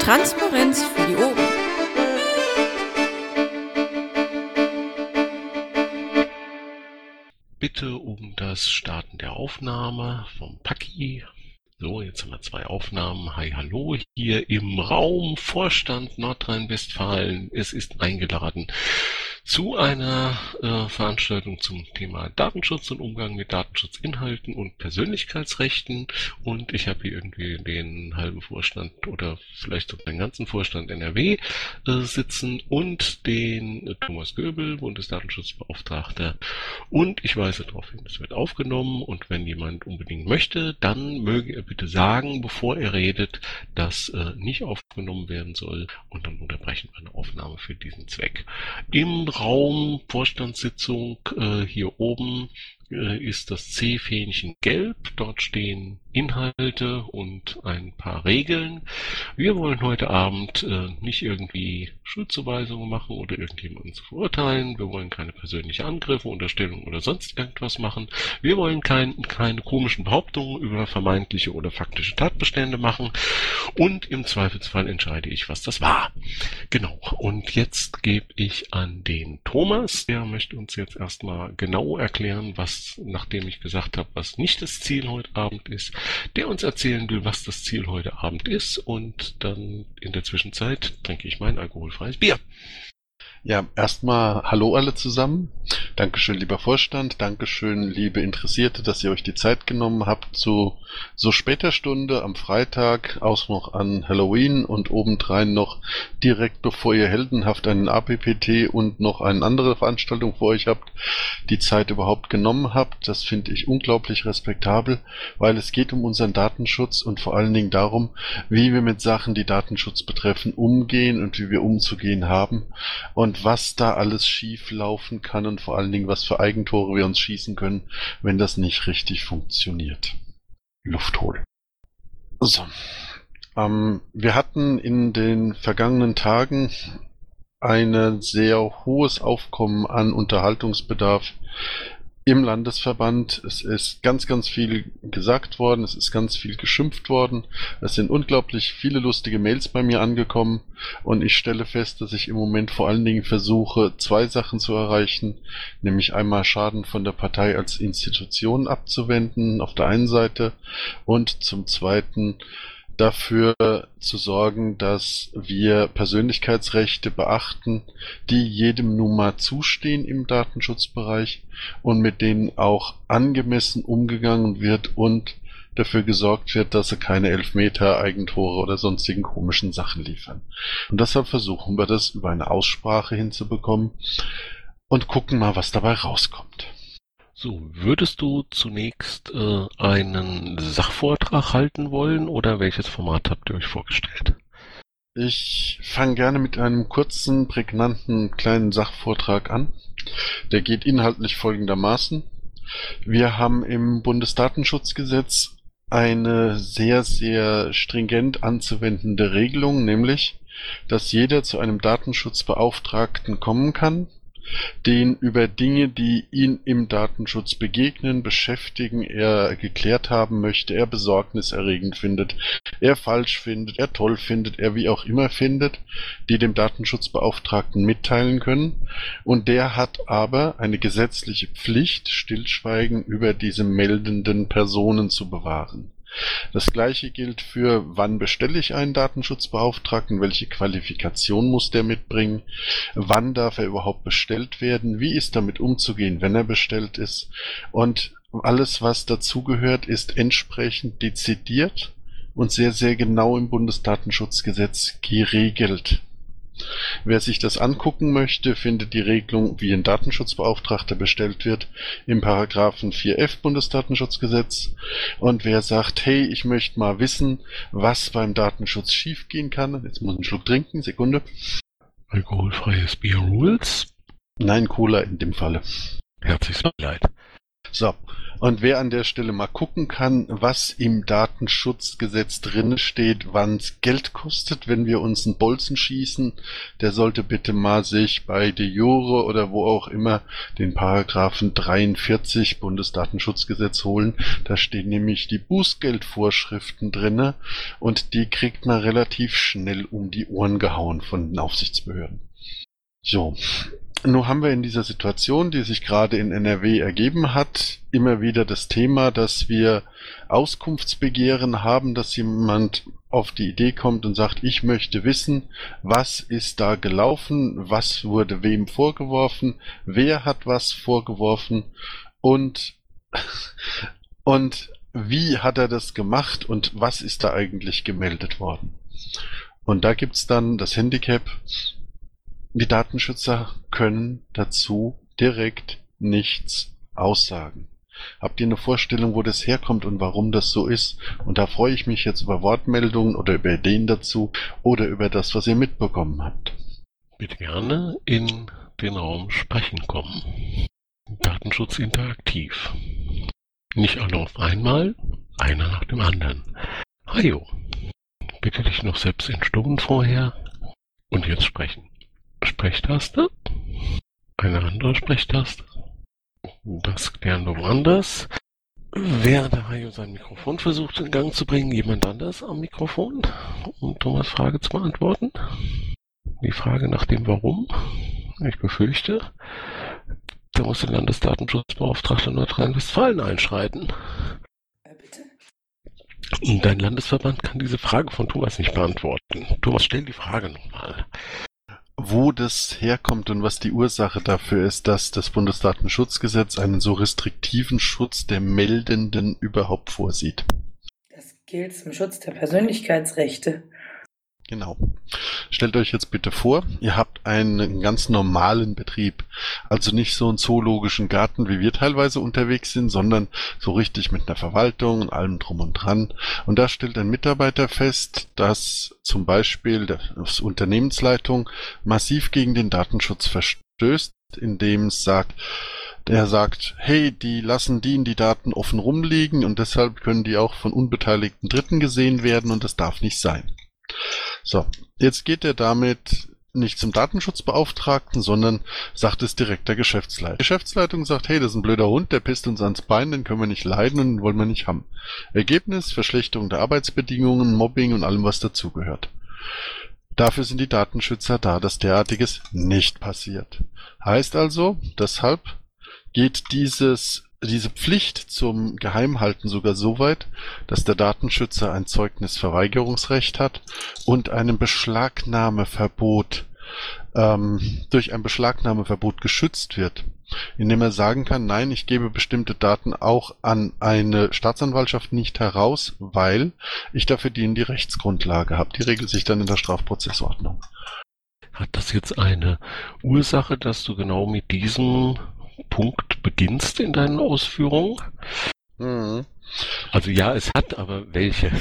Transparenz für die Ohren. Bitte um das Starten der Aufnahme vom Paki. So, jetzt haben wir 2 Aufnahmen. Hi, hallo, hier im Raum Vorstand Nordrhein-Westfalen. Es ist eingeladen zu einer Veranstaltung zum Thema Datenschutz und Umgang mit Datenschutzinhalten und Persönlichkeitsrechten. Und ich habe hier irgendwie den halben Vorstand oder vielleicht sogar den ganzen Vorstand NRW sitzen und den Thomas Göbel, Bundesdatenschutzbeauftragter. Und ich weise darauf hin, es wird aufgenommen und wenn jemand unbedingt möchte, dann möge er bitte sagen, bevor er redet, dass nicht aufgenommen werden soll und dann unterbrechen wir eine Aufnahme für diesen Zweck. Im Raum Vorstandssitzung hier oben ist das C-Fähnchen gelb. Dort stehen Inhalte und ein paar Regeln. Wir wollen heute Abend nicht irgendwie Schuldzuweisungen machen oder irgendjemanden zu verurteilen. Wir wollen keine persönlichen Angriffe, Unterstellungen oder sonst irgendwas machen. Wir wollen keine komischen Behauptungen über vermeintliche oder faktische Tatbestände machen. Und im Zweifelsfall entscheide ich, was das war. Genau. Und jetzt gebe ich an den Thomas. Der möchte uns jetzt erstmal genau erklären, nachdem ich gesagt habe, was nicht das Ziel heute Abend ist, der uns erzählen will, was das Ziel heute Abend ist, und dann in der Zwischenzeit trinke ich mein alkoholfreies Bier. Ja, erstmal hallo alle zusammen. Dankeschön, lieber Vorstand. Dankeschön, liebe Interessierte, dass ihr euch die Zeit genommen habt, zu so später Stunde am Freitag, auch noch an Halloween und obendrein noch direkt bevor ihr heldenhaft einen APPT und noch eine andere Veranstaltung vor euch habt, die Zeit überhaupt genommen habt. Das finde ich unglaublich respektabel, weil es geht um unseren Datenschutz und vor allen Dingen darum, wie wir mit Sachen, die Datenschutz betreffen, umgehen und wie wir umzugehen haben. Und was da alles schief laufen kann und vor allen Dingen, was für Eigentore wir uns schießen können, wenn das nicht richtig funktioniert. Luft holen. So. Wir hatten in den vergangenen Tagen ein sehr hohes Aufkommen an Unterhaltungsbedarf im Landesverband. Es ist ganz, ganz viel gesagt worden, es ist ganz viel geschimpft worden, es sind unglaublich viele lustige Mails bei mir angekommen und ich stelle fest, dass ich im Moment vor allen Dingen versuche, 2 Sachen zu erreichen, nämlich einmal Schaden von der Partei als Institution abzuwenden auf der einen Seite und zum Zweiten dafür zu sorgen, dass wir Persönlichkeitsrechte beachten, die jedem nun mal zustehen im Datenschutzbereich und mit denen auch angemessen umgegangen wird und dafür gesorgt wird, dass sie keine Elfmeter, Eigentore oder sonstigen komischen Sachen liefern. Und deshalb versuchen wir das über eine Aussprache hinzubekommen und gucken mal, was dabei rauskommt. So, würdest du zunächst einen Sachvortrag halten wollen oder welches Format habt ihr euch vorgestellt? Ich fange gerne mit einem kurzen, prägnanten kleinen Sachvortrag an. Der geht inhaltlich folgendermaßen. Wir haben im Bundesdatenschutzgesetz eine sehr, sehr stringent anzuwendende Regelung, nämlich, dass jeder zu einem Datenschutzbeauftragten kommen kann, den über Dinge, die ihn im Datenschutz begegnen, beschäftigen, er geklärt haben möchte, er besorgniserregend findet, er falsch findet, er toll findet, er wie auch immer findet, die dem Datenschutzbeauftragten mitteilen können. Und der hat aber eine gesetzliche Pflicht, Stillschweigen über diese meldenden Personen zu bewahren. Das Gleiche gilt für, wann bestelle ich einen Datenschutzbeauftragten, welche Qualifikation muss der mitbringen, wann darf er überhaupt bestellt werden, wie ist damit umzugehen, wenn er bestellt ist, und alles, was dazugehört, ist entsprechend dezidiert und sehr, sehr genau im Bundesdatenschutzgesetz geregelt. Wer sich das angucken möchte, findet die Regelung, wie ein Datenschutzbeauftragter bestellt wird, im Paragraphen 4f Bundesdatenschutzgesetz. Und wer sagt, hey, ich möchte mal wissen, was beim Datenschutz schiefgehen kann, jetzt muss ich einen Schluck trinken, Sekunde. Alkoholfreies Bier Rules? Nein, Cola in dem Falle. Herzliches Leid. So, und wer an der Stelle mal gucken kann, was im Datenschutzgesetz drin steht, wann es Geld kostet, wenn wir uns einen Bolzen schießen, der sollte bitte mal sich bei de Jure oder wo auch immer den Paragraphen 43 Bundesdatenschutzgesetz holen. Da stehen nämlich die Bußgeldvorschriften drinne und die kriegt man relativ schnell um die Ohren gehauen von den Aufsichtsbehörden. So. Nun haben wir in dieser Situation, die sich gerade in NRW ergeben hat, immer wieder das Thema, dass wir Auskunftsbegehren haben, dass jemand auf die Idee kommt und sagt, ich möchte wissen, was ist da gelaufen, was wurde wem vorgeworfen, wer hat was vorgeworfen und wie hat er das gemacht und was ist da eigentlich gemeldet worden. Und da gibt's dann das Handicap, die Datenschützer können dazu direkt nichts aussagen. Habt ihr eine Vorstellung, wo das herkommt und warum das so ist? Und da freue ich mich jetzt über Wortmeldungen oder über Ideen dazu oder über das, was ihr mitbekommen habt. Bitte gerne in den Raum sprechen kommen. Datenschutz interaktiv. Nicht alle auf einmal, einer nach dem anderen. Hajo, bitte dich noch selbst in Stunden vorher und jetzt sprechen. Sprechtaste, eine andere Sprechtaste, das klären wir woanders. Während der Hajo sein Mikrofon versucht in Gang zu bringen, jemand anders am Mikrofon, um Thomas' Frage zu beantworten. Die Frage nach dem Warum, ich befürchte, da muss der Landesdatenschutzbeauftragte Nordrhein-Westfalen einschreiten. Bitte? Dein Landesverband kann diese Frage von Thomas nicht beantworten. Thomas, stell die Frage nochmal. Wo das herkommt und was die Ursache dafür ist, dass das Bundesdatenschutzgesetz einen so restriktiven Schutz der Meldenden überhaupt vorsieht. Das gilt zum Schutz der Persönlichkeitsrechte. Genau. Stellt euch jetzt bitte vor, ihr habt einen ganz normalen Betrieb. Also nicht so einen zoologischen Garten, wie wir teilweise unterwegs sind, sondern so richtig mit einer Verwaltung und allem drum und dran. Und da stellt ein Mitarbeiter fest, dass zum Beispiel die Unternehmensleitung massiv gegen den Datenschutz verstößt, indem es sagt, der sagt, hey, die lassen die Daten offen rumliegen und deshalb können die auch von unbeteiligten Dritten gesehen werden und das darf nicht sein. So, jetzt geht er damit nicht zum Datenschutzbeauftragten, sondern sagt es direkt der Geschäftsleitung. Die Geschäftsleitung sagt, hey, das ist ein blöder Hund, der pisst uns ans Bein, den können wir nicht leiden und den wollen wir nicht haben. Ergebnis, Verschlechterung der Arbeitsbedingungen, Mobbing und allem, was dazugehört. Dafür sind die Datenschützer da, dass derartiges nicht passiert. Heißt also, deshalb geht diese Pflicht zum Geheimhalten sogar so weit, dass der Datenschützer ein Zeugnisverweigerungsrecht hat und einem Beschlagnahmeverbot durch ein Beschlagnahmeverbot geschützt wird, indem er sagen kann, nein, ich gebe bestimmte Daten auch an eine Staatsanwaltschaft nicht heraus, weil ich dafür die Rechtsgrundlage habe. Die regelt sich dann in der Strafprozessordnung. Hat das jetzt eine Ursache, dass du genau mit diesem Punkt beginnst in deinen Ausführungen? Mhm. Also ja, es hat, aber welche?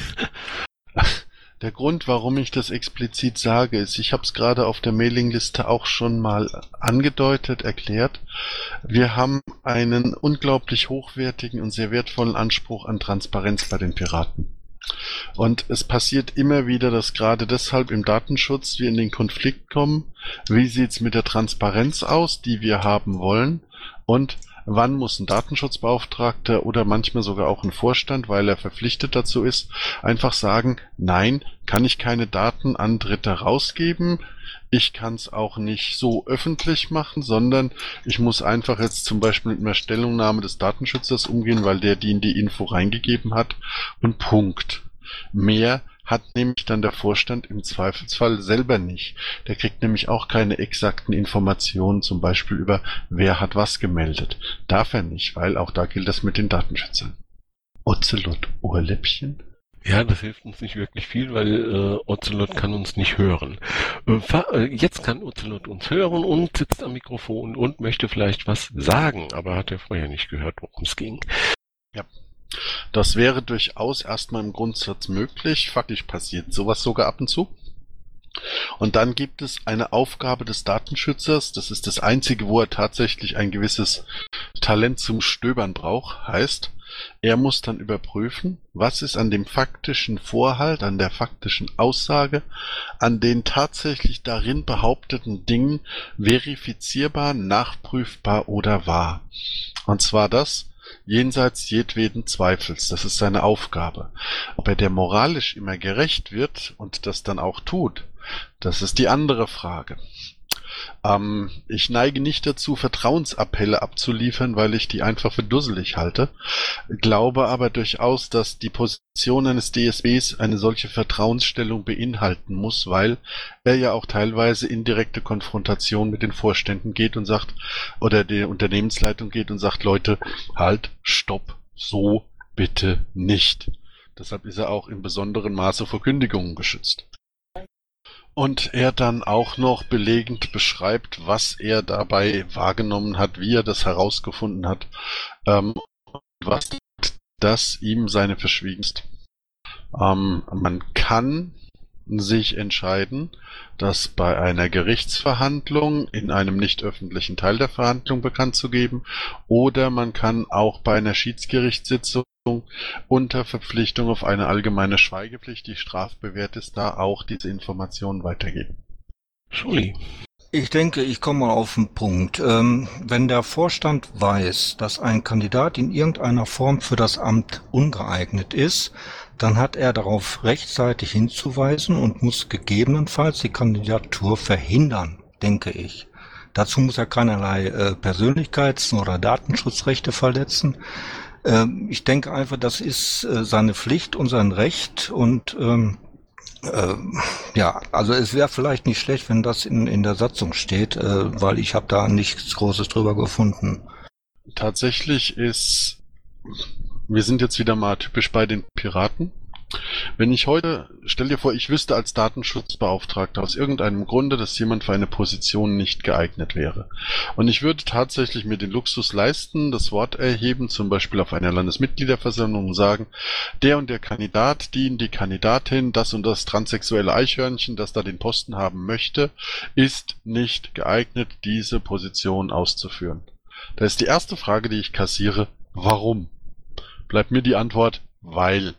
Der Grund, warum ich das explizit sage, ist, ich habe es gerade auf der Mailingliste auch schon mal angedeutet, erklärt. Wir haben einen unglaublich hochwertigen und sehr wertvollen Anspruch an Transparenz bei den Piraten. Und es passiert immer wieder, dass gerade deshalb im Datenschutz wir in den Konflikt kommen. Wie sieht's mit der Transparenz aus, die wir haben wollen? Und wann muss ein Datenschutzbeauftragter oder manchmal sogar auch ein Vorstand, weil er verpflichtet dazu ist, einfach sagen, nein, kann ich keine Daten an Dritte rausgeben. Ich kann es auch nicht so öffentlich machen, sondern ich muss einfach jetzt zum Beispiel mit einer Stellungnahme des Datenschützers umgehen, weil der die in die Info reingegeben hat und Punkt. Mehr hat nämlich dann der Vorstand im Zweifelsfall selber nicht. Der kriegt nämlich auch keine exakten Informationen, zum Beispiel über wer hat was gemeldet. Darf er nicht, weil auch da gilt das mit den Datenschützern. Ocelot Ohrläppchen? Ja, das hilft uns nicht wirklich viel, weil Ocelot kann uns nicht hören. Jetzt kann Ocelot uns hören und sitzt am Mikrofon und möchte vielleicht was sagen, aber hat er vorher nicht gehört, worum es ging. Ja. Das wäre durchaus erstmal im Grundsatz möglich. Faktisch passiert sowas sogar ab und zu. Und dann gibt es eine Aufgabe des Datenschützers. Das ist das Einzige, wo er tatsächlich ein gewisses Talent zum Stöbern braucht, heißt, er muss dann überprüfen, was ist an dem faktischen Vorhalt, an der faktischen Aussage, an den tatsächlich darin behaupteten Dingen verifizierbar, nachprüfbar oder wahr. Und zwar das jenseits jedweden Zweifels. Das ist seine Aufgabe. Ob er der moralisch immer gerecht wird und das dann auch tut, das ist die andere Frage. Ich neige nicht dazu, Vertrauensappelle abzuliefern, weil ich die einfach für dusselig halte, glaube aber durchaus, dass die Position eines DSBs eine solche Vertrauensstellung beinhalten muss, weil er ja auch teilweise in direkte Konfrontation mit den Vorständen geht und sagt, oder der Unternehmensleitung geht und sagt, Leute, halt, stopp, so bitte nicht. Deshalb ist er auch in besonderem Maße vor Kündigungen geschützt. Und er dann auch noch belegend beschreibt, was er dabei wahrgenommen hat, wie er das herausgefunden hat, was das ihm seine verschwiegenst. Man kann sich entscheiden, das bei einer Gerichtsverhandlung in einem nicht öffentlichen Teil der Verhandlung bekannt zu geben, oder man kann auch bei einer Schiedsgerichtssitzung unter Verpflichtung auf eine allgemeine Schweigepflicht, die strafbewehrt ist, da auch diese Informationen weitergeben. Schulli. Ich denke, ich komme mal auf den Punkt. Wenn der Vorstand weiß, dass ein Kandidat in irgendeiner Form für das Amt ungeeignet ist, dann hat er darauf rechtzeitig hinzuweisen und muss gegebenenfalls die Kandidatur verhindern, denke ich. Dazu muss er keinerlei Persönlichkeits- oder Datenschutzrechte verletzen. Ich denke einfach, das ist seine Pflicht und sein Recht und ja, also es wäre vielleicht nicht schlecht, wenn das in der Satzung steht, weil ich habe da nichts Großes drüber gefunden. Tatsächlich wir sind jetzt wieder mal typisch bei den Piraten. Wenn ich heute, stell dir vor, ich wüsste als Datenschutzbeauftragter aus irgendeinem Grunde, dass jemand für eine Position nicht geeignet wäre. Und ich würde tatsächlich mir den Luxus leisten, das Wort erheben, zum Beispiel auf einer Landesmitgliederversammlung und sagen, der und der Kandidat, die Kandidatin, das und das transsexuelle Eichhörnchen, das da den Posten haben möchte, ist nicht geeignet, diese Position auszuführen. Da ist die erste Frage, die ich kassiere, warum? Bleibt mir die Antwort, weil.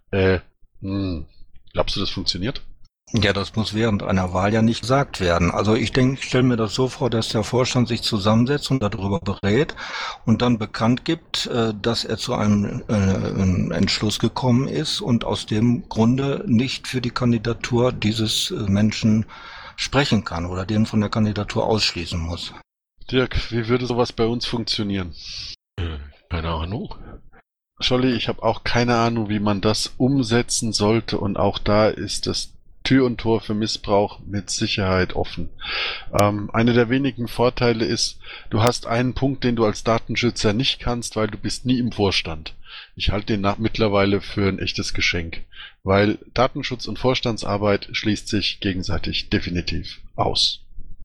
Glaubst du, das funktioniert? Ja, das muss während einer Wahl ja nicht gesagt werden. Also ich stelle mir das so vor, dass der Vorstand sich zusammensetzt und darüber berät und dann bekannt gibt, dass er zu einem Entschluss gekommen ist und aus dem Grunde nicht für die Kandidatur dieses Menschen sprechen kann oder den von der Kandidatur ausschließen muss. Dirk, wie würde sowas bei uns funktionieren? Keine Ahnung. Scholli, ich habe auch keine Ahnung, wie man das umsetzen sollte, und auch da ist das Tür und Tor für Missbrauch mit Sicherheit offen. Einer der wenigen Vorteile ist, du hast einen Punkt, den du als Datenschützer nicht kannst, weil du bist nie im Vorstand. Ich halte den mittlerweile für ein echtes Geschenk, weil Datenschutz und Vorstandsarbeit schließt sich gegenseitig definitiv aus.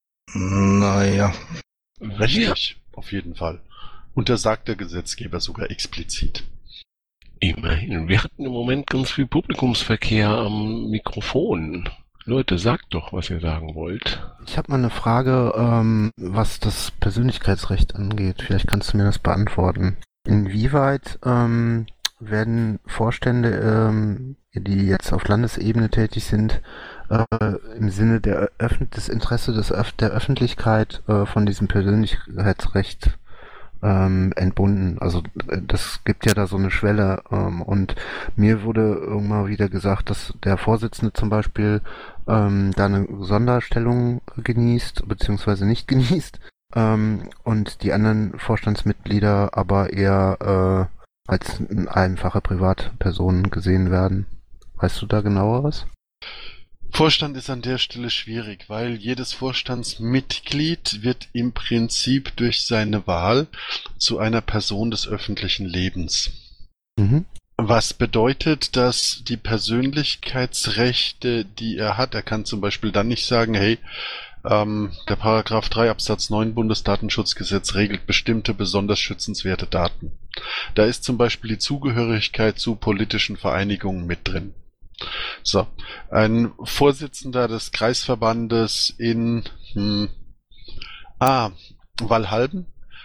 Naja. Rechtlich, auf jeden Fall. Untersagt der Gesetzgeber sogar explizit. Immerhin. Wir hatten im Moment ganz viel Publikumsverkehr am Mikrofon. Leute, sagt doch, was ihr sagen wollt. Ich habe mal eine Frage, was das Persönlichkeitsrecht angeht. Vielleicht kannst du mir das beantworten. Inwieweit werden Vorstände, die jetzt auf Landesebene tätig sind, im Sinne des Interesses der Öffentlichkeit von diesem Persönlichkeitsrecht entbunden? Also das gibt ja da so eine Schwelle, und mir wurde irgendwann wieder gesagt, dass der Vorsitzende zum Beispiel da eine Sonderstellung genießt, beziehungsweise nicht genießt, und die anderen Vorstandsmitglieder aber eher als einfache Privatpersonen gesehen werden. Weißt du da genaueres? Vorstand ist an der Stelle schwierig, weil jedes Vorstandsmitglied wird im Prinzip durch seine Wahl zu einer Person des öffentlichen Lebens. Mhm. Was bedeutet, dass die Persönlichkeitsrechte, die er hat, er kann zum Beispiel dann nicht sagen, hey, der Paragraph 3 Absatz 9 Bundesdatenschutzgesetz regelt bestimmte besonders schützenswerte Daten. Da ist zum Beispiel die Zugehörigkeit zu politischen Vereinigungen mit drin. So, ein Vorsitzender des Kreisverbandes in Wallhalben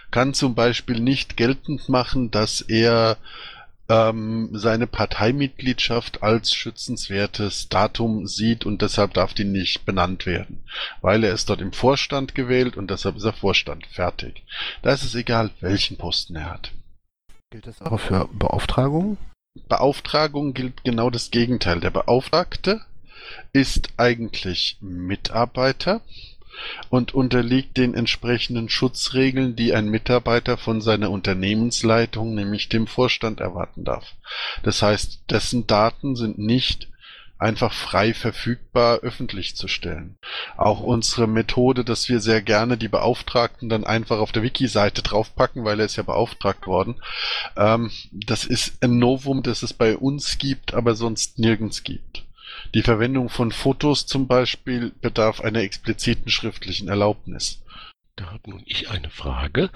kann zum Beispiel nicht geltend machen, dass er seine Parteimitgliedschaft als schützenswertes Datum sieht und deshalb darf die nicht benannt werden, weil er ist dort im Vorstand gewählt und deshalb ist er Vorstand. Fertig. Da ist es egal, welchen Posten er hat. Gilt das auch für Beauftragungen? Beauftragung gilt genau das Gegenteil. Der Beauftragte ist eigentlich Mitarbeiter und unterliegt den entsprechenden Schutzregeln, die ein Mitarbeiter von seiner Unternehmensleitung, nämlich dem Vorstand, erwarten darf. Das heißt, dessen Daten sind nicht einfach frei verfügbar öffentlich zu stellen. Auch unsere Methode, dass wir sehr gerne die Beauftragten dann einfach auf der Wiki-Seite draufpacken, weil er ist ja beauftragt worden, das ist ein Novum, das es bei uns gibt, aber sonst nirgends gibt. Die Verwendung von Fotos zum Beispiel bedarf einer expliziten schriftlichen Erlaubnis. Da habe nun ich eine Frage.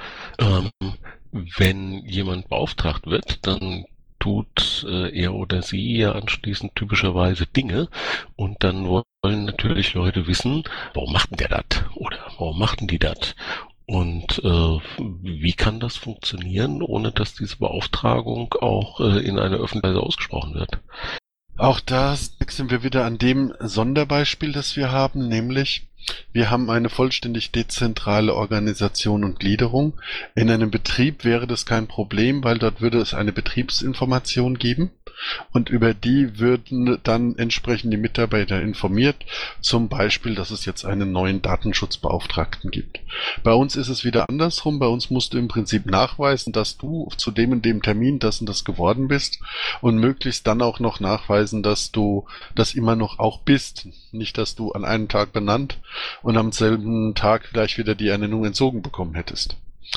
Wenn jemand beauftragt wird, dann tut er oder sie ja anschließend typischerweise Dinge und dann wollen natürlich Leute wissen, warum macht denn der das oder warum machten die das? Und wie kann das funktionieren, ohne dass diese Beauftragung auch in einer öffentlichen Weise ausgesprochen wird? Auch da sind wir wieder an dem Sonderbeispiel, das wir haben, nämlich wir haben eine vollständig dezentrale Organisation und Gliederung. In einem Betrieb wäre das kein Problem, weil dort würde es eine Betriebsinformation geben und über die würden dann entsprechend die Mitarbeiter informiert, zum Beispiel, dass es jetzt einen neuen Datenschutzbeauftragten gibt. Bei uns ist es wieder andersrum, bei uns musst du im Prinzip nachweisen, dass du zu dem und dem Termin das und das geworden bist und möglichst dann auch noch nachweisen, dass du das immer noch auch bist. Nicht, dass du an einem Tag benannt und am selben Tag gleich wieder die Ernennung entzogen bekommen hättest.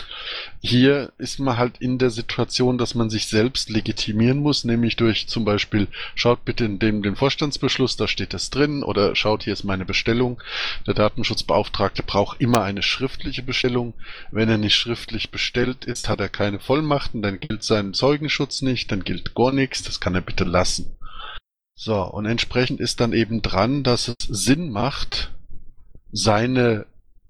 Hier ist man halt in der Situation, dass man sich selbst legitimieren muss, nämlich durch zum Beispiel, schaut bitte in den Vorstandsbeschluss, da steht das drin, oder schaut, hier ist meine Bestellung. Der Datenschutzbeauftragte braucht immer eine schriftliche Bestellung. Wenn er nicht schriftlich bestellt ist, hat er keine Vollmachten, dann gilt sein Zeugenschutz nicht, dann gilt gar nichts, das kann er bitte lassen. So, und entsprechend ist dann eben dran, dass es Sinn macht, seine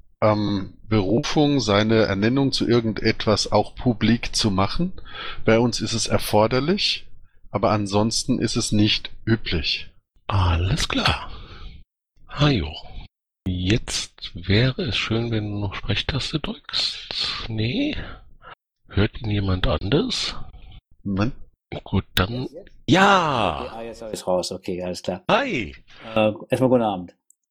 Berufung, seine Ernennung zu irgendetwas auch publik zu machen. Bei uns ist es erforderlich, aber ansonsten ist es nicht üblich. Alles klar. Hajo. Jetzt wäre es schön, wenn du noch Sprechtaste drückst. Nee. Hört ihn jemand anders? Nein? Gut, dann... Ja! Ah, jetzt habe ich raus. Okay, alles klar. Hi! Erstmal guten Abend.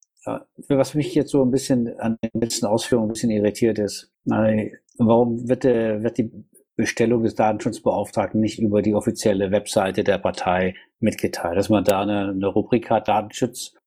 Was mich jetzt so ein bisschen an den letzten Ausführungen ein bisschen irritiert ist, warum wird die Bestellung des Datenschutzbeauftragten nicht über die offizielle Webseite der Partei mitgeteilt, dass man da eine Rubrik hat, Datenschutz,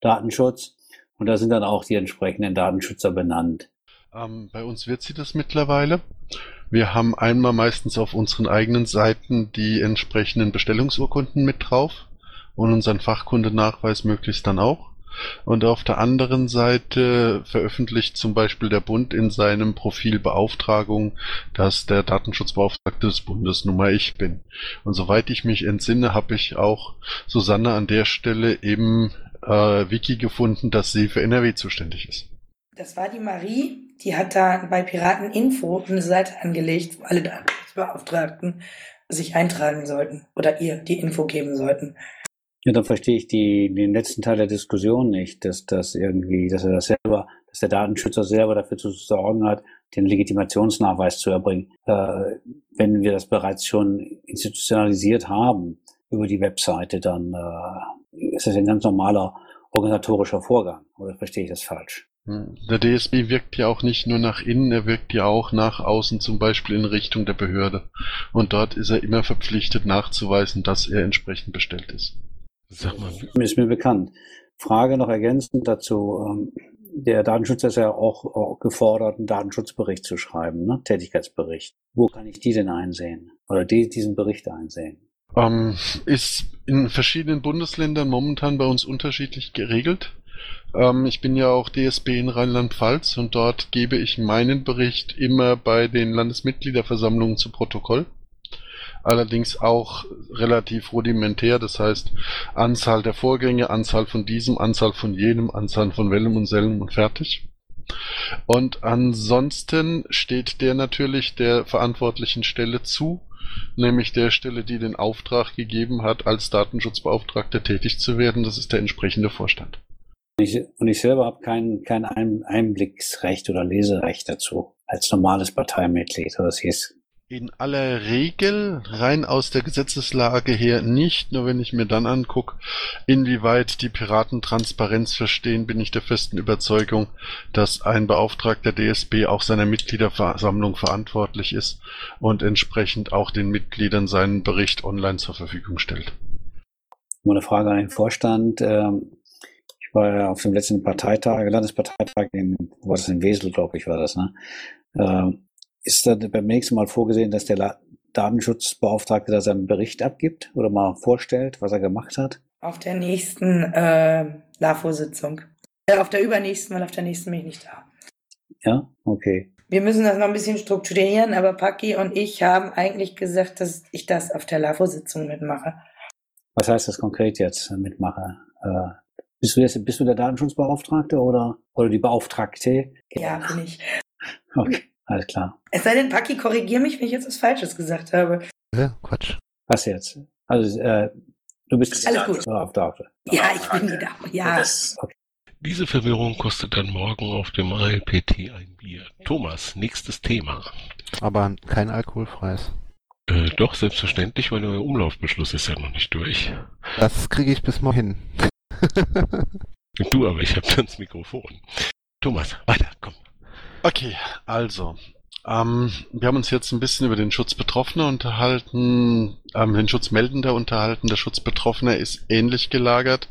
und da sind dann auch die entsprechenden Datenschützer benannt. Bei uns wird sie das mittlerweile. Wir haben einmal meistens auf unseren eigenen Seiten die entsprechenden Bestellungsurkunden mit drauf und unseren Fachkundenachweis möglichst dann auch. Und auf der anderen Seite veröffentlicht zum Beispiel der Bund in seinem Profil Beauftragung, dass der Datenschutzbeauftragte des Bundes nun mal ich bin. Und soweit ich mich entsinne, habe ich auch Susanne an der Stelle im Wiki gefunden, dass sie für NRW zuständig ist. Das war die Marie, die hat da bei Pirateninfo eine Seite angelegt, wo alle Datenschutzbeauftragten sich eintragen sollten oder ihr die Info geben sollten. Ja, dann verstehe ich den letzten Teil der Diskussion nicht, dass der Datenschützer selber dafür zu sorgen hat, den Legitimationsnachweis zu erbringen. Wenn wir das bereits schon institutionalisiert haben über die Webseite, dann ist das ein ganz normaler organisatorischer Vorgang. Oder verstehe ich das falsch? Der DSB wirkt ja auch nicht nur nach innen, er wirkt ja auch nach außen, zum Beispiel in Richtung der Behörde. Und dort ist er immer verpflichtet nachzuweisen, dass er entsprechend bestellt ist. Sag mal, Ist mir bekannt. Frage noch ergänzend dazu. Der Datenschützer ist ja auch gefordert, einen Datenschutzbericht zu schreiben, ne? Tätigkeitsbericht. Wo kann ich die denn einsehen? Oder diesen Bericht einsehen? Ist in verschiedenen Bundesländern momentan bei uns unterschiedlich geregelt. Ich bin ja auch DSB in Rheinland-Pfalz und dort gebe ich meinen Bericht immer bei den Landesmitgliederversammlungen zu Protokoll. Allerdings auch relativ rudimentär, das heißt Anzahl der Vorgänge, Anzahl von diesem, Anzahl von jenem, Anzahl von Wellem und Sellem und fertig. Und ansonsten steht der natürlich der verantwortlichen Stelle zu, nämlich der Stelle, die den Auftrag gegeben hat, als Datenschutzbeauftragter tätig zu werden. Das ist der entsprechende Vorstand. Und ich selber habe kein Einblicksrecht oder Leserecht dazu, als normales Parteimitglied. Das hieß. In aller Regel, rein aus der Gesetzeslage her, nicht. Nur wenn ich mir dann angucke, inwieweit die Piraten Transparenz verstehen, bin ich der festen Überzeugung, dass ein Beauftragter DSB auch seiner Mitgliederversammlung verantwortlich ist und entsprechend auch den Mitgliedern seinen Bericht online zur Verfügung stellt. Nur eine Frage an den Vorstand. Ich war ja auf dem letzten Landesparteitag in Wesel, glaube ich, war das, ne? Ist da beim nächsten Mal vorgesehen, dass der Datenschutzbeauftragte da seinen Bericht abgibt oder mal vorstellt, was er gemacht hat? Auf der nächsten LAFO-Sitzung. Auf der übernächsten, weil auf der nächsten bin ich nicht da. Ja, okay. Wir müssen das noch ein bisschen strukturieren, aber Paki und ich haben eigentlich gesagt, dass ich das auf der LAFO-Sitzung mitmache. Was heißt das konkret jetzt, mitmache? Bist du der Datenschutzbeauftragte oder die Beauftragte? Ja, bin ich. Okay. Alles klar. Es sei denn, Paki, korrigier mich, wenn ich jetzt was Falsches gesagt habe. Ja, Quatsch. Was jetzt? Also, du bist alles gut. Beauftragte. Ja, ich bin die da. Ja. Okay. Diese Verwirrung kostet dann morgen auf dem ALPT ein Bier. Thomas, nächstes Thema. Aber kein alkoholfreies. Doch, selbstverständlich, weil der Umlaufbeschluss ist ja noch nicht durch. Das kriege ich bis morgen hin. Du, aber ich habe dann das Mikrofon. Thomas, weiter, komm. Okay, also, wir haben uns jetzt ein bisschen über den Schutz Betroffener unterhalten, den Schutz Meldender unterhalten. Der Schutz Betroffener ist ähnlich gelagert.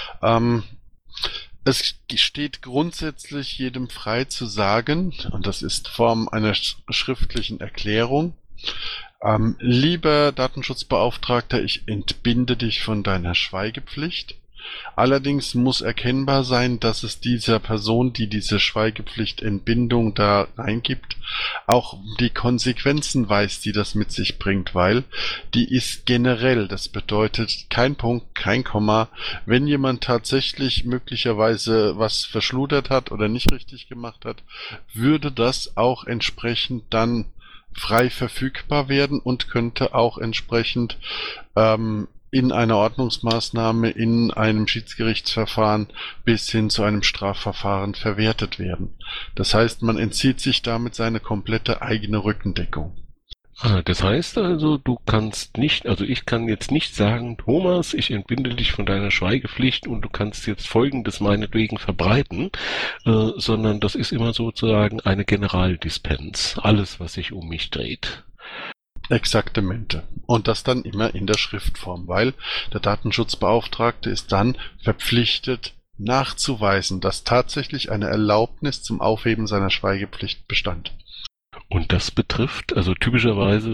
Es steht grundsätzlich jedem frei zu sagen, und das ist Form einer schriftlichen Erklärung, lieber Datenschutzbeauftragter, ich entbinde dich von deiner Schweigepflicht. Allerdings muss erkennbar sein, dass es dieser Person, die diese Schweigepflichtentbindung da reingibt, auch die Konsequenzen weiß, die das mit sich bringt, weil die ist generell. Das bedeutet kein Punkt, kein Komma. Wenn jemand tatsächlich möglicherweise was verschludert hat oder nicht richtig gemacht hat, würde das auch entsprechend dann frei verfügbar werden und könnte auch entsprechend in einer Ordnungsmaßnahme, in einem Schiedsgerichtsverfahren bis hin zu einem Strafverfahren verwertet werden. Das heißt, man entzieht sich damit seine komplette eigene Rückendeckung. Das heißt also, du kannst nicht, also ich kann jetzt nicht sagen, Thomas, ich entbinde dich von deiner Schweigepflicht und du kannst jetzt Folgendes meinetwegen verbreiten, sondern das ist immer sozusagen eine Generaldispens. Alles, was sich um mich dreht. Exaktamente. Und das dann immer in der Schriftform, weil der Datenschutzbeauftragte ist dann verpflichtet nachzuweisen, dass tatsächlich eine Erlaubnis zum Aufheben seiner Schweigepflicht bestand. Und das betrifft, also typischerweise,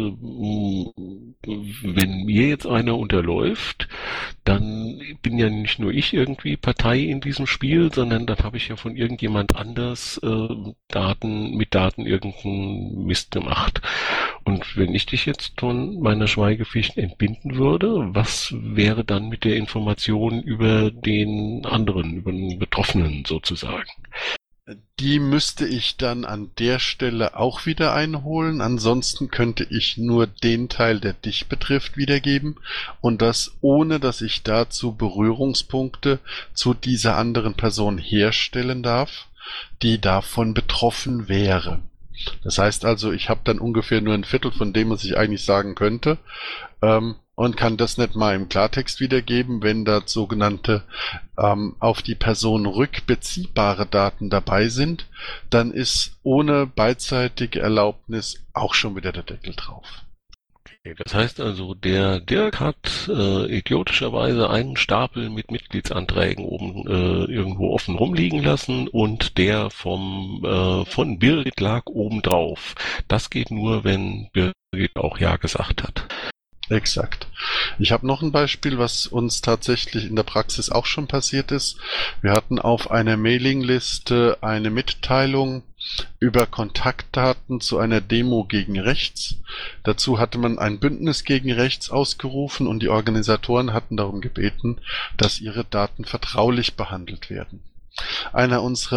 wenn mir jetzt einer unterläuft, dann bin ja nicht nur ich irgendwie Partei in diesem Spiel, sondern dann habe ich ja von irgendjemand anders mit Daten irgendeinen Mist gemacht. Und wenn ich dich jetzt von meiner Schweigepflicht entbinden würde, was wäre dann mit der Information über den anderen, über den Betroffenen sozusagen? Die müsste ich dann an der Stelle auch wieder einholen. Ansonsten könnte ich nur den Teil, der dich betrifft, wiedergeben. Und das ohne, dass ich dazu Berührungspunkte zu dieser anderen Person herstellen darf, die davon betroffen wäre. Das heißt also, ich habe dann ungefähr nur ein Viertel von dem, was ich eigentlich sagen könnte. Und kann das nicht mal im Klartext wiedergeben, wenn da sogenannte auf die Person rückbeziehbare Daten dabei sind, dann ist ohne beidseitige Erlaubnis auch schon wieder der Deckel drauf. Okay, das heißt also, der Dirk hat idiotischerweise einen Stapel mit Mitgliedsanträgen oben irgendwo offen rumliegen lassen und der von Birgit lag oben drauf. Das geht nur, wenn Birgit auch Ja gesagt hat. Exakt. Ich habe noch ein Beispiel, was uns tatsächlich in der Praxis auch schon passiert ist. Wir hatten auf einer Mailingliste eine Mitteilung über Kontaktdaten zu einer Demo gegen Rechts. Dazu hatte man ein Bündnis gegen Rechts ausgerufen und die Organisatoren hatten darum gebeten, dass ihre Daten vertraulich behandelt werden. Einer unserer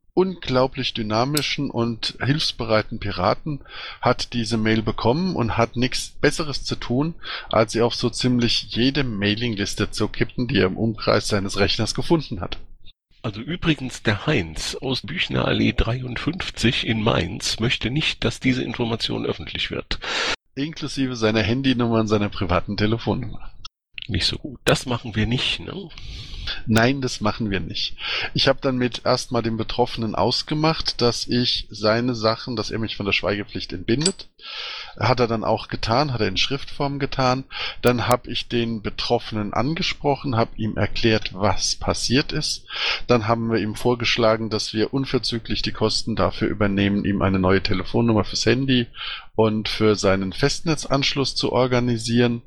unglaublich dynamischen und hilfsbereiten Piraten hat diese Mail bekommen und hat nichts Besseres zu tun, als sie auf so ziemlich jede Mailingliste zu kippen, die er im Umkreis seines Rechners gefunden hat. Also übrigens, der Heinz aus Büchnerallee 53 in Mainz möchte nicht, dass diese Information öffentlich wird. Inklusive seiner Handynummer und seiner privaten Telefonnummer. Nicht so gut. Das machen wir nicht, ne? Nein, das machen wir nicht. Ich habe dann mit erstmal dem Betroffenen ausgemacht, dass ich seine Sachen, dass er mich von der Schweigepflicht entbindet. Hat er dann auch getan, hat er in Schriftform getan. Dann habe ich den Betroffenen angesprochen, habe ihm erklärt, was passiert ist. Dann haben wir ihm vorgeschlagen, dass wir unverzüglich die Kosten dafür übernehmen, ihm eine neue Telefonnummer fürs Handy und für seinen Festnetzanschluss zu organisieren.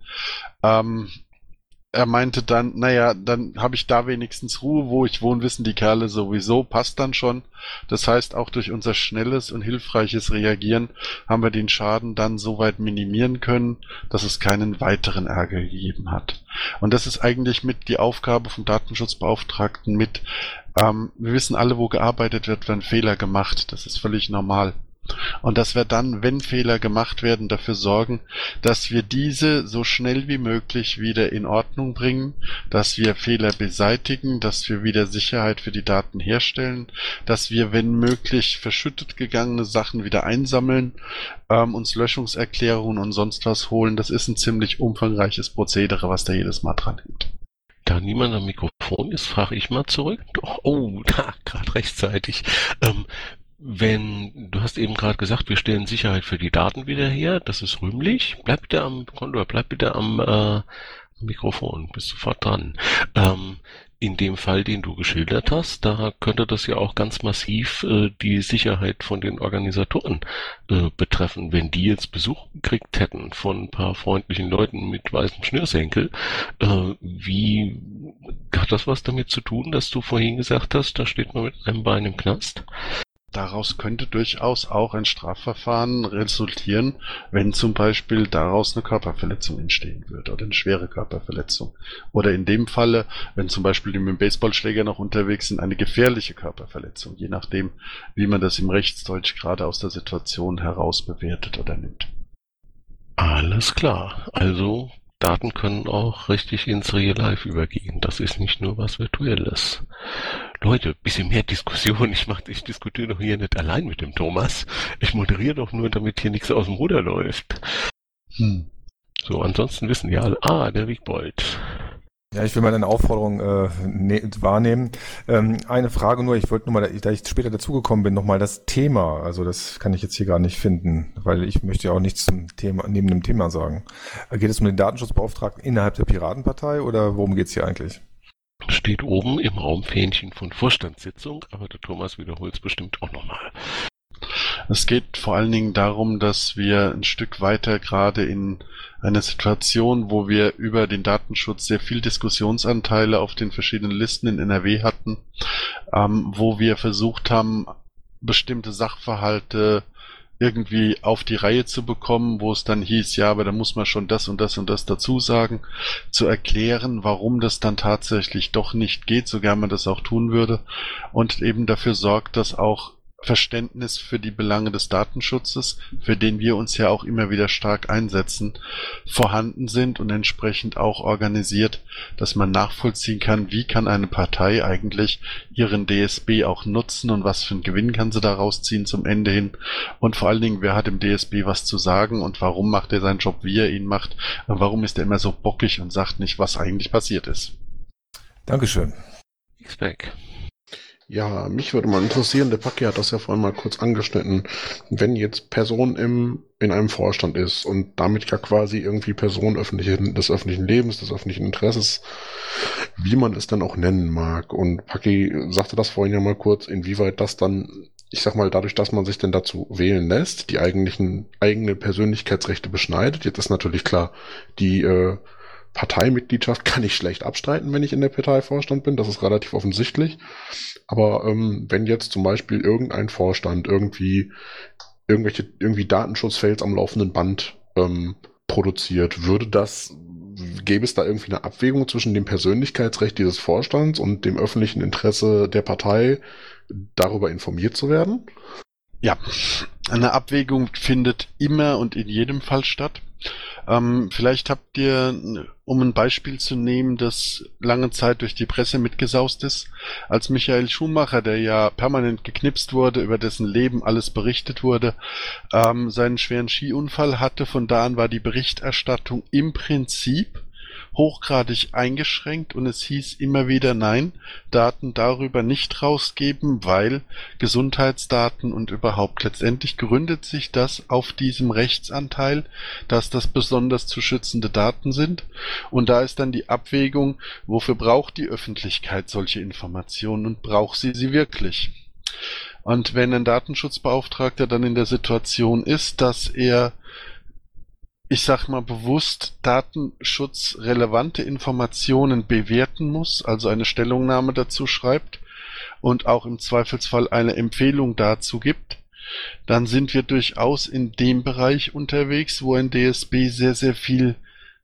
Er meinte dann, naja, dann habe ich da wenigstens Ruhe, wo ich wohne, wissen die Kerle sowieso, passt dann schon. Das heißt, auch durch unser schnelles und hilfreiches Reagieren haben wir den Schaden dann so weit minimieren können, dass es keinen weiteren Ärger gegeben hat. Und das ist eigentlich mit die Aufgabe vom Datenschutzbeauftragten mit, wir wissen alle, wo gearbeitet wird, werden Fehler gemacht. Das ist völlig normal. Und dass wir dann, wenn Fehler gemacht werden, dafür sorgen, dass wir diese so schnell wie möglich wieder in Ordnung bringen, dass wir Fehler beseitigen, dass wir wieder Sicherheit für die Daten herstellen, dass wir, wenn möglich, verschüttet gegangene Sachen wieder einsammeln, uns Löschungserklärungen und sonst was holen. Das ist ein ziemlich umfangreiches Prozedere, was da jedes Mal dran hängt. Da niemand am Mikrofon ist, frage ich mal zurück. Doch, oh, da, gerade rechtzeitig. Du hast eben gerade gesagt, wir stellen Sicherheit für die Daten wieder her, das ist rühmlich. Bleib bitte am Condor, bleib bitte am Mikrofon, bist sofort dran. In dem Fall, den du geschildert hast, da könnte das ja auch ganz massiv die Sicherheit von den Organisatoren betreffen. Wenn die jetzt Besuch gekriegt hätten von ein paar freundlichen Leuten mit weißem Schnürsenkel, wie hat das was damit zu tun, dass du vorhin gesagt hast, da steht man mit einem Bein im Knast? Daraus könnte durchaus auch ein Strafverfahren resultieren, wenn zum Beispiel daraus eine Körperverletzung entstehen würde oder eine schwere Körperverletzung. Oder in dem Falle, wenn zum Beispiel die mit dem Baseballschläger noch unterwegs sind, eine gefährliche Körperverletzung, je nachdem, wie man das im Rechtsdeutsch gerade aus der Situation heraus bewertet oder nimmt. Alles klar. Also Daten können auch richtig ins Real Life übergehen. Das ist nicht nur was Virtuelles. Leute, bisschen mehr Diskussion. Ich diskutiere doch hier nicht allein mit dem Thomas. Ich moderiere doch nur, damit hier nichts aus dem Ruder läuft. So, ansonsten wissen ja alle, der Wigbold. Ja, ich will mal deine Aufforderung wahrnehmen. Eine Frage nur, ich wollte nur mal, da ich später dazugekommen bin, nochmal das Thema. Also das kann ich jetzt hier gar nicht finden, weil ich möchte ja auch nichts zum Thema, neben dem Thema sagen. Geht es um den Datenschutzbeauftragten innerhalb der Piratenpartei oder worum geht's hier eigentlich? Steht oben im Raumfähnchen von Vorstandssitzung, aber der Thomas wiederholt es bestimmt auch nochmal. Es geht vor allen Dingen darum, dass wir ein Stück weiter gerade in einer Situation, wo wir über den Datenschutz sehr viel Diskussionsanteile auf den verschiedenen Listen in NRW hatten, wo wir versucht haben, bestimmte Sachverhalte irgendwie auf die Reihe zu bekommen, wo es dann hieß, ja, aber da muss man schon das und das und das dazu sagen, zu erklären, warum das dann tatsächlich doch nicht geht, so gern man das auch tun würde, und eben dafür sorgt, dass auch Verständnis für die Belange des Datenschutzes, für den wir uns ja auch immer wieder stark einsetzen, vorhanden sind und entsprechend auch organisiert, dass man nachvollziehen kann, wie kann eine Partei eigentlich ihren DSB auch nutzen und was für einen Gewinn kann sie daraus ziehen zum Ende hin und vor allen Dingen, wer hat im DSB was zu sagen und warum macht er seinen Job, wie er ihn macht und warum ist er immer so bockig und sagt nicht, was eigentlich passiert ist. Dankeschön. X-Back. Ja, mich würde mal interessieren, der Paki hat das ja vorhin mal kurz angeschnitten, wenn jetzt Person in einem Vorstand ist und damit ja quasi irgendwie Person des öffentlichen Lebens, des öffentlichen Interesses, wie man es dann auch nennen mag. Und Paki sagte das vorhin ja mal kurz, inwieweit das dann, ich sag mal, dadurch, dass man sich denn dazu wählen lässt, die eigene Persönlichkeitsrechte beschneidet. Jetzt ist natürlich klar, die Parteimitgliedschaft kann ich schlecht abstreiten, wenn ich in der Parteivorstand bin, das ist relativ offensichtlich. Aber wenn jetzt zum Beispiel irgendein Vorstand irgendwie Datenschutzfails am laufenden Band produziert, würde das gäbe es da irgendwie eine Abwägung zwischen dem Persönlichkeitsrecht dieses Vorstands und dem öffentlichen Interesse der Partei, darüber informiert zu werden? Ja, eine Abwägung findet immer und in jedem Fall statt. Vielleicht habt ihr, um ein Beispiel zu nehmen, das lange Zeit durch die Presse mitgesaust ist, als Michael Schumacher, der ja permanent geknipst wurde, über dessen Leben alles berichtet wurde, seinen schweren Skiunfall hatte. Von da an war die Berichterstattung im Prinzip hochgradig eingeschränkt und es hieß immer wieder, nein, Daten darüber nicht rausgeben, weil Gesundheitsdaten und überhaupt letztendlich gründet sich das auf diesem Rechtsanteil, dass das besonders zu schützende Daten sind. Und da ist dann die Abwägung, wofür braucht die Öffentlichkeit solche Informationen und braucht sie wirklich? Und wenn ein Datenschutzbeauftragter dann in der Situation ist, dass er, ich sag mal bewusst, datenschutzrelevante Informationen bewerten muss, also eine Stellungnahme dazu schreibt und auch im Zweifelsfall eine Empfehlung dazu gibt, dann sind wir durchaus in dem Bereich unterwegs, wo ein DSB sehr, sehr viel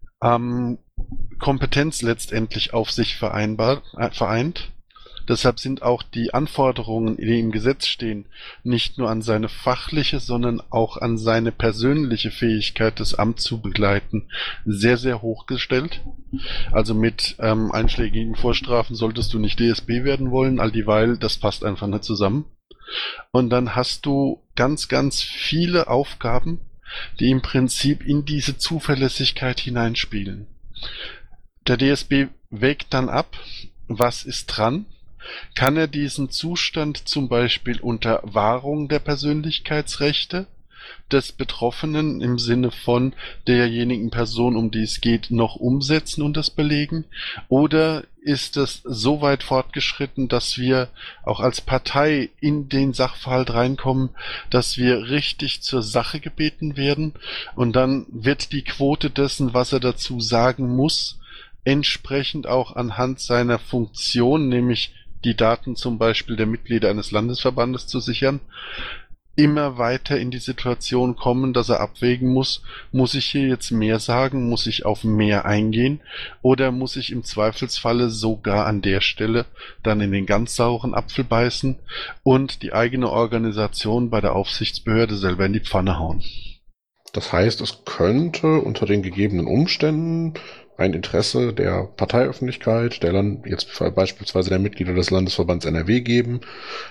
Kompetenz letztendlich auf sich vereint. Deshalb sind auch die Anforderungen, die im Gesetz stehen, nicht nur an seine fachliche, sondern auch an seine persönliche Fähigkeit, das Amt zu begleiten, sehr, sehr hoch gestellt. Also mit einschlägigen Vorstrafen solltest du nicht DSB werden wollen, all dieweil, das passt einfach nicht zusammen. Und dann hast du ganz, ganz viele Aufgaben, die im Prinzip in diese Zuverlässigkeit hineinspielen. Der DSB wägt dann ab, was ist dran? Kann er diesen Zustand zum Beispiel unter Wahrung der Persönlichkeitsrechte des Betroffenen im Sinne von derjenigen Person, um die es geht, noch umsetzen und das belegen? Oder ist es so weit fortgeschritten, dass wir auch als Partei in den Sachverhalt reinkommen, dass wir richtig zur Sache gebeten werden und dann wird die Quote dessen, was er dazu sagen muss, entsprechend auch anhand seiner Funktion, nämlich die Daten zum Beispiel der Mitglieder eines Landesverbandes zu sichern, immer weiter in die Situation kommen, dass er abwägen muss ich hier jetzt mehr sagen, muss ich auf mehr eingehen oder muss ich im Zweifelsfalle sogar an der Stelle dann in den ganz sauren Apfel beißen und die eigene Organisation bei der Aufsichtsbehörde selber in die Pfanne hauen. Das heißt, es könnte unter den gegebenen Umständen ein Interesse der Parteiöffentlichkeit, jetzt beispielsweise der Mitglieder des Landesverbands NRW geben,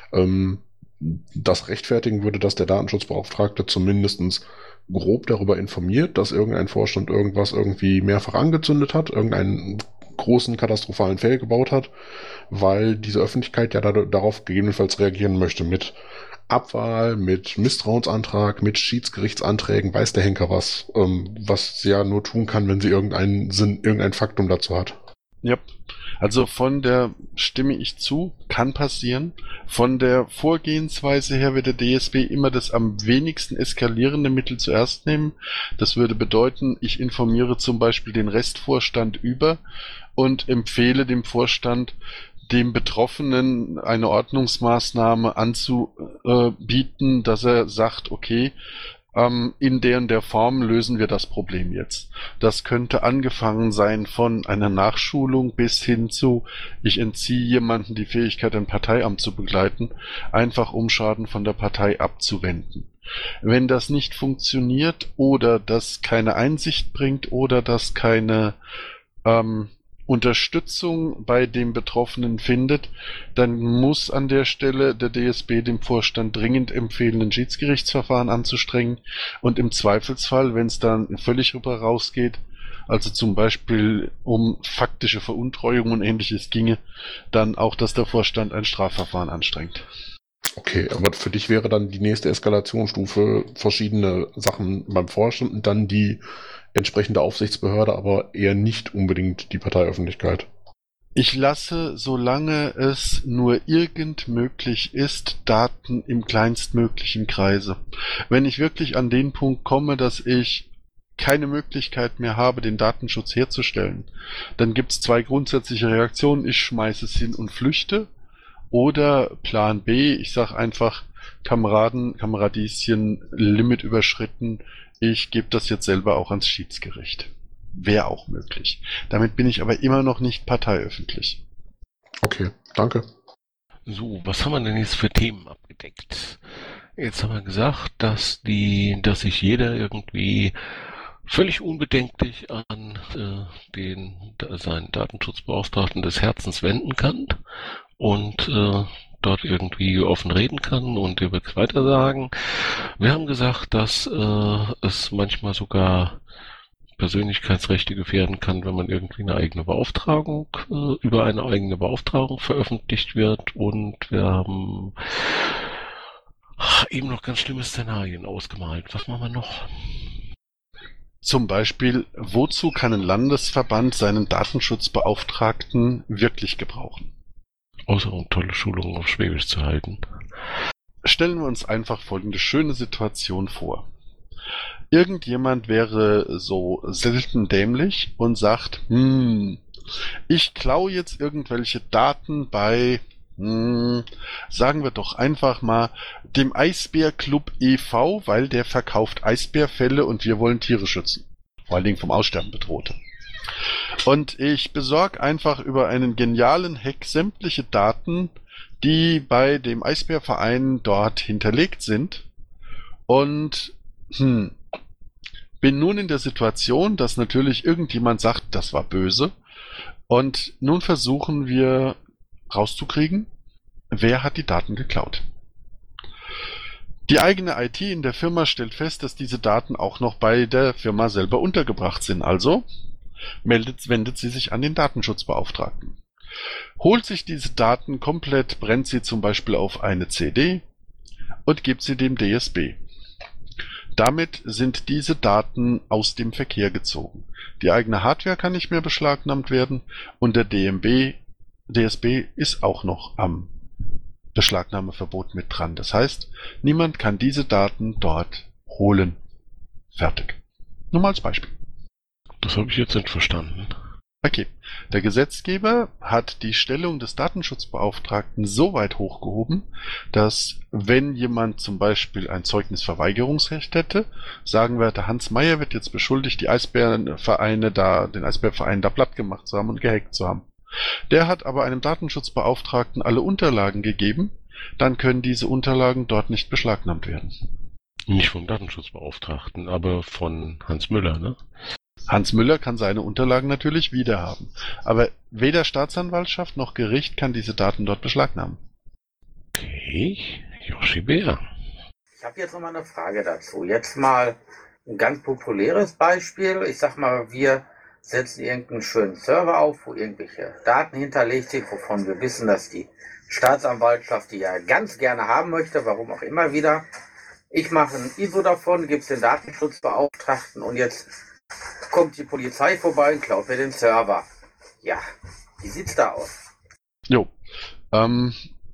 das rechtfertigen würde, dass der Datenschutzbeauftragte zumindest grob darüber informiert, dass irgendein Vorstand irgendwas irgendwie mehrfach angezündet hat, irgendeinen großen katastrophalen Fail gebaut hat, weil diese Öffentlichkeit ja darauf gegebenenfalls reagieren möchte mit Abwahl, mit Misstrauensantrag, mit Schiedsgerichtsanträgen, weiß der Henker was sie ja nur tun kann, wenn sie irgendein Faktum dazu hat. Ja, also von der stimme ich zu, kann passieren. Von der Vorgehensweise her wird der DSB immer das am wenigsten eskalierende Mittel zuerst nehmen. Das würde bedeuten, ich informiere zum Beispiel den Restvorstand über und empfehle dem Vorstand, dem Betroffenen eine Ordnungsmaßnahme anzubieten, dass er sagt, okay, in der und der Form lösen wir das Problem jetzt. Das könnte angefangen sein von einer Nachschulung bis hin zu, ich entziehe jemanden die Fähigkeit, ein Parteiamt zu begleiten, einfach um Schaden von der Partei abzuwenden. Wenn das nicht funktioniert oder das keine Einsicht bringt oder das keine Unterstützung bei dem Betroffenen findet, dann muss an der Stelle der DSB dem Vorstand dringend empfehlen, ein Schiedsgerichtsverfahren anzustrengen und im Zweifelsfall, wenn es dann völlig rüber rausgeht, also zum Beispiel um faktische Veruntreuung und ähnliches ginge, dann auch, dass der Vorstand ein Strafverfahren anstrengt. Okay, aber für dich wäre dann die nächste Eskalationsstufe verschiedene Sachen beim Vorstand und dann die entsprechende Aufsichtsbehörde, aber eher nicht unbedingt die Parteiöffentlichkeit. Ich lasse, solange es nur irgend möglich ist, Daten im kleinstmöglichen Kreise. Wenn ich wirklich an den Punkt komme, dass ich keine Möglichkeit mehr habe, den Datenschutz herzustellen, dann gibt es zwei grundsätzliche Reaktionen. Ich schmeiße es hin und flüchte. Oder Plan B, ich sage einfach, Kameradieschen, Limit überschritten, ich gebe das jetzt selber auch ans Schiedsgericht. wäre auch möglich. Damit bin ich aber immer noch nicht parteiöffentlich. Okay, danke. So, was haben wir denn jetzt für Themen abgedeckt? Jetzt haben wir gesagt, dass sich jeder irgendwie völlig unbedenklich an seinen Datenschutzbeauftragten des Herzens wenden kann und dort irgendwie offen reden kann und der wird es weiter sagen. Wir haben gesagt, dass es manchmal sogar Persönlichkeitsrechte gefährden kann, wenn man irgendwie eine eigene Beauftragung über eine eigene Beauftragung veröffentlicht wird, und wir haben eben noch ganz schlimme Szenarien ausgemalt. Was machen wir noch? Zum Beispiel, wozu kann ein Landesverband seinen Datenschutzbeauftragten wirklich gebrauchen? Außer um tolle Schulungen auf Schwäbisch zu halten. Stellen wir uns einfach folgende schöne Situation vor. Irgendjemand wäre so selten dämlich und sagt, ich klaue jetzt irgendwelche Daten bei, sagen wir doch einfach mal, dem Eisbärclub e.V., weil der verkauft Eisbärfelle und wir wollen Tiere schützen. Vor allen Dingen vom Aussterben bedrohte. Und ich besorge einfach über einen genialen Hack sämtliche Daten, die bei dem Eisbärverein dort hinterlegt sind, und bin nun in der Situation, dass natürlich irgendjemand sagt, das war böse, und nun versuchen wir rauszukriegen, wer hat die Daten geklaut. Die eigene IT in der Firma stellt fest, dass diese Daten auch noch bei der Firma selber untergebracht sind, also wendet sie sich an den Datenschutzbeauftragten. Holt sich diese Daten komplett, brennt sie zum Beispiel auf eine CD und gibt sie dem DSB. Damit sind diese Daten aus dem Verkehr gezogen. Die eigene Hardware kann nicht mehr beschlagnahmt werden und der DSB ist auch noch am Beschlagnahmeverbot mit dran. Das heißt, niemand kann diese Daten dort holen. Fertig. Nur mal als Beispiel. Das habe ich jetzt nicht verstanden. Okay. Der Gesetzgeber hat die Stellung des Datenschutzbeauftragten so weit hochgehoben, dass, wenn jemand zum Beispiel ein Zeugnisverweigerungsrecht hätte, sagen wir, der Hans Meyer wird jetzt beschuldigt, den Eisbärverein da platt gemacht zu haben und gehackt zu haben. Der hat aber einem Datenschutzbeauftragten alle Unterlagen gegeben, dann können diese Unterlagen dort nicht beschlagnahmt werden. Nicht vom Datenschutzbeauftragten, aber von Hans Müller, ne? Hans Müller kann seine Unterlagen natürlich wiederhaben, aber weder Staatsanwaltschaft noch Gericht kann diese Daten dort beschlagnahmen. Okay, Yoshi Bär. Ich habe jetzt nochmal eine Frage dazu. Jetzt mal ein ganz populäres Beispiel. Ich sag mal, wir setzen irgendeinen schönen Server auf, wo irgendwelche Daten hinterlegt sind, wovon wir wissen, dass die Staatsanwaltschaft die ja ganz gerne haben möchte, warum auch immer wieder. Ich mache ein ISO davon, gebe es den Datenschutzbeauftragten und jetzt kommt die Polizei vorbei und klaut mir den Server. Ja, wie sieht's da aus? Jo, an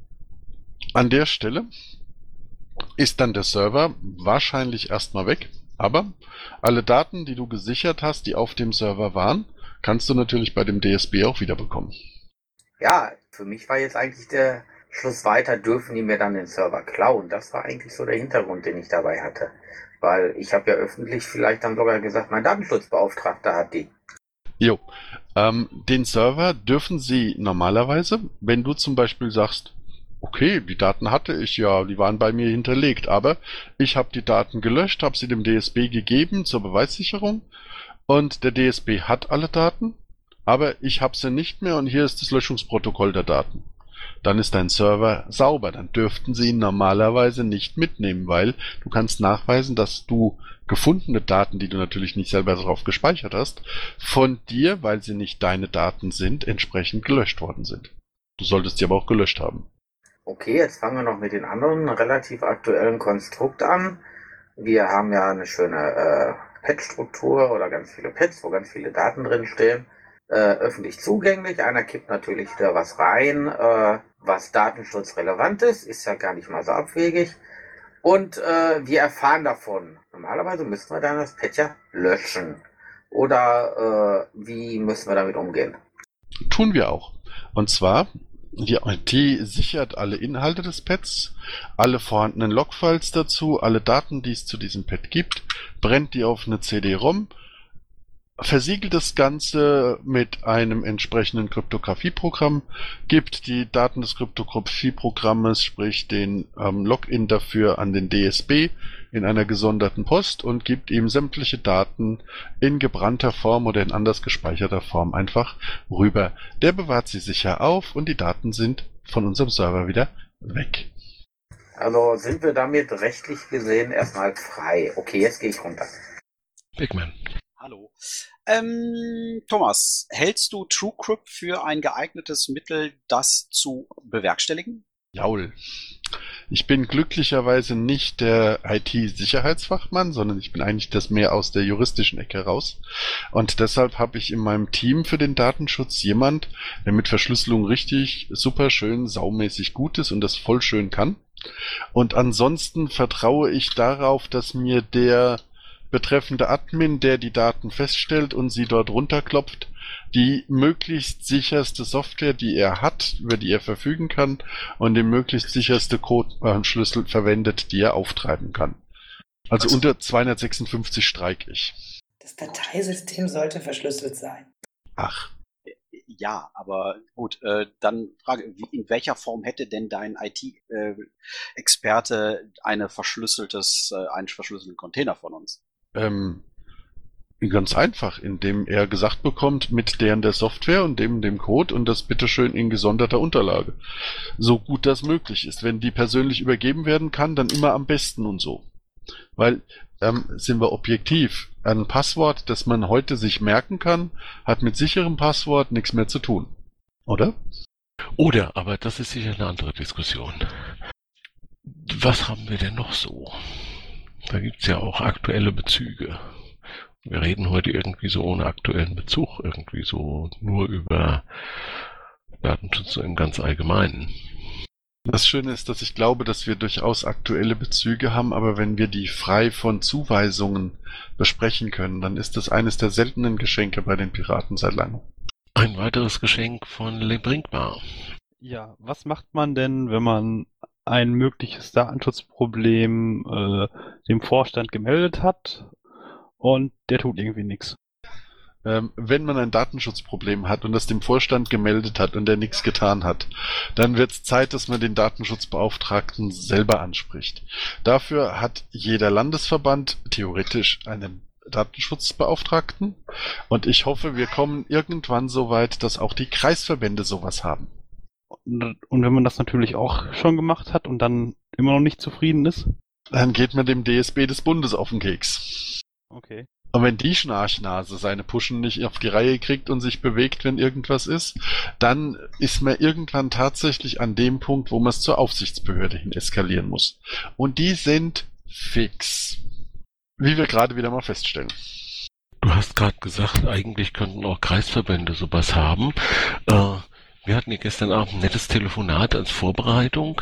der Stelle ist dann der Server wahrscheinlich erstmal weg, aber alle Daten, die du gesichert hast, die auf dem Server waren, kannst du natürlich bei dem DSB auch wieder bekommen. Ja, für mich war jetzt eigentlich der Schluss weiter, dürfen die mir dann den Server klauen? Das war eigentlich so der Hintergrund, den ich dabei hatte. Weil ich habe ja öffentlich vielleicht dann sogar gesagt, mein Datenschutzbeauftragter hat die. Jo, den Server dürfen sie normalerweise, wenn du zum Beispiel sagst, okay, die Daten hatte ich ja, die waren bei mir hinterlegt, aber ich habe die Daten gelöscht, habe sie dem DSB gegeben zur Beweissicherung und der DSB hat alle Daten, aber ich habe sie nicht mehr und hier ist das Löschungsprotokoll der Daten. Dann ist dein Server sauber, dann dürften sie ihn normalerweise nicht mitnehmen, weil du kannst nachweisen, dass du gefundene Daten, die du natürlich nicht selber darauf gespeichert hast, von dir, weil sie nicht deine Daten sind, entsprechend gelöscht worden sind. Du solltest sie aber auch gelöscht haben. Okay, jetzt fangen wir noch mit den anderen relativ aktuellen Konstrukt an. Wir haben ja eine schöne Pad-Struktur oder ganz viele Pads, wo ganz viele Daten drin stehen. Öffentlich zugänglich. Einer kippt natürlich da was rein, was datenschutzrelevant ist ja gar nicht mal so abwegig. Und wir erfahren davon. Normalerweise müssten wir dann das Pad ja löschen. Oder wie müssen wir damit umgehen? Tun wir auch. Und zwar, die IT sichert alle Inhalte des Pads, alle vorhandenen Logfiles dazu, alle Daten, die es zu diesem Pad gibt, brennt die auf eine CD-ROM, versiegelt das Ganze mit einem entsprechenden Kryptographieprogramm, gibt die Daten des Kryptographieprogrammes, sprich den Login dafür an den DSB in einer gesonderten Post und gibt ihm sämtliche Daten in gebrannter Form oder in anders gespeicherter Form einfach rüber. Der bewahrt sie sicher auf und die Daten sind von unserem Server wieder weg. Also sind wir damit rechtlich gesehen erstmal frei. Okay, jetzt gehe ich runter. Bigman. Hallo. Thomas, hältst du TrueCrypt für ein geeignetes Mittel, das zu bewerkstelligen? Jaul. Ich bin glücklicherweise nicht der IT-Sicherheitsfachmann, sondern ich bin eigentlich das mehr aus der juristischen Ecke raus. Und deshalb habe ich in meinem Team für den Datenschutz jemand, der mit Verschlüsselung richtig super schön, saumäßig gut ist und das voll schön kann. Und ansonsten vertraue ich darauf, dass mir der betreffende Admin, der die Daten feststellt und sie dort runterklopft, die möglichst sicherste Software, die er hat, über die er verfügen kann, und den möglichst sicherste Code-Schlüssel verwendet, die er auftreiben kann. Also unter 256 streike ich. Das Dateisystem sollte verschlüsselt sein. Ach. Ja, aber gut, dann Frage, in welcher Form hätte denn dein IT-Experte einen verschlüsselten Container von uns? Ganz einfach, indem er gesagt bekommt, mit der Software und dem Code und das bitteschön in gesonderter Unterlage. So gut das möglich ist. Wenn die persönlich übergeben werden kann, dann immer am besten und so. Weil, sind wir objektiv, ein Passwort, das man heute sich merken kann, hat mit sicherem Passwort nichts mehr zu tun. Oder? Oder, aber das ist sicher eine andere Diskussion. Was haben wir denn noch so? Da gibt's ja auch aktuelle Bezüge. Wir reden heute irgendwie so ohne aktuellen Bezug, irgendwie so nur über Datenschutz im ganz Allgemeinen. Das Schöne ist, dass ich glaube, dass wir durchaus aktuelle Bezüge haben, aber wenn wir die frei von Zuweisungen besprechen können, dann ist das eines der seltenen Geschenke bei den Piraten seit langem. Ein weiteres Geschenk von Lebrinkbar. Ja, was macht man denn, wenn man ein mögliches Datenschutzproblem dem Vorstand gemeldet hat und der tut irgendwie nichts? Wenn man ein Datenschutzproblem hat und das dem Vorstand gemeldet hat und der nichts getan hat, dann wird es Zeit, dass man den Datenschutzbeauftragten selber anspricht. Dafür hat jeder Landesverband theoretisch einen Datenschutzbeauftragten und ich hoffe, wir kommen irgendwann so weit, dass auch die Kreisverbände sowas haben. Und wenn man das natürlich auch schon gemacht hat und dann immer noch nicht zufrieden ist? Dann geht man dem DSB des Bundes auf den Keks. Okay. Und wenn die Schnarchnase seine Pushen nicht auf die Reihe kriegt und sich bewegt, wenn irgendwas ist, dann ist man irgendwann tatsächlich an dem Punkt, wo man es zur Aufsichtsbehörde hin eskalieren muss. Und die sind fix. Wie wir gerade wieder mal feststellen. Du hast gerade gesagt, eigentlich könnten auch Kreisverbände sowas haben. Wir hatten ja gestern Abend ein nettes Telefonat als Vorbereitung.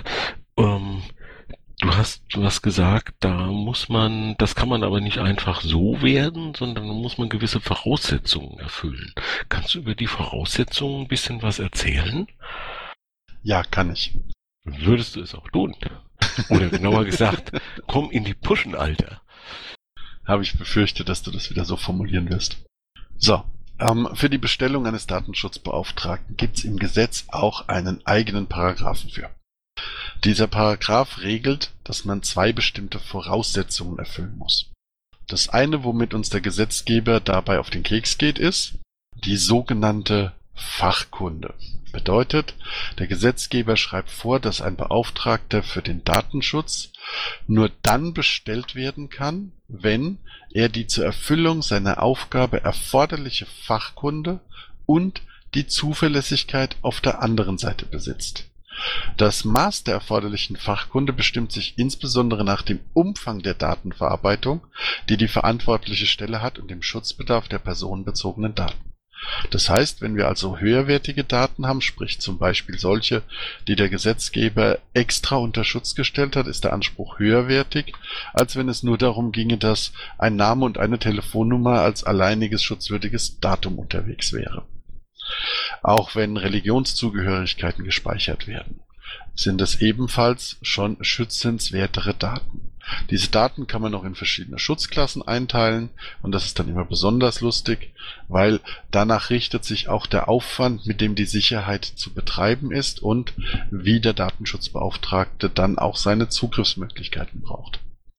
Du hast gesagt, das kann man aber nicht einfach so werden, sondern da muss man gewisse Voraussetzungen erfüllen. Kannst du über die Voraussetzungen ein bisschen was erzählen? Ja, kann ich. Würdest du es auch tun? Oder genauer gesagt, komm in die Puschen, Alter. Habe ich befürchtet, dass du das wieder so formulieren wirst. So, für die Bestellung eines Datenschutzbeauftragten gibt es im Gesetz auch einen eigenen Paragraphen für. Dieser Paragraph regelt, dass man zwei bestimmte Voraussetzungen erfüllen muss. Das eine, womit uns der Gesetzgeber dabei auf den Keks geht, ist die sogenannte Fachkunde. Bedeutet, der Gesetzgeber schreibt vor, dass ein Beauftragter für den Datenschutz nur dann bestellt werden kann, wenn er die zur Erfüllung seiner Aufgabe erforderliche Fachkunde und die Zuverlässigkeit auf der anderen Seite besitzt. Das Maß der erforderlichen Fachkunde bestimmt sich insbesondere nach dem Umfang der Datenverarbeitung, die die verantwortliche Stelle hat, und dem Schutzbedarf der personenbezogenen Daten. Das heißt, wenn wir also höherwertige Daten haben, sprich zum Beispiel solche, die der Gesetzgeber extra unter Schutz gestellt hat, ist der Anspruch höherwertig, als wenn es nur darum ginge, dass ein Name und eine Telefonnummer als alleiniges schutzwürdiges Datum unterwegs wäre. Auch wenn Religionszugehörigkeiten gespeichert werden. sind es ebenfalls schon schützenswertere Daten. Diese Daten kann man auch in verschiedene Schutzklassen einteilen und das ist dann immer besonders lustig, weil danach richtet sich auch der Aufwand, mit dem die Sicherheit zu betreiben ist und wie der Datenschutzbeauftragte dann auch seine Zugriffsmöglichkeiten braucht.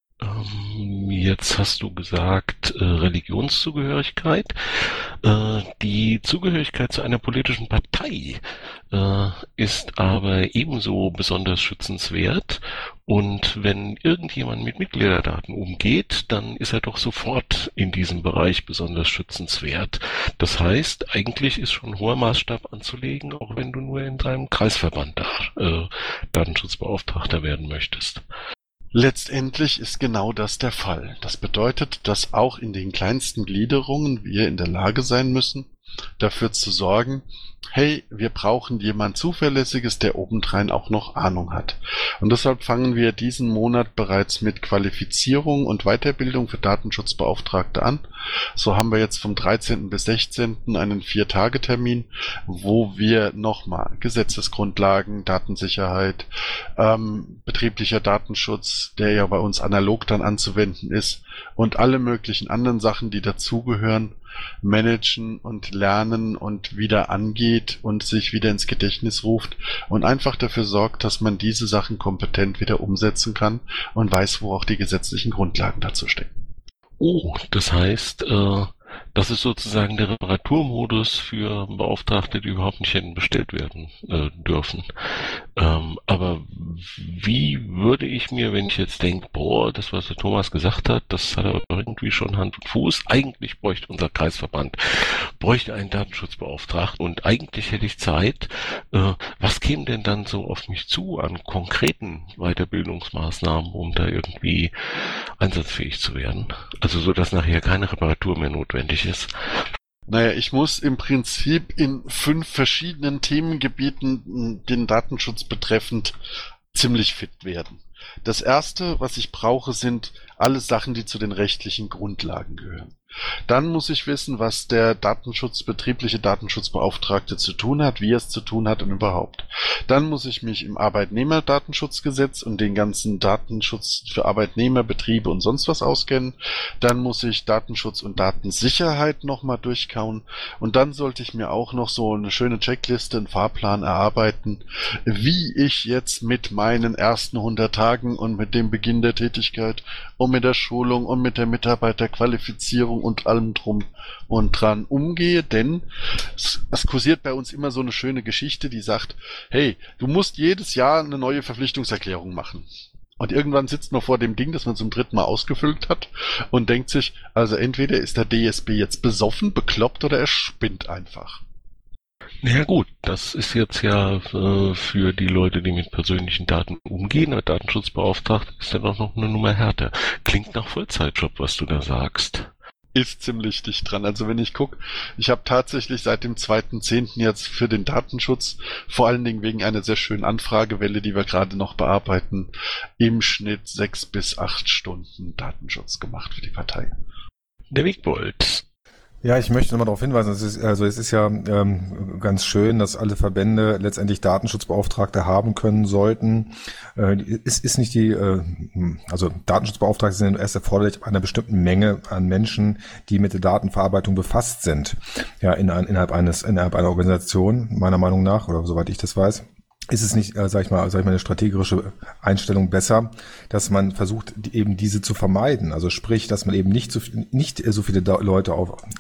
Jetzt hast du gesagt Religionszugehörigkeit. Die Zugehörigkeit zu einer politischen Partei ist aber ebenso besonders schützenswert. Und wenn irgendjemand mit Mitgliederdaten umgeht, dann ist er doch sofort in diesem Bereich besonders schützenswert. Das heißt, eigentlich ist schon ein hoher Maßstab anzulegen, auch wenn du nur in deinem Kreisverband Datenschutzbeauftragter werden möchtest. Letztendlich ist genau das der Fall. Das bedeutet, dass auch in den kleinsten Gliederungen wir in der Lage sein müssen, dafür zu sorgen, hey, wir brauchen jemand Zuverlässiges, der obendrein auch noch Ahnung hat. Und deshalb fangen wir diesen Monat bereits mit Qualifizierung und Weiterbildung für Datenschutzbeauftragte an. So haben wir jetzt vom 13. bis 16. einen 4-Tage-Termin, wo wir nochmal Gesetzesgrundlagen, Datensicherheit, betrieblicher Datenschutz, der ja bei uns analog dann anzuwenden ist, und alle möglichen anderen Sachen, die dazugehören, managen und lernen und wieder angeht und sich wieder ins Gedächtnis ruft und einfach dafür sorgt, dass man diese Sachen kompetent wieder umsetzen kann und weiß, wo auch die gesetzlichen Grundlagen dazu stecken. Oh, das heißt, das ist sozusagen der Reparaturmodus für Beauftragte, die überhaupt nicht hätten bestellt werden dürfen. Aber wie würde ich mir, wenn ich jetzt denke, boah, das, was der Thomas gesagt hat, das hat aber irgendwie schon Hand und Fuß, eigentlich bräuchte unser Kreisverband, bräuchte einen Datenschutzbeauftragten und eigentlich hätte ich Zeit, was käme denn dann so auf mich zu an konkreten Weiterbildungsmaßnahmen, um da irgendwie einsatzfähig zu werden? Also so, dass nachher keine Reparatur mehr notwendig ist. Naja, ich muss im Prinzip in 5 verschiedenen Themengebieten den Datenschutz betreffend ziemlich fit werden. Das erste, was ich brauche, sind alle Sachen, die zu den rechtlichen Grundlagen gehören. Dann muss ich wissen, was der betriebliche Datenschutzbeauftragte zu tun hat, wie er es zu tun hat und überhaupt. Dann muss ich mich im Arbeitnehmerdatenschutzgesetz und den ganzen Datenschutz für Arbeitnehmer, Betriebe und sonst was auskennen. Dann muss ich Datenschutz und Datensicherheit nochmal durchkauen. Und dann sollte ich mir auch noch so eine schöne Checkliste, einen Fahrplan erarbeiten, wie ich jetzt mit meinen ersten 100 Tagen und mit dem Beginn der Tätigkeit und mit der Schulung und mit der Mitarbeiterqualifizierung und allem drum und dran umgehe, denn es kursiert bei uns immer so eine schöne Geschichte, die sagt, hey, du musst jedes Jahr eine neue Verpflichtungserklärung machen. Und irgendwann sitzt man vor dem Ding, das man zum 3. Mal ausgefüllt hat und denkt sich, also entweder ist der DSB jetzt besoffen, bekloppt oder er spinnt einfach. Ja gut, das ist jetzt ja für die Leute, die mit persönlichen Daten umgehen, als Datenschutzbeauftragter ist ja doch noch eine Nummer härter. Klingt nach Vollzeitjob, was du da sagst. Ist ziemlich dicht dran. Also wenn ich gucke, ich habe tatsächlich seit dem 2.10. jetzt für den Datenschutz, vor allen Dingen wegen einer sehr schönen Anfragewelle, die wir gerade noch bearbeiten, im Schnitt 6 bis 8 Stunden Datenschutz gemacht für die Partei. Der Wigbold. Ja, ich möchte nochmal darauf hinweisen, es ist ja ganz schön, dass alle Verbände letztendlich Datenschutzbeauftragte haben können sollten. Es ist nicht also Datenschutzbeauftragte sind erst erforderlich bei einer bestimmten Menge an Menschen, die mit der Datenverarbeitung befasst sind. Ja, innerhalb einer Organisation, meiner Meinung nach, oder soweit ich das weiß. Ist es nicht, sag ich mal, eine strategische Einstellung besser, dass man versucht, eben diese zu vermeiden? Also sprich, dass man eben nicht so viele Leute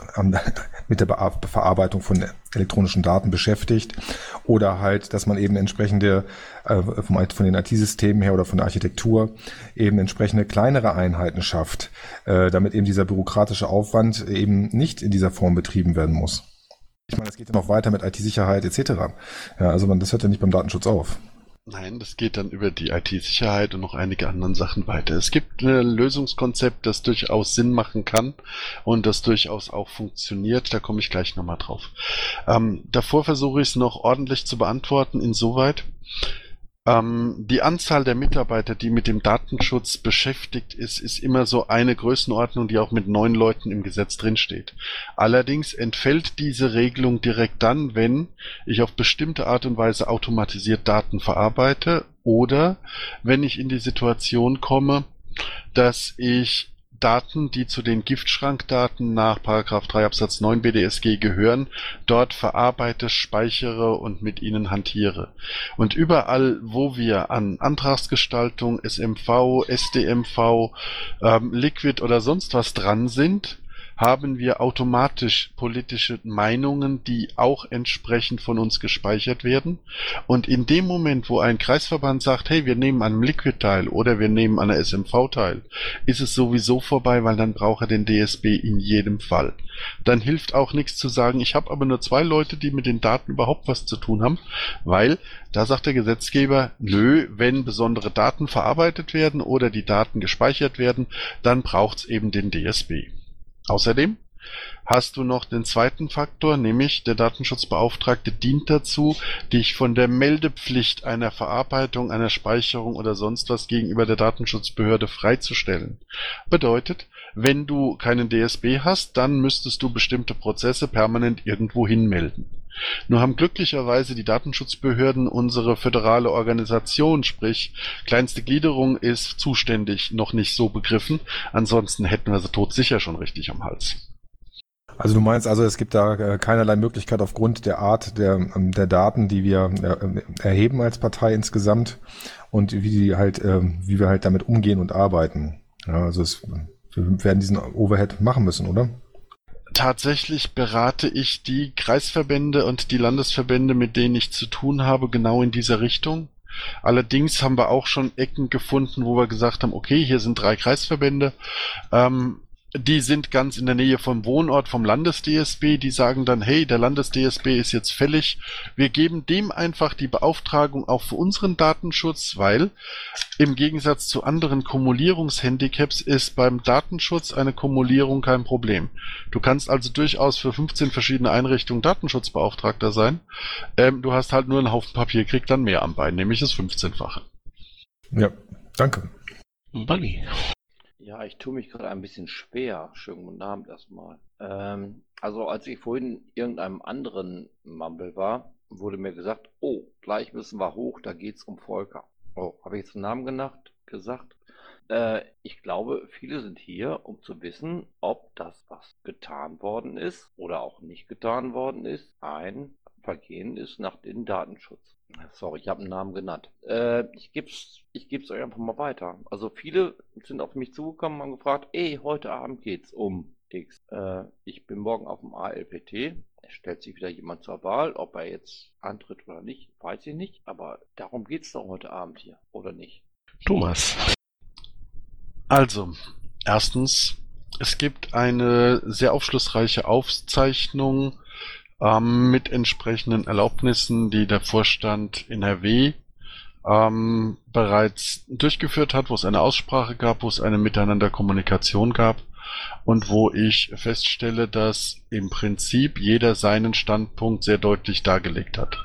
mit der Verarbeitung von elektronischen Daten beschäftigt oder halt, dass man eben entsprechende von den IT-Systemen her oder von der Architektur eben entsprechende kleinere Einheiten schafft, damit eben dieser bürokratische Aufwand eben nicht in dieser Form betrieben werden muss. Ich meine, es geht ja noch weiter mit IT-Sicherheit etc. Ja, also das hört ja nicht beim Datenschutz auf. Nein, das geht dann über die IT-Sicherheit und noch einige andere Sachen weiter. Es gibt ein Lösungskonzept, das durchaus Sinn machen kann und das durchaus auch funktioniert. Da komme ich gleich nochmal drauf. Davor versuche ich es noch ordentlich zu beantworten, insoweit. Die Anzahl der Mitarbeiter, die mit dem Datenschutz beschäftigt ist, ist immer so eine Größenordnung, die auch mit 9 Leuten im Gesetz drinsteht. Allerdings entfällt diese Regelung direkt dann, wenn ich auf bestimmte Art und Weise automatisiert Daten verarbeite oder wenn ich in die Situation komme, dass ich Daten, die zu den Giftschrankdaten nach § 3 Absatz 9 BDSG gehören, dort verarbeite, speichere und mit ihnen hantiere. Und überall, wo wir an Antragsgestaltung, SMV, SDMV, Liquid oder sonst was dran sind, haben wir automatisch politische Meinungen, die auch entsprechend von uns gespeichert werden. Und in dem Moment, wo ein Kreisverband sagt, hey, wir nehmen an einem Liquid teil oder wir nehmen an einer SMV teil, ist es sowieso vorbei, weil dann braucht er den DSB in jedem Fall. Dann hilft auch nichts zu sagen, ich habe aber nur 2 Leute, die mit den Daten überhaupt was zu tun haben, weil da sagt der Gesetzgeber, nö, wenn besondere Daten verarbeitet werden oder die Daten gespeichert werden, dann braucht's eben den DSB. Außerdem hast du noch den zweiten Faktor, nämlich der Datenschutzbeauftragte dient dazu, dich von der Meldepflicht einer Verarbeitung, einer Speicherung oder sonst was gegenüber der Datenschutzbehörde freizustellen. Bedeutet, wenn du keinen DSB hast, dann müsstest du bestimmte Prozesse permanent irgendwo hinmelden. Nur haben glücklicherweise die Datenschutzbehörden unsere föderale Organisation, sprich kleinste Gliederung ist zuständig, noch nicht so begriffen. Ansonsten hätten wir sie todsicher schon richtig am Hals. Also du meinst also, es gibt da keinerlei Möglichkeit aufgrund der Art der Daten, die wir erheben als Partei insgesamt und wie wir halt damit umgehen und arbeiten. Ja, also wir werden diesen Overhead machen müssen, oder? Tatsächlich berate ich die Kreisverbände und die Landesverbände, mit denen ich zu tun habe, genau in dieser Richtung. Allerdings haben wir auch schon Ecken gefunden, wo wir gesagt haben, okay, hier sind 3 Kreisverbände, die sind ganz in der Nähe vom Wohnort vom Landes-DSB, die sagen dann, hey, der Landes-DSB ist jetzt fällig, wir geben dem einfach die Beauftragung auch für unseren Datenschutz, weil im Gegensatz zu anderen Kumulierungshandicaps ist beim Datenschutz eine Kumulierung kein Problem. Du kannst also durchaus für 15 verschiedene Einrichtungen Datenschutzbeauftragter sein, du hast halt nur einen Haufen Papier, kriegt dann mehr am Bein, nämlich das 15-fache. Ja, danke. Bunny. Ja, ich tue mich gerade ein bisschen schwer. Schönen guten Abend erstmal. Also als ich vorhin in irgendeinem anderen Mumble war, wurde mir gesagt, oh, gleich müssen wir hoch, da geht's um Volker. Oh, habe ich jetzt einen Namen gesagt? Ich glaube, viele sind hier, um zu wissen, ob das, was getan worden ist oder auch nicht getan worden ist, ein Vergehen ist nach dem Datenschutz. Sorry, ich habe einen Namen genannt. Ich geb's euch einfach mal weiter. Also viele sind auf mich zugekommen und haben gefragt, heute Abend geht's um X. Ich bin morgen auf dem ALPT. Es stellt sich wieder jemand zur Wahl. Ob er jetzt antritt oder nicht, weiß ich nicht. Aber darum geht's doch heute Abend hier, oder nicht? Thomas. Also, erstens, es gibt eine sehr aufschlussreiche Aufzeichnung mit entsprechenden Erlaubnissen, die der Vorstand NRW bereits durchgeführt hat, wo es eine Aussprache gab, wo es eine Miteinander-Kommunikation gab und wo ich feststelle, dass im Prinzip jeder seinen Standpunkt sehr deutlich dargelegt hat.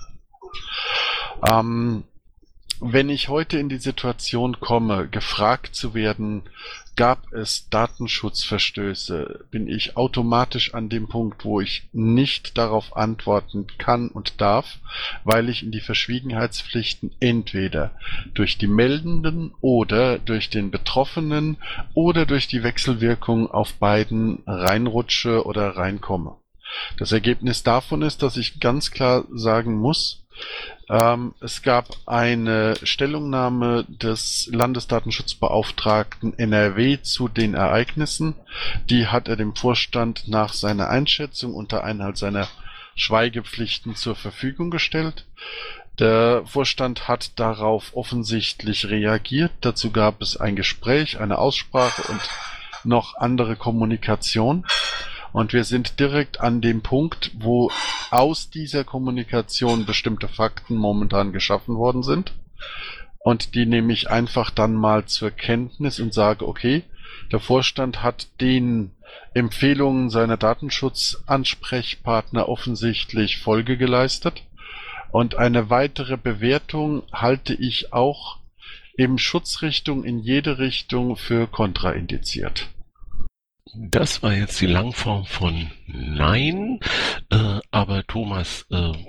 Wenn ich heute in die Situation komme, gefragt zu werden, gab es Datenschutzverstöße, bin ich automatisch an dem Punkt, wo ich nicht darauf antworten kann und darf, weil ich in die Verschwiegenheitspflichten entweder durch die Meldenden oder durch den Betroffenen oder durch die Wechselwirkung auf beiden reinrutsche oder reinkomme. Das Ergebnis davon ist, dass ich ganz klar sagen muss, es gab eine Stellungnahme des Landesdatenschutzbeauftragten NRW zu den Ereignissen. Die hat er dem Vorstand nach seiner Einschätzung unter Einhalt seiner Schweigepflichten zur Verfügung gestellt. Der Vorstand hat darauf offensichtlich reagiert. Dazu gab es ein Gespräch, eine Aussprache und noch andere Kommunikation. Und wir sind direkt an dem Punkt, wo aus dieser Kommunikation bestimmte Fakten momentan geschaffen worden sind. Und die nehme ich einfach dann mal zur Kenntnis und sage, okay, der Vorstand hat den Empfehlungen seiner Datenschutzansprechpartner offensichtlich Folge geleistet. Und eine weitere Bewertung halte ich auch in Schutzrichtung in jede Richtung für kontraindiziert. Das war jetzt die Langform von Nein, aber Thomas,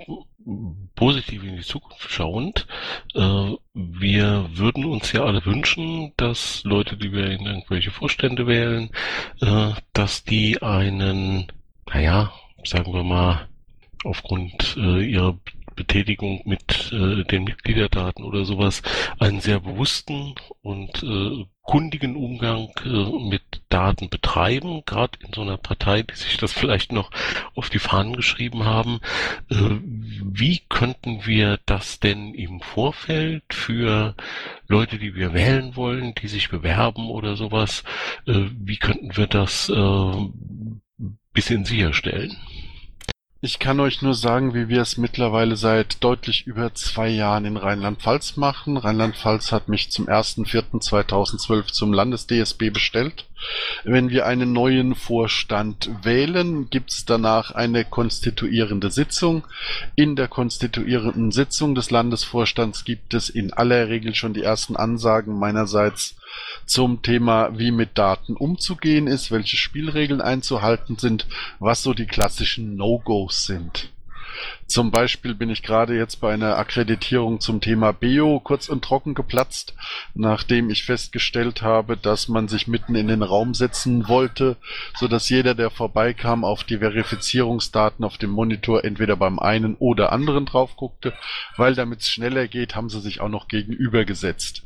positiv in die Zukunft schauend, wir würden uns ja alle wünschen, dass Leute, die wir in irgendwelche Vorstände wählen, dass die einen, naja, sagen wir mal, aufgrund ihrer Betätigung mit den Mitgliederdaten oder sowas einen sehr bewussten und kundigen Umgang mit Daten betreiben, gerade in so einer Partei, die sich das vielleicht noch auf die Fahnen geschrieben haben. Wie könnten wir das denn im Vorfeld für Leute, die wir wählen wollen, die sich bewerben oder sowas, wie könnten wir das bisschen sicherstellen? Ich kann euch nur sagen, wie wir es mittlerweile seit deutlich über 2 Jahren in Rheinland-Pfalz machen. Rheinland-Pfalz hat mich zum 1.4.2012 zum Landes-DSB bestellt. Wenn wir einen neuen Vorstand wählen, gibt es danach eine konstituierende Sitzung. In der konstituierenden Sitzung des Landesvorstands gibt es in aller Regel schon die ersten Ansagen meinerseits zum Thema, wie mit Daten umzugehen ist, welche Spielregeln einzuhalten sind, was so die klassischen No-Gos sind. Zum Beispiel bin ich gerade jetzt bei einer Akkreditierung zum Thema Beo kurz und trocken geplatzt, nachdem ich festgestellt habe, dass man sich mitten in den Raum setzen wollte, sodass jeder, der vorbeikam, auf die Verifizierungsdaten auf dem Monitor entweder beim einen oder anderen drauf guckte, weil damit es schneller geht, haben sie sich auch noch gegenübergesetzt.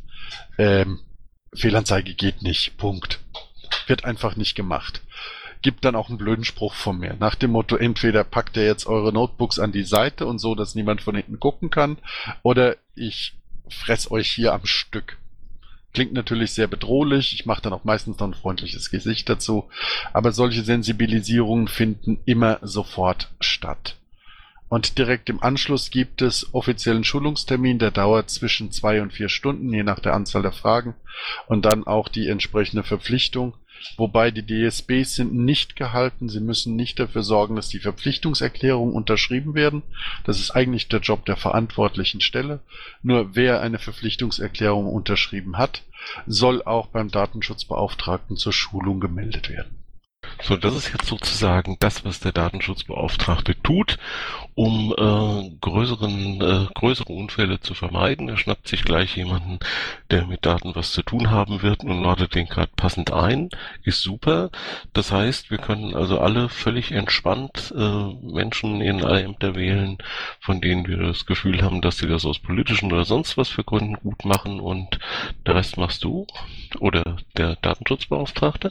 Fehlanzeige geht nicht. Punkt. Wird einfach nicht gemacht. Gibt dann auch einen blöden Spruch von mir. Nach dem Motto, entweder packt ihr jetzt eure Notebooks an die Seite und so, dass niemand von hinten gucken kann, oder ich fress euch hier am Stück. Klingt natürlich sehr bedrohlich. Ich mache dann auch meistens noch ein freundliches Gesicht dazu. Aber solche Sensibilisierungen finden immer sofort statt. Und direkt im Anschluss gibt es offiziellen Schulungstermin, der dauert zwischen 2 und 4 Stunden, je nach der Anzahl der Fragen. Und dann auch die entsprechende Verpflichtung. Wobei die DSBs sind nicht gehalten, sie müssen nicht dafür sorgen, dass die Verpflichtungserklärungen unterschrieben werden. Das ist eigentlich der Job der verantwortlichen Stelle. Nur wer eine Verpflichtungserklärung unterschrieben hat, soll auch beim Datenschutzbeauftragten zur Schulung gemeldet werden. So, das ist jetzt sozusagen das, was der Datenschutzbeauftragte tut, um größere Unfälle zu vermeiden. Er schnappt sich gleich jemanden, der mit Daten was zu tun haben wird und ladet den gerade passend ein. Ist super. Das heißt, wir können also alle völlig entspannt Menschen in alle Ämter wählen, von denen wir das Gefühl haben, dass sie das aus politischen oder sonst was für Gründen gut machen, und der Rest machst du oder der Datenschutzbeauftragte?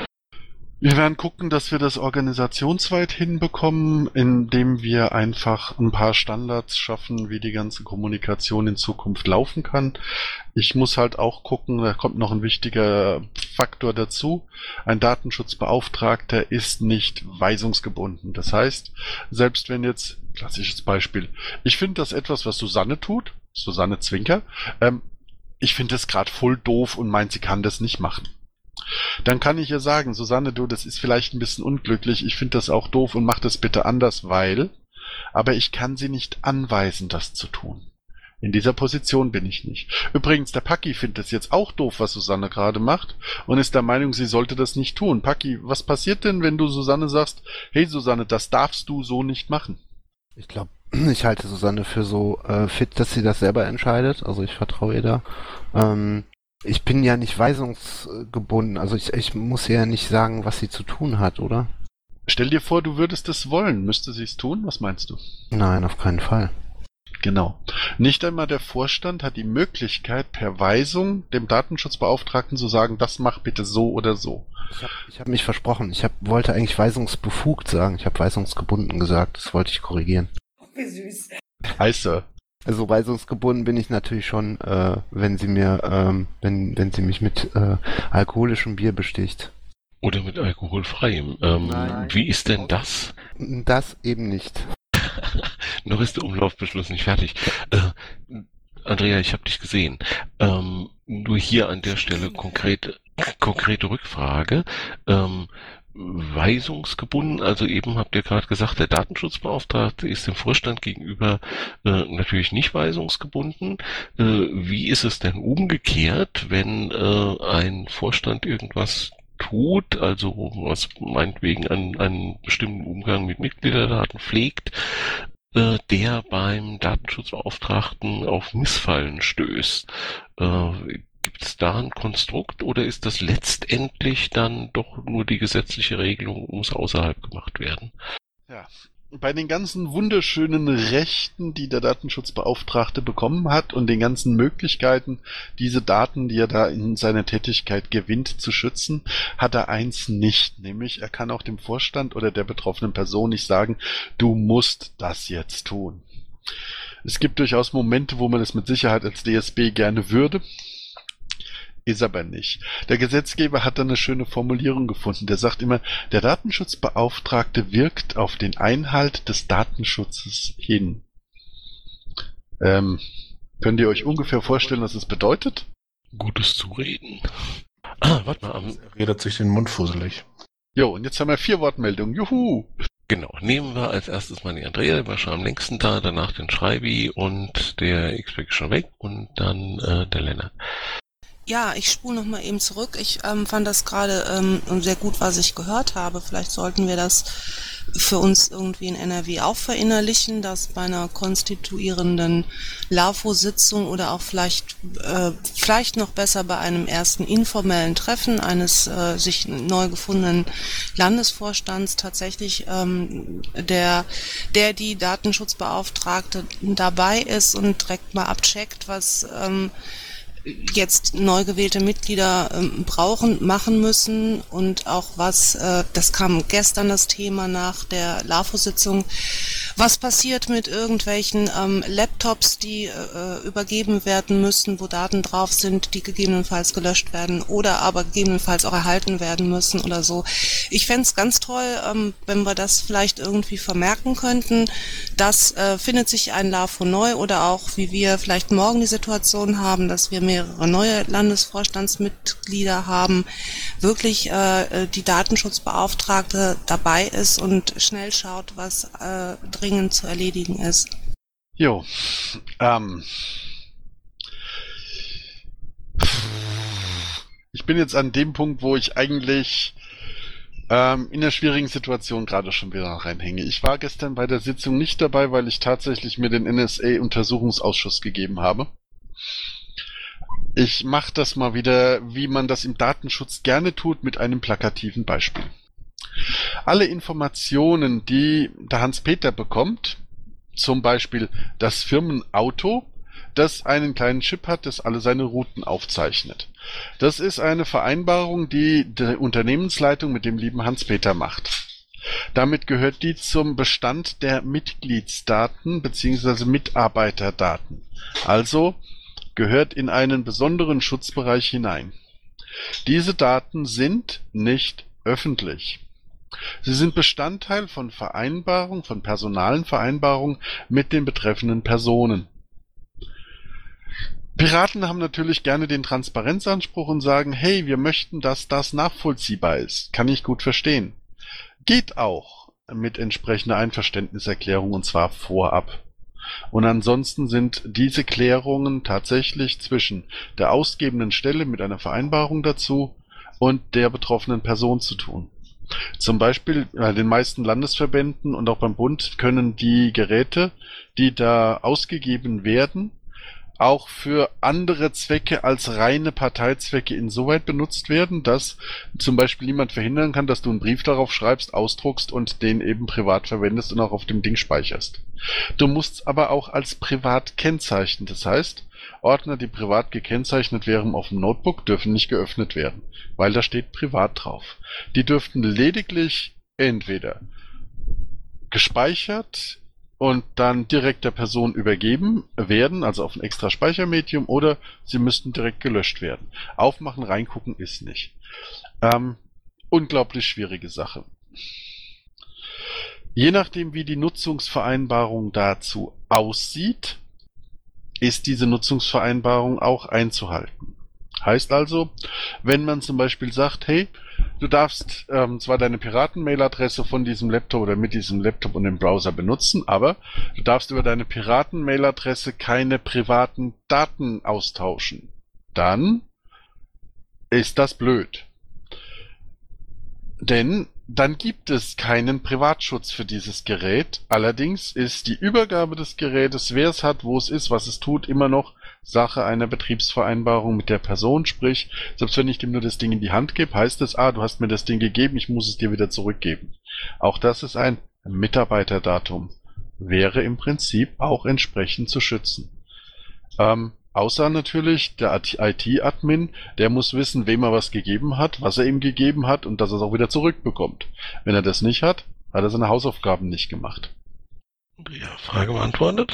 Wir werden gucken, dass wir das organisationsweit hinbekommen, indem wir einfach ein paar Standards schaffen, wie die ganze Kommunikation in Zukunft laufen kann. Ich muss halt auch gucken, da kommt noch ein wichtiger Faktor dazu. Ein Datenschutzbeauftragter ist nicht weisungsgebunden. Das heißt, selbst wenn jetzt, klassisches Beispiel, ich finde das etwas, was Susanne tut, Susanne Zwinker, ich finde das gerade voll doof und meint, sie kann das nicht machen. Dann kann ich ihr sagen, Susanne, du, das ist vielleicht ein bisschen unglücklich, ich finde das auch doof und mach das bitte anders, weil, aber ich kann sie nicht anweisen, das zu tun. In dieser Position bin ich nicht. Übrigens, der Paki findet es jetzt auch doof, was Susanne gerade macht, und ist der Meinung, sie sollte das nicht tun. Paki, was passiert denn, wenn du Susanne sagst, hey Susanne, das darfst du so nicht machen? Ich glaube, ich halte Susanne für so fit, dass sie das selber entscheidet, also ich vertraue ihr da. Ich bin ja nicht weisungsgebunden, also ich muss ihr ja nicht sagen, was sie zu tun hat, oder? Stell dir vor, du würdest es wollen. Müsste sie es tun? Was meinst du? Nein, auf keinen Fall. Genau. Nicht einmal der Vorstand hat die Möglichkeit, per Weisung dem Datenschutzbeauftragten zu sagen, das mach bitte so oder so. Ich hab mich versprochen. Ich wollte eigentlich weisungsbefugt sagen. Ich habe weisungsgebunden gesagt. Das wollte ich korrigieren. Wie süß. Hi, Sir. Also weisungsgebunden bin ich natürlich schon, wenn sie mir, wenn sie mich mit alkoholischem Bier besticht. Oder mit alkoholfreiem. Wie ist denn das? Das eben nicht. Noch ist der Umlaufbeschluss nicht fertig. Andrea, ich habe dich gesehen. Nur hier an der Stelle konkrete Rückfrage. weisungsgebunden? Also eben habt ihr gerade gesagt, der Datenschutzbeauftragte ist dem Vorstand gegenüber natürlich nicht weisungsgebunden. Wie ist es denn umgekehrt, wenn ein Vorstand irgendwas tut, also was meinetwegen einen bestimmten Umgang mit Mitgliederdaten pflegt, der beim Datenschutzbeauftragten auf Missfallen stößt? Gibt es da ein Konstrukt oder ist das letztendlich dann doch nur die gesetzliche Regelung, muss außerhalb gemacht werden? Ja, bei den ganzen wunderschönen Rechten, die der Datenschutzbeauftragte bekommen hat und den ganzen Möglichkeiten, diese Daten, die er da in seiner Tätigkeit gewinnt, zu schützen, hat er eins nicht, nämlich er kann auch dem Vorstand oder der betroffenen Person nicht sagen, du musst das jetzt tun. Es gibt durchaus Momente, wo man es mit Sicherheit als DSB gerne würde. Ist aber nicht. Der Gesetzgeber hat da eine schöne Formulierung gefunden. Der sagt immer, der Datenschutzbeauftragte wirkt auf den Einhalt des Datenschutzes hin. Könnt ihr euch ungefähr vorstellen, was es bedeutet? Gutes Zureden. Warte mal. Er redet sich den Mund fusselig. Jo, und jetzt haben wir 4 Wortmeldungen. Juhu! Genau, nehmen wir als erstes mal die Andrea, die war schon am längsten da, danach den Schreibi und der X-Pack schon weg und dann der Lennart. Ja, ich spule noch mal eben zurück. Ich fand das gerade sehr gut, was ich gehört habe. Vielleicht sollten wir das für uns irgendwie in NRW auch verinnerlichen, dass bei einer konstituierenden LAFO-Sitzung oder auch vielleicht noch besser bei einem ersten informellen Treffen eines sich neu gefundenen Landesvorstands tatsächlich die Datenschutzbeauftragte dabei ist und direkt mal abcheckt, was jetzt neu gewählte Mitglieder machen müssen und auch was, das kam gestern das Thema nach der LAFO-Sitzung, was passiert mit irgendwelchen Laptops, die übergeben werden müssen, wo Daten drauf sind, die gegebenenfalls gelöscht werden oder aber gegebenenfalls auch erhalten werden müssen oder so. Ich fände es ganz toll, wenn wir das vielleicht irgendwie vermerken könnten, dass findet sich ein LAFO neu oder auch wie wir vielleicht morgen die Situation haben, dass wir mehrere neue Landesvorstandsmitglieder haben, wirklich die Datenschutzbeauftragte dabei ist und schnell schaut, was dringend zu erledigen ist. Jo, ich bin jetzt an dem Punkt, wo ich eigentlich in einer schwierigen Situation gerade schon wieder reinhänge. Ich war gestern bei der Sitzung nicht dabei, weil ich tatsächlich mir den NSA-Untersuchungsausschuss gegeben habe. Ich mache das mal wieder, wie man das im Datenschutz gerne tut, mit einem plakativen Beispiel. Alle Informationen, die der Hans-Peter bekommt, zum Beispiel das Firmenauto, das einen kleinen Chip hat, das alle seine Routen aufzeichnet. Das ist eine Vereinbarung, die die Unternehmensleitung mit dem lieben Hans-Peter macht. Damit gehört die zum Bestand der Mitgliedsdaten bzw. Mitarbeiterdaten. Also gehört in einen besonderen Schutzbereich hinein. Diese Daten sind nicht öffentlich. Sie sind Bestandteil von Vereinbarungen, von personalen Vereinbarungen mit den betreffenden Personen. Piraten haben natürlich gerne den Transparenzanspruch und sagen, hey, wir möchten, dass das nachvollziehbar ist. Kann ich gut verstehen. Geht auch mit entsprechender Einverständniserklärung und zwar vorab. Und ansonsten sind diese Klärungen tatsächlich zwischen der ausgebenden Stelle mit einer Vereinbarung dazu und der betroffenen Person zu tun. Zum Beispiel bei den meisten Landesverbänden und auch beim Bund können die Geräte, die da ausgegeben werden, auch für andere Zwecke als reine Parteizwecke insoweit benutzt werden, dass zum Beispiel niemand verhindern kann, dass du einen Brief darauf schreibst, ausdruckst und den eben privat verwendest und auch auf dem Ding speicherst. Du musst aber auch als privat kennzeichnen. Das heißt, Ordner, die privat gekennzeichnet wären auf dem Notebook, dürfen nicht geöffnet werden, weil da steht privat drauf. Die dürften lediglich entweder gespeichert und dann direkt der Person übergeben werden, also auf ein extra Speichermedium, oder sie müssten direkt gelöscht werden. Aufmachen, reingucken ist nicht. Unglaublich schwierige Sache. Je nachdem, wie die Nutzungsvereinbarung dazu aussieht, ist diese Nutzungsvereinbarung auch einzuhalten. Heißt also, wenn man zum Beispiel sagt, hey, Du darfst zwar deine Piraten-Mail-Adresse von diesem Laptop oder mit diesem Laptop und dem Browser benutzen, aber du darfst über deine Piraten-Mail-Adresse keine privaten Daten austauschen. Dann ist das blöd. Denn dann gibt es keinen Privatschutz für dieses Gerät. Allerdings ist die Übergabe des Gerätes, wer es hat, wo es ist, was es tut, immer noch Sache einer Betriebsvereinbarung mit der Person. Sprich, selbst wenn ich dem nur das Ding in die Hand gebe, heißt es, du hast mir das Ding gegeben, ich muss es dir wieder zurückgeben. Auch das ist ein Mitarbeiterdatum. Wäre im Prinzip auch entsprechend zu schützen. Außer natürlich der IT-Admin, der muss wissen, wem er was gegeben hat, was er ihm gegeben hat und dass er es auch wieder zurückbekommt. Wenn er das nicht hat, hat er seine Hausaufgaben nicht gemacht. Ja, Frage beantwortet.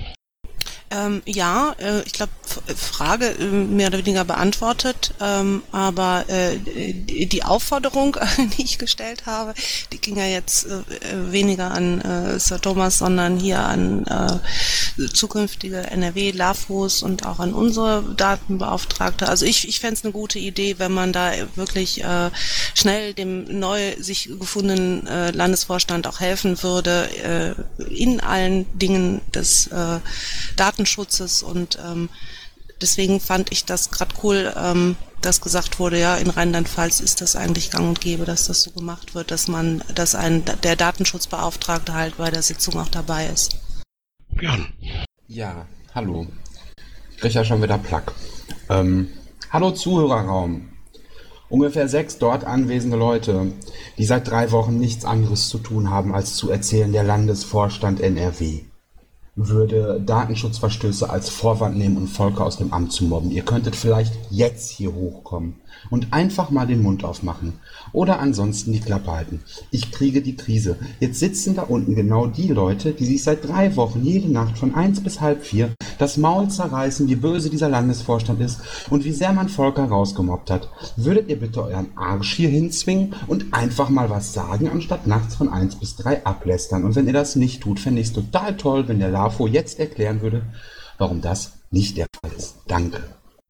Ich glaube, Frage mehr oder weniger beantwortet, aber die Aufforderung, die ich gestellt habe, die ging ja jetzt weniger an Sir Thomas, sondern hier an zukünftige NRW-LAFOs und auch an unsere Datenbeauftragte. Also ich fände es eine gute Idee, wenn man da wirklich schnell dem neu sich gefundenen Landesvorstand auch helfen würde, in allen Dingen des Datenschutzes und deswegen fand ich das gerade cool, dass gesagt wurde, ja, in Rheinland-Pfalz ist das eigentlich gang und gäbe, dass das so gemacht wird, dass der Datenschutzbeauftragte halt bei der Sitzung auch dabei ist. Björn. Ja, hallo. Ich krieg ja schon wieder Plack. Hallo Zuhörerraum. Ungefähr 6 dort anwesende Leute, die seit 3 Wochen nichts anderes zu tun haben, als zu erzählen, der Landesvorstand NRW würde Datenschutzverstöße als Vorwand nehmen, um Volker aus dem Amt zu mobben. Ihr könntet vielleicht jetzt hier hochkommen und einfach mal den Mund aufmachen oder ansonsten die Klappe halten. Ich kriege die Krise. Jetzt sitzen da unten genau die Leute, die sich seit 3 Wochen jede Nacht von 1 bis halb 4 das Maul zerreißen, wie böse dieser Landesvorstand ist und wie sehr man Volker rausgemobbt hat. Würdet ihr bitte euren Arsch hier hinzwingen und einfach mal was sagen, anstatt nachts von 1 bis 3 ablästern? Und wenn ihr das nicht tut, fände ich es total toll, wenn der LAFO jetzt erklären würde, warum das nicht der Fall ist. Danke.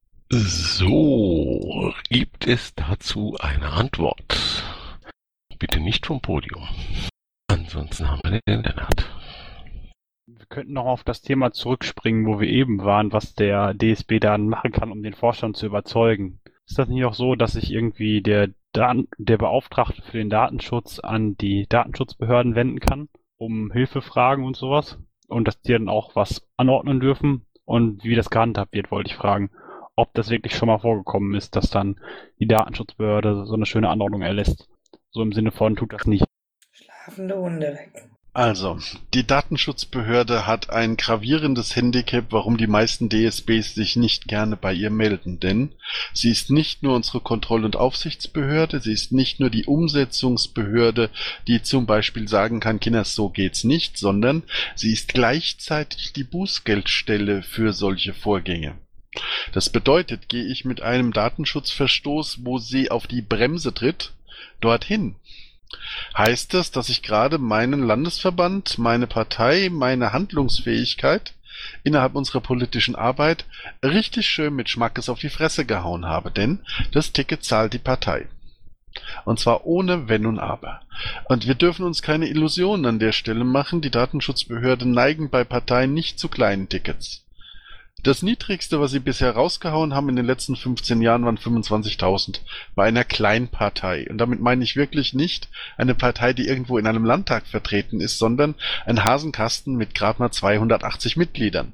So, gibt es dazu eine Antwort? Bitte nicht vom Podium. Ansonsten haben wir den Lennart. Wir könnten noch auf das Thema zurückspringen, wo wir eben waren, was der DSB dann machen kann, um den Vorstand zu überzeugen. Ist das nicht auch so, dass sich irgendwie der Beauftragte für den Datenschutz an die Datenschutzbehörden wenden kann, um Hilfe fragen und sowas? Und dass die dann auch was anordnen dürfen? Und wie das gehandhabt wird, wollte ich fragen. Ob das wirklich schon mal vorgekommen ist, dass dann die Datenschutzbehörde so eine schöne Anordnung erlässt. So im Sinne von, tut das nicht. Schlafende Hunde wecken. Also, die Datenschutzbehörde hat ein gravierendes Handicap, warum die meisten DSBs sich nicht gerne bei ihr melden, denn sie ist nicht nur unsere Kontroll- und Aufsichtsbehörde, sie ist nicht nur die Umsetzungsbehörde, die zum Beispiel sagen kann, Kinders, so geht's nicht, sondern sie ist gleichzeitig die Bußgeldstelle für solche Vorgänge. Das bedeutet, gehe ich mit einem Datenschutzverstoß, wo sie auf die Bremse tritt, dorthin, heißt das, dass ich gerade meinen Landesverband, meine Partei, meine Handlungsfähigkeit innerhalb unserer politischen Arbeit richtig schön mit Schmackes auf die Fresse gehauen habe, denn das Ticket zahlt die Partei. Und zwar ohne Wenn und Aber. Und wir dürfen uns keine Illusionen an der Stelle machen, die Datenschutzbehörden neigen bei Parteien nicht zu kleinen Tickets. Das niedrigste, was sie bisher rausgehauen haben in den letzten 15 Jahren, waren 25.000 bei einer Kleinpartei. Und damit meine ich wirklich nicht eine Partei, die irgendwo in einem Landtag vertreten ist, sondern ein Hasenkasten mit gerade mal 280 Mitgliedern.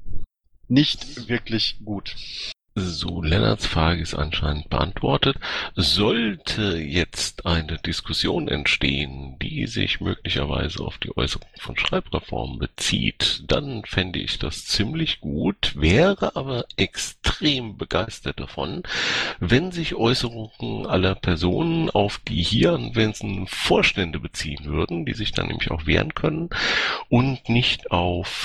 Nicht wirklich gut. So, Lennarts Frage ist anscheinend beantwortet. Sollte jetzt eine Diskussion entstehen, die sich möglicherweise auf die Äußerung von Schreibreformen bezieht, dann fände ich das ziemlich gut, wäre aber extrem begeistert davon, wenn sich Äußerungen aller Personen auf die hier anwesenden Vorstände beziehen würden, die sich dann nämlich auch wehren können und nicht auf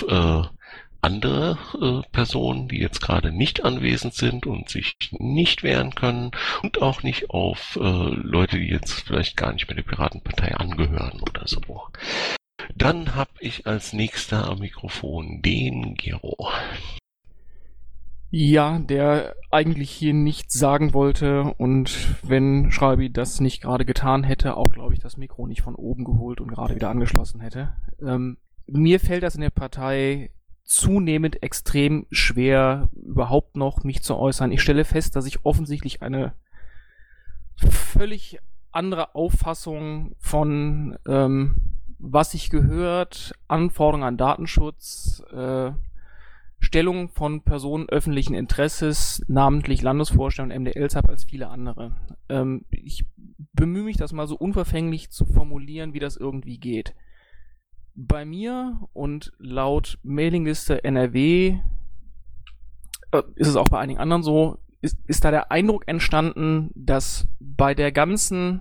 andere Personen, die jetzt gerade nicht anwesend sind und sich nicht wehren können und auch nicht auf Leute, die jetzt vielleicht gar nicht mehr der Piratenpartei angehören oder so. Dann habe ich als nächster am Mikrofon den Gero. Ja, der eigentlich hier nichts sagen wollte und wenn Schreibi das nicht gerade getan hätte, auch, glaube ich, das Mikro nicht von oben geholt und gerade wieder angeschlossen hätte. Mir fällt das in der Partei zunehmend extrem schwer, überhaupt noch mich zu äußern. Ich stelle fest, dass ich offensichtlich eine völlig andere Auffassung von was sich gehört, Anforderungen an Datenschutz, Stellung von Personen öffentlichen Interesses, namentlich Landesvorstand und MDLs habe als viele andere. Ich bemühe mich, das mal so unverfänglich zu formulieren, wie das irgendwie geht. Bei mir und laut Mailingliste NRW ist es auch bei einigen anderen so, ist da der Eindruck entstanden, dass bei der ganzen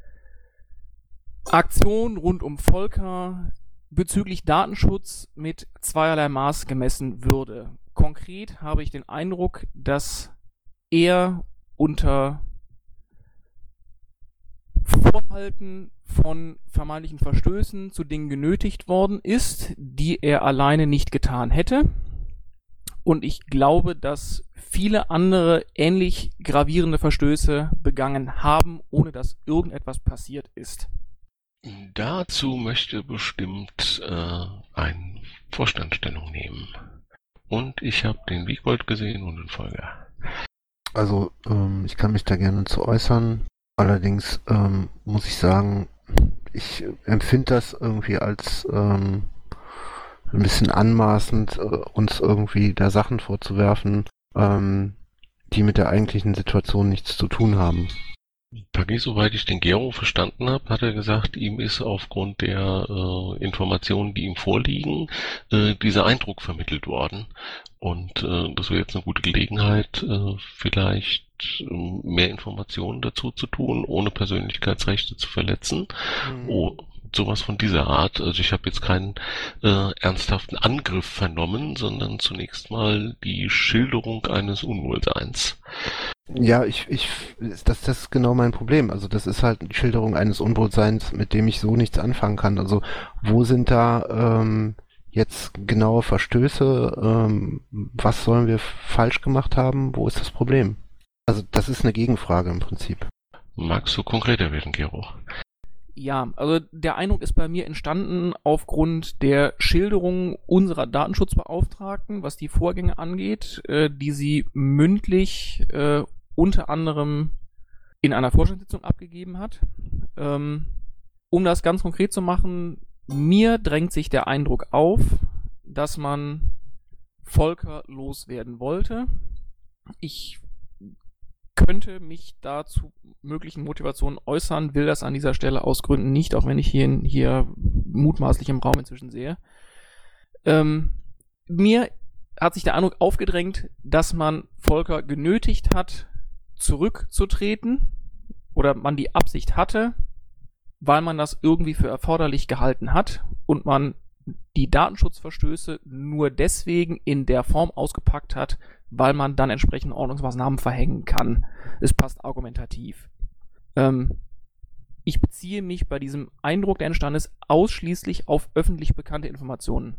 Aktion rund um Volker bezüglich Datenschutz mit zweierlei Maß gemessen würde. Konkret habe ich den Eindruck, dass er unter Vorhalten von vermeintlichen Verstößen zu Dingen genötigt worden ist, die er alleine nicht getan hätte. Und ich glaube, dass viele andere ähnlich gravierende Verstöße begangen haben, ohne dass irgendetwas passiert ist. Dazu möchte bestimmt ein Vorstand Stellung nehmen. Und ich habe den Wiegbold gesehen und den Volker. Also, ich kann mich da gerne zu äußern. Allerdings muss ich sagen, ich empfinde das irgendwie als ein bisschen anmaßend, uns irgendwie da Sachen vorzuwerfen, die mit der eigentlichen Situation nichts zu tun haben. Paggi, soweit ich den Gero verstanden habe, hat er gesagt, ihm ist aufgrund der Informationen, die ihm vorliegen, dieser Eindruck vermittelt worden. Und das wäre jetzt eine gute Gelegenheit, vielleicht mehr Informationen dazu zu tun, ohne Persönlichkeitsrechte zu verletzen. Oh, sowas von dieser Art. Also ich habe jetzt keinen ernsthaften Angriff vernommen, sondern zunächst mal die Schilderung eines Unwohlseins. Ja, das ist genau mein Problem. Also das ist halt die Schilderung eines Unwohlseins, mit dem ich so nichts anfangen kann. Also wo sind da jetzt genaue Verstöße? Was sollen wir falsch gemacht haben? Wo ist das Problem? Also das ist eine Gegenfrage im Prinzip. Magst du konkreter werden, Gero? Ja, also der Eindruck ist bei mir entstanden aufgrund der Schilderung unserer Datenschutzbeauftragten, was die Vorgänge angeht, die sie mündlich unter anderem in einer Vorstandssitzung abgegeben hat. Um das ganz konkret zu machen, mir drängt sich der Eindruck auf, dass man Volker loswerden wollte. Ich könnte mich da zu möglichen Motivationen äußern, will das an dieser Stelle aus Gründen nicht, auch wenn ich hier mutmaßlich im Raum inzwischen sehe. Mir hat sich der Eindruck aufgedrängt, dass man Volker genötigt hat, zurückzutreten oder man die Absicht hatte, weil man das irgendwie für erforderlich gehalten hat und man die Datenschutzverstöße nur deswegen in der Form ausgepackt hat, weil man dann entsprechende Ordnungsmaßnahmen verhängen kann. Es passt argumentativ. Ich beziehe mich bei diesem Eindruck, der entstanden ist, ausschließlich auf öffentlich bekannte Informationen.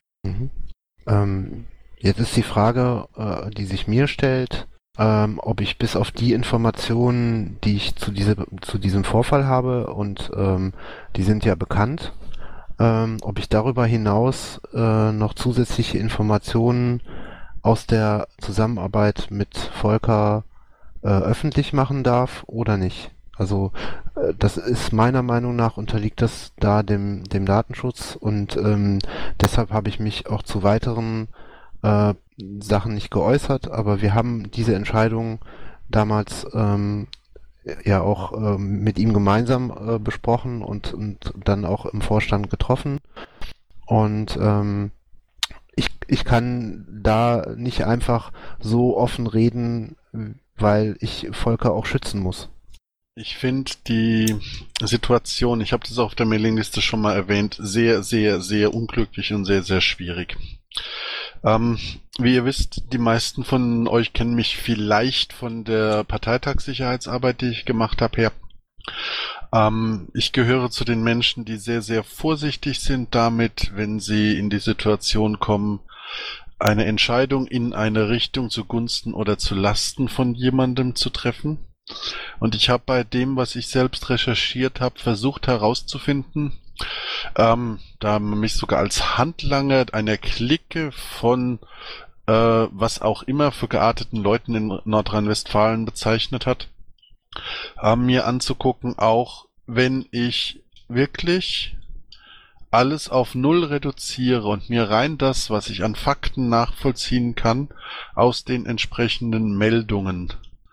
Jetzt ist die Frage, die sich mir stellt, ob ich bis auf die Informationen, die ich zu diesem Vorfall habe, und die sind ja bekannt, ob ich darüber hinaus noch zusätzliche Informationen aus der Zusammenarbeit mit Volker öffentlich machen darf oder nicht. Also das ist meiner Meinung nach, unterliegt das da dem Datenschutz, und deshalb habe ich mich auch zu weiteren Sachen nicht geäußert, aber wir haben diese Entscheidung damals ja auch mit ihm gemeinsam besprochen und dann auch im Vorstand getroffen, und ich kann da nicht einfach so offen reden, weil ich Volker auch schützen muss. Ich finde die Situation, ich habe das auf der Mailingliste schon mal erwähnt, sehr, sehr, sehr unglücklich und sehr, sehr schwierig. Wie ihr wisst, die meisten von euch kennen mich vielleicht von der Parteitagssicherheitsarbeit, die ich gemacht habe, her. Ich gehöre zu den Menschen, die sehr, sehr vorsichtig sind damit, wenn sie in die Situation kommen, eine Entscheidung in eine Richtung zugunsten oder zu Lasten von jemandem zu treffen. Und ich habe bei dem, was ich selbst recherchiert habe, versucht herauszufinden, da man mich sogar als Handlanger einer Clique von was auch immer für gearteten Leuten in Nordrhein-Westfalen bezeichnet hat, mir anzugucken, auch wenn ich wirklich alles auf Null reduziere und mir rein das, was ich an Fakten nachvollziehen kann, aus den entsprechenden Meldungen,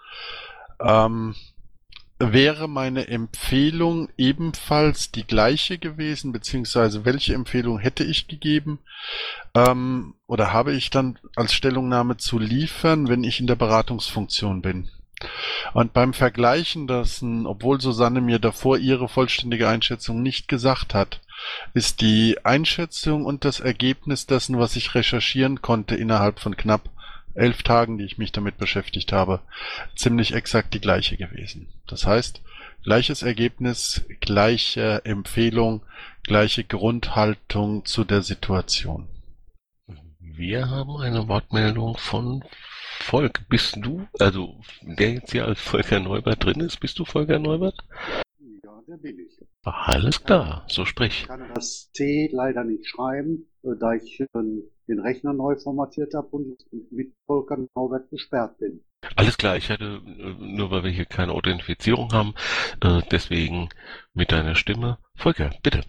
wäre meine Empfehlung ebenfalls die gleiche gewesen, beziehungsweise welche Empfehlung hätte ich gegeben, oder habe ich dann als Stellungnahme zu liefern, wenn ich in der Beratungsfunktion bin? Und beim Vergleichen dessen, obwohl Susanne mir davor ihre vollständige Einschätzung nicht gesagt hat, ist die Einschätzung und das Ergebnis dessen, was ich recherchieren konnte innerhalb von knapp 11 Tagen, die ich mich damit beschäftigt habe, ziemlich exakt die gleiche gewesen. Das heißt, gleiches Ergebnis, gleiche Empfehlung, gleiche Grundhaltung zu der Situation. Wir haben eine Wortmeldung von Volk. Bist du, also der jetzt hier als Volker Neubert drin ist, bist du Volker Neubert? Ja, der bin ich. Alles klar, so sprich. Ich kann das C leider nicht schreiben, da ich den Rechner neu formatiert habe und mit Volker Neubert gesperrt bin. Alles klar, ich hatte, nur weil wir hier keine Authentifizierung haben, deswegen mit deiner Stimme. Volker, bitte.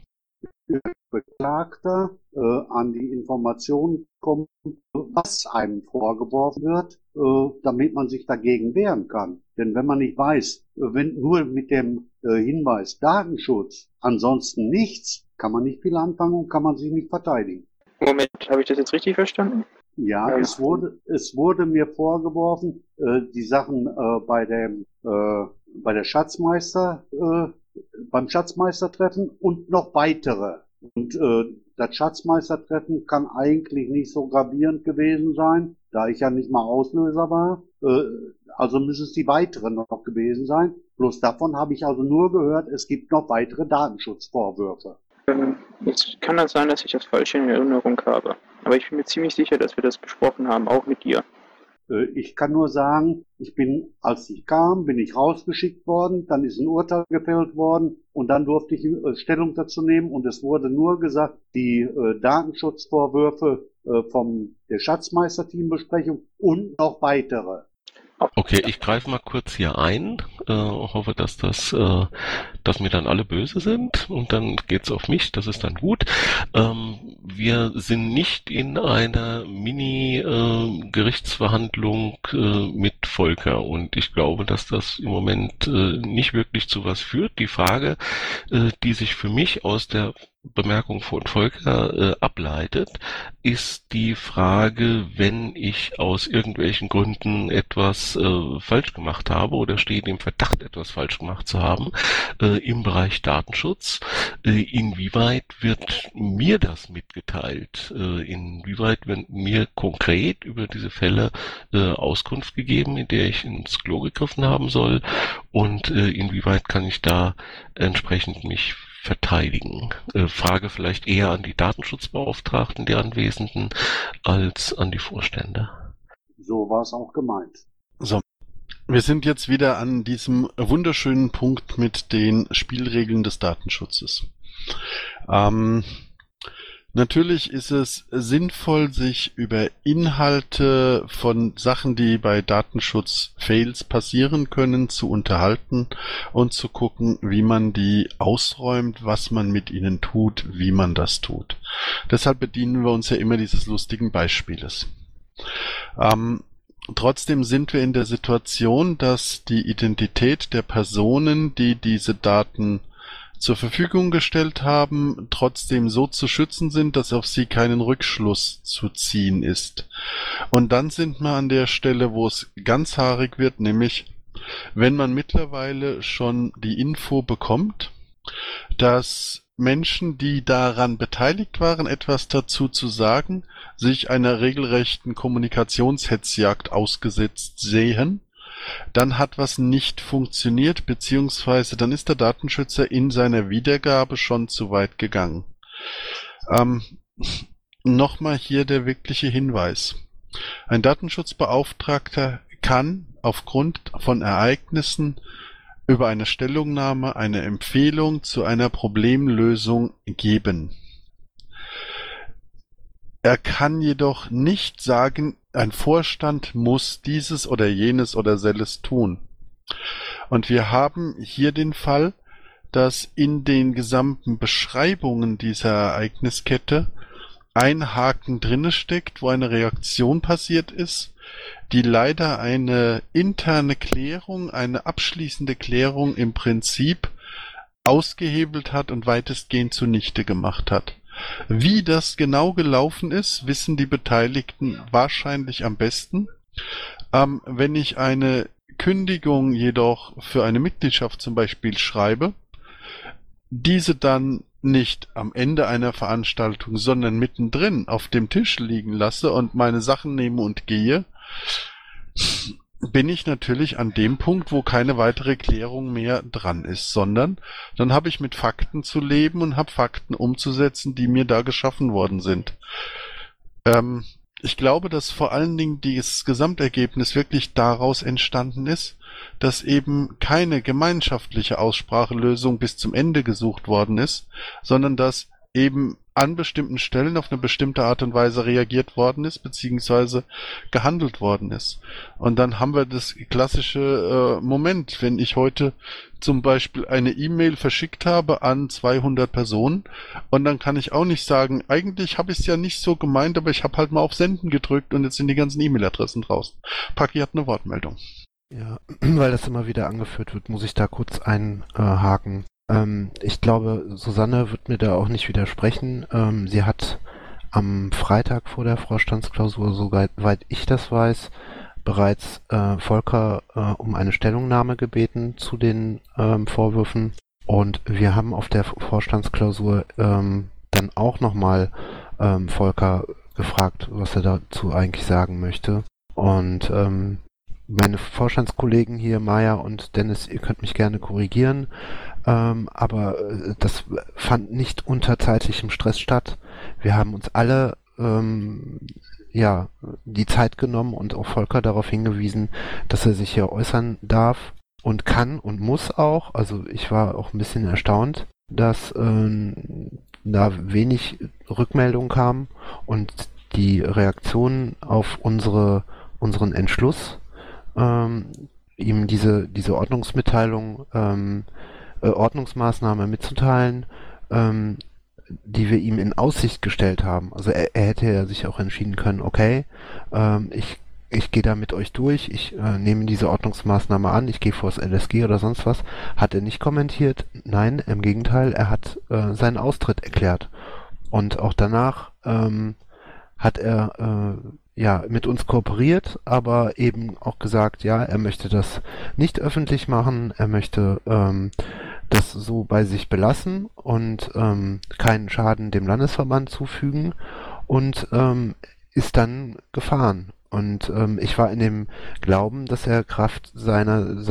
Beklagter an die Information kommt, was einem vorgeworfen wird, damit man sich dagegen wehren kann. Denn wenn man nicht weiß, wenn nur mit dem Hinweis Datenschutz, ansonsten nichts, kann man nicht viel anfangen und kann man sich nicht verteidigen. Moment, habe ich das jetzt richtig verstanden? Ja, es wurde mir vorgeworfen, die Sachen bei der Schatzmeister, beim Schatzmeistertreffen und noch weitere. Und das Schatzmeistertreffen kann eigentlich nicht so gravierend gewesen sein, da ich ja nicht mal Auslöser war. Also müssen es die weiteren noch gewesen sein. Bloß davon habe ich also nur gehört, es gibt noch weitere Datenschutzvorwürfe. Jetzt kann das sein, dass ich das falsch in Erinnerung habe. Aber ich bin mir ziemlich sicher, dass wir das besprochen haben, auch mit dir. Ich kann nur sagen, als ich kam, bin ich rausgeschickt worden, dann ist ein Urteil gefällt worden und dann durfte ich Stellung dazu nehmen und es wurde nur gesagt, die Datenschutzvorwürfe von der Schatzmeister-Teambesprechung und noch weitere. Okay, ich greife mal kurz hier ein, hoffe, dass mir dann alle böse sind und dann geht's auf mich, das ist dann gut. Wir sind nicht in einer Mini-Gerichtsverhandlung mit Volker und ich glaube, dass das im Moment nicht wirklich zu was führt. Die Frage, die sich für mich aus der Bemerkung von Volker ableitet, ist die Frage, wenn ich aus irgendwelchen Gründen etwas falsch gemacht habe oder stehe im Verdacht, etwas falsch gemacht zu haben im Bereich Datenschutz, inwieweit wird mir das mitgeteilt? Inwieweit wird mir konkret über diese Fälle Auskunft gegeben, in der ich ins Klo gegriffen haben soll? Und inwieweit kann ich da entsprechend mich verteidigen? Frage vielleicht eher an die Datenschutzbeauftragten, die Anwesenden, als an die Vorstände. So war es auch gemeint. So, wir sind jetzt wieder an diesem wunderschönen Punkt mit den Spielregeln des Datenschutzes. Natürlich ist es sinnvoll, sich über Inhalte von Sachen, die bei Datenschutz-Fails passieren können, zu unterhalten und zu gucken, wie man die ausräumt, was man mit ihnen tut, wie man das tut. Deshalb bedienen wir uns ja immer dieses lustigen Beispieles. Trotzdem sind wir in der Situation, dass die Identität der Personen, die diese Daten zur Verfügung gestellt haben, trotzdem so zu schützen sind, dass auf sie keinen Rückschluss zu ziehen ist. Und dann sind wir an der Stelle, wo es ganz haarig wird, nämlich wenn man mittlerweile schon die Info bekommt, dass Menschen, die daran beteiligt waren, etwas dazu zu sagen, sich einer regelrechten Kommunikationshetzjagd ausgesetzt sehen, dann hat was nicht funktioniert, beziehungsweise dann ist der Datenschützer in seiner Wiedergabe schon zu weit gegangen. nochmal hier der wirkliche Hinweis. Ein Datenschutzbeauftragter kann aufgrund von Ereignissen über eine Stellungnahme eine Empfehlung zu einer Problemlösung geben. Er kann jedoch nicht sagen, ein Vorstand muss dieses oder jenes oder selles tun. Und wir haben hier den Fall, dass in den gesamten Beschreibungen dieser Ereigniskette ein Haken drinne steckt, wo eine Reaktion passiert ist, die leider eine interne Klärung, eine abschließende Klärung im Prinzip ausgehebelt hat und weitestgehend zunichte gemacht hat. Wie das genau gelaufen ist, wissen die Beteiligten wahrscheinlich am besten. Wenn ich eine Kündigung jedoch für eine Mitgliedschaft zum Beispiel schreibe, diese dann nicht am Ende einer Veranstaltung, sondern mittendrin auf dem Tisch liegen lasse und meine Sachen nehme und gehe, bin ich natürlich an dem Punkt, wo keine weitere Klärung mehr dran ist, sondern dann habe ich mit Fakten zu leben und habe Fakten umzusetzen, die mir da geschaffen worden sind. Ich glaube, dass vor allen Dingen das Gesamtergebnis wirklich daraus entstanden ist, dass eben keine gemeinschaftliche Aussprachelösung bis zum Ende gesucht worden ist, sondern dass eben an bestimmten Stellen auf eine bestimmte Art und Weise reagiert worden ist, beziehungsweise gehandelt worden ist. Und dann haben wir das klassische Moment, wenn ich heute zum Beispiel eine E-Mail verschickt habe an 200 Personen und dann kann ich auch nicht sagen, eigentlich habe ich es ja nicht so gemeint, aber ich habe halt mal auf Senden gedrückt und jetzt sind die ganzen E-Mail-Adressen draußen. Paki hat eine Wortmeldung. Ja, weil das immer wieder angeführt wird, muss ich da kurz einhaken. Ich glaube, Susanne wird mir da auch nicht widersprechen. Sie hat am Freitag vor der Vorstandsklausur, soweit ich das weiß, bereits Volker um eine Stellungnahme gebeten zu den Vorwürfen. Und wir haben auf der Vorstandsklausur dann auch nochmal Volker gefragt, was er dazu eigentlich sagen möchte. Und meine Vorstandskollegen hier, Maja und Dennis, ihr könnt mich gerne korrigieren, aber das fand nicht unter zeitlichem Stress statt. Wir haben uns alle die Zeit genommen und auch Volker darauf hingewiesen, dass er sich hier äußern darf und kann und muss auch. Also ich war auch ein bisschen erstaunt, dass da wenig Rückmeldung kam und die Reaktion auf unseren Entschluss, ihm diese Ordnungsmitteilung, Ordnungsmaßnahme mitzuteilen, die wir ihm in Aussicht gestellt haben. Also er hätte ja sich auch entschieden können, okay, ich gehe da mit euch durch, ich nehme diese Ordnungsmaßnahme an, ich gehe vor das LSG oder sonst was. Hat er nicht kommentiert? Nein, im Gegenteil, er hat seinen Austritt erklärt. Und auch danach hat er mit uns kooperiert, aber eben auch gesagt, ja, er möchte das nicht öffentlich machen, er möchte das so bei sich belassen und keinen Schaden dem Landesverband zufügen und ist dann gefahren. Und ich war in dem Glauben, dass er Kraft seines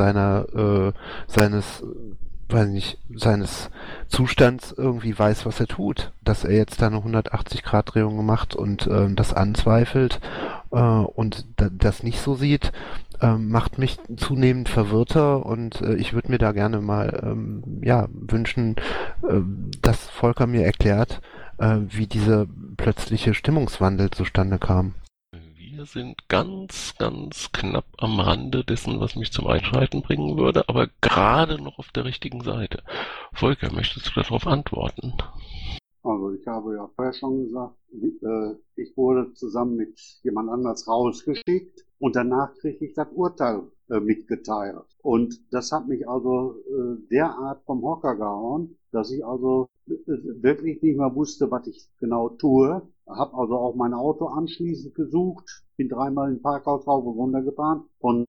Zustands irgendwie weiß, was er tut. Dass er jetzt da eine 180-Grad-Drehung gemacht und das anzweifelt und das nicht so sieht, macht mich zunehmend verwirrter und ich würde mir da gerne mal wünschen, dass Volker mir erklärt, wie dieser plötzliche Stimmungswandel zustande kam. Wir sind ganz, ganz knapp am Rande dessen, was mich zum Einschreiten bringen würde, aber gerade noch auf der richtigen Seite. Volker, möchtest du darauf antworten? Also ich habe ja vorher schon gesagt, ich wurde zusammen mit jemand anders rausgeschickt und danach kriege ich das Urteil mitgeteilt. Und das hat mich also derart vom Hocker gehauen, dass ich also wirklich nicht mehr wusste, was ich genau tue. Habe also auch mein Auto anschließend gesucht, bin dreimal in den Parkhaus rauf und runter gefahren. Von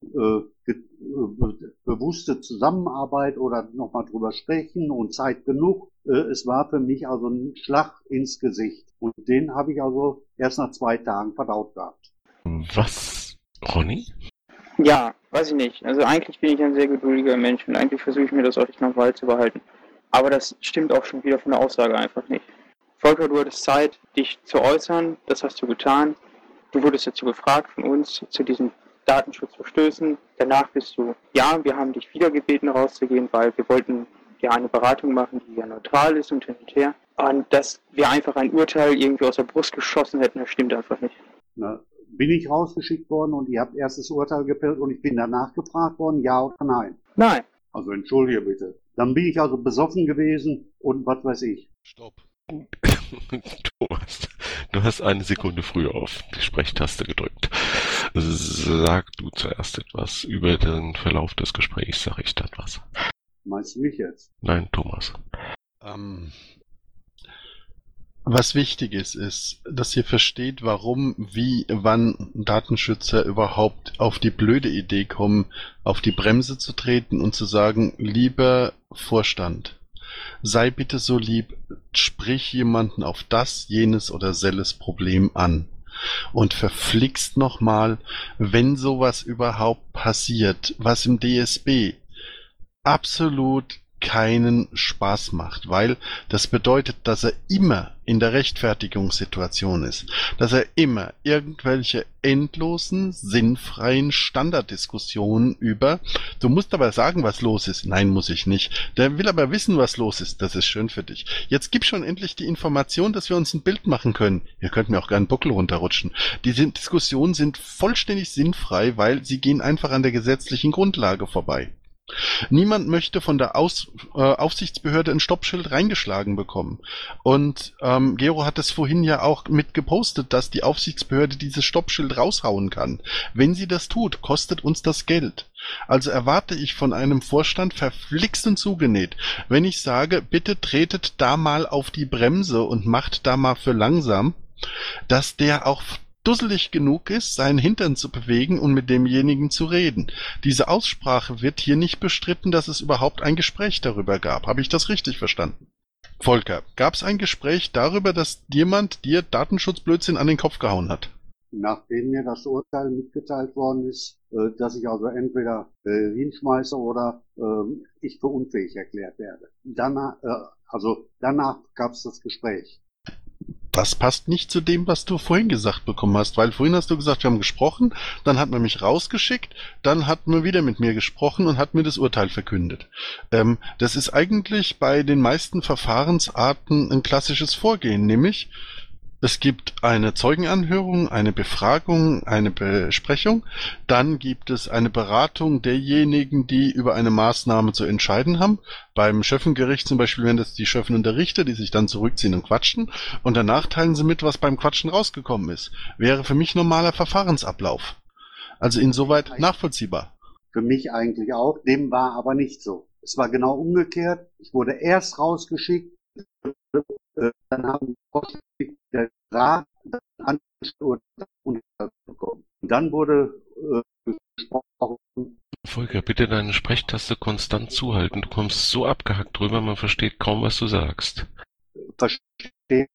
bewusste Zusammenarbeit oder nochmal drüber sprechen und Zeit genug. Es war für mich also ein Schlag ins Gesicht. Und den habe ich also erst nach 2 Tagen verdaut gehabt. Was, Ronny? Ja, weiß ich nicht. Also eigentlich bin ich ein sehr geduldiger Mensch und eigentlich versuche ich mir das auch nicht nach Wahl zu behalten. Aber das stimmt auch schon wieder von der Aussage einfach nicht. Volker, du hattest Zeit, dich zu äußern, das hast du getan. Du wurdest dazu gefragt von uns zu diesen Datenschutzverstößen. Danach bist du, ja, wir haben dich wieder gebeten rauszugehen, weil wir wollten ja eine Beratung machen, die ja neutral ist und hin und her. Und dass wir einfach ein Urteil irgendwie aus der Brust geschossen hätten, das stimmt einfach nicht. Na, bin ich rausgeschickt worden und ihr habt erst das Urteil gefällt und ich bin danach gefragt worden, ja oder nein? Nein. Also entschuldige bitte. Dann bin ich also besoffen gewesen und was weiß ich. Stopp. Thomas, du hast eine Sekunde früher auf die Sprechtaste gedrückt. Sag du zuerst etwas über den Verlauf des Gesprächs, sag ich dann was. Meinst du mich jetzt? Nein, Thomas. Was wichtig ist, dass ihr versteht, warum, wie, wann Datenschützer überhaupt auf die blöde Idee kommen, auf die Bremse zu treten und zu sagen, lieber Vorstand, sei bitte so lieb, sprich jemanden auf das, jenes oder selles Problem an. Und verflixt nochmal, wenn sowas überhaupt passiert, was im DSB absolut keinen Spaß macht, weil das bedeutet, dass er immer in der Rechtfertigungssituation ist, dass er immer irgendwelche endlosen, sinnfreien Standarddiskussionen über, du musst aber sagen, was los ist. Nein, muss ich nicht. Der will aber wissen, was los ist. Das ist schön für dich. Jetzt gib schon endlich die Information, dass wir uns ein Bild machen können. Ihr könnt mir auch gerne einen Buckel runterrutschen. Diese Diskussionen sind vollständig sinnfrei, weil sie gehen einfach an der gesetzlichen Grundlage vorbei. Niemand möchte von der Aufsichtsbehörde ein Stoppschild reingeschlagen bekommen. Und Gero hat es vorhin ja auch mit gepostet, dass die Aufsichtsbehörde dieses Stoppschild raushauen kann. Wenn sie das tut, kostet uns das Geld. Also erwarte ich von einem Vorstand verflixt und zugenäht, wenn ich sage, bitte tretet da mal auf die Bremse und macht da mal für langsam, dass der auch dusselig genug ist, seinen Hintern zu bewegen und mit demjenigen zu reden. Diese Aussprache wird hier nicht bestritten, dass es überhaupt ein Gespräch darüber gab. Habe ich das richtig verstanden? Volker, gab es ein Gespräch darüber, dass jemand dir Datenschutzblödsinn an den Kopf gehauen hat? Nachdem mir das Urteil mitgeteilt worden ist, dass ich also entweder hinschmeiße oder ich für unfähig erklärt werde. Danach gab es das Gespräch. Das passt nicht zu dem, was du vorhin gesagt bekommen hast, weil vorhin hast du gesagt, wir haben gesprochen, dann hat man mich rausgeschickt, dann hat man wieder mit mir gesprochen und hat mir das Urteil verkündet. Das ist eigentlich bei den meisten Verfahrensarten ein klassisches Vorgehen, nämlich es gibt eine Zeugenanhörung, eine Befragung, eine Besprechung, dann gibt es eine Beratung derjenigen, die über eine Maßnahme zu entscheiden haben. Beim Schöffengericht zum Beispiel wären das die Schöffen und der Richter, die sich dann zurückziehen und quatschen und danach teilen sie mit, was beim Quatschen rausgekommen ist. Wäre für mich normaler Verfahrensablauf. Also insoweit nachvollziehbar. Für mich eigentlich auch, dem war aber nicht so. Es war genau umgekehrt. Ich wurde erst rausgeschickt, dann haben der Rat bekommen. Und dann wurde gesprochen. Volker, bitte deine Sprechtaste konstant zuhalten. Du kommst so abgehackt drüber, man versteht kaum, was du sagst. Versteht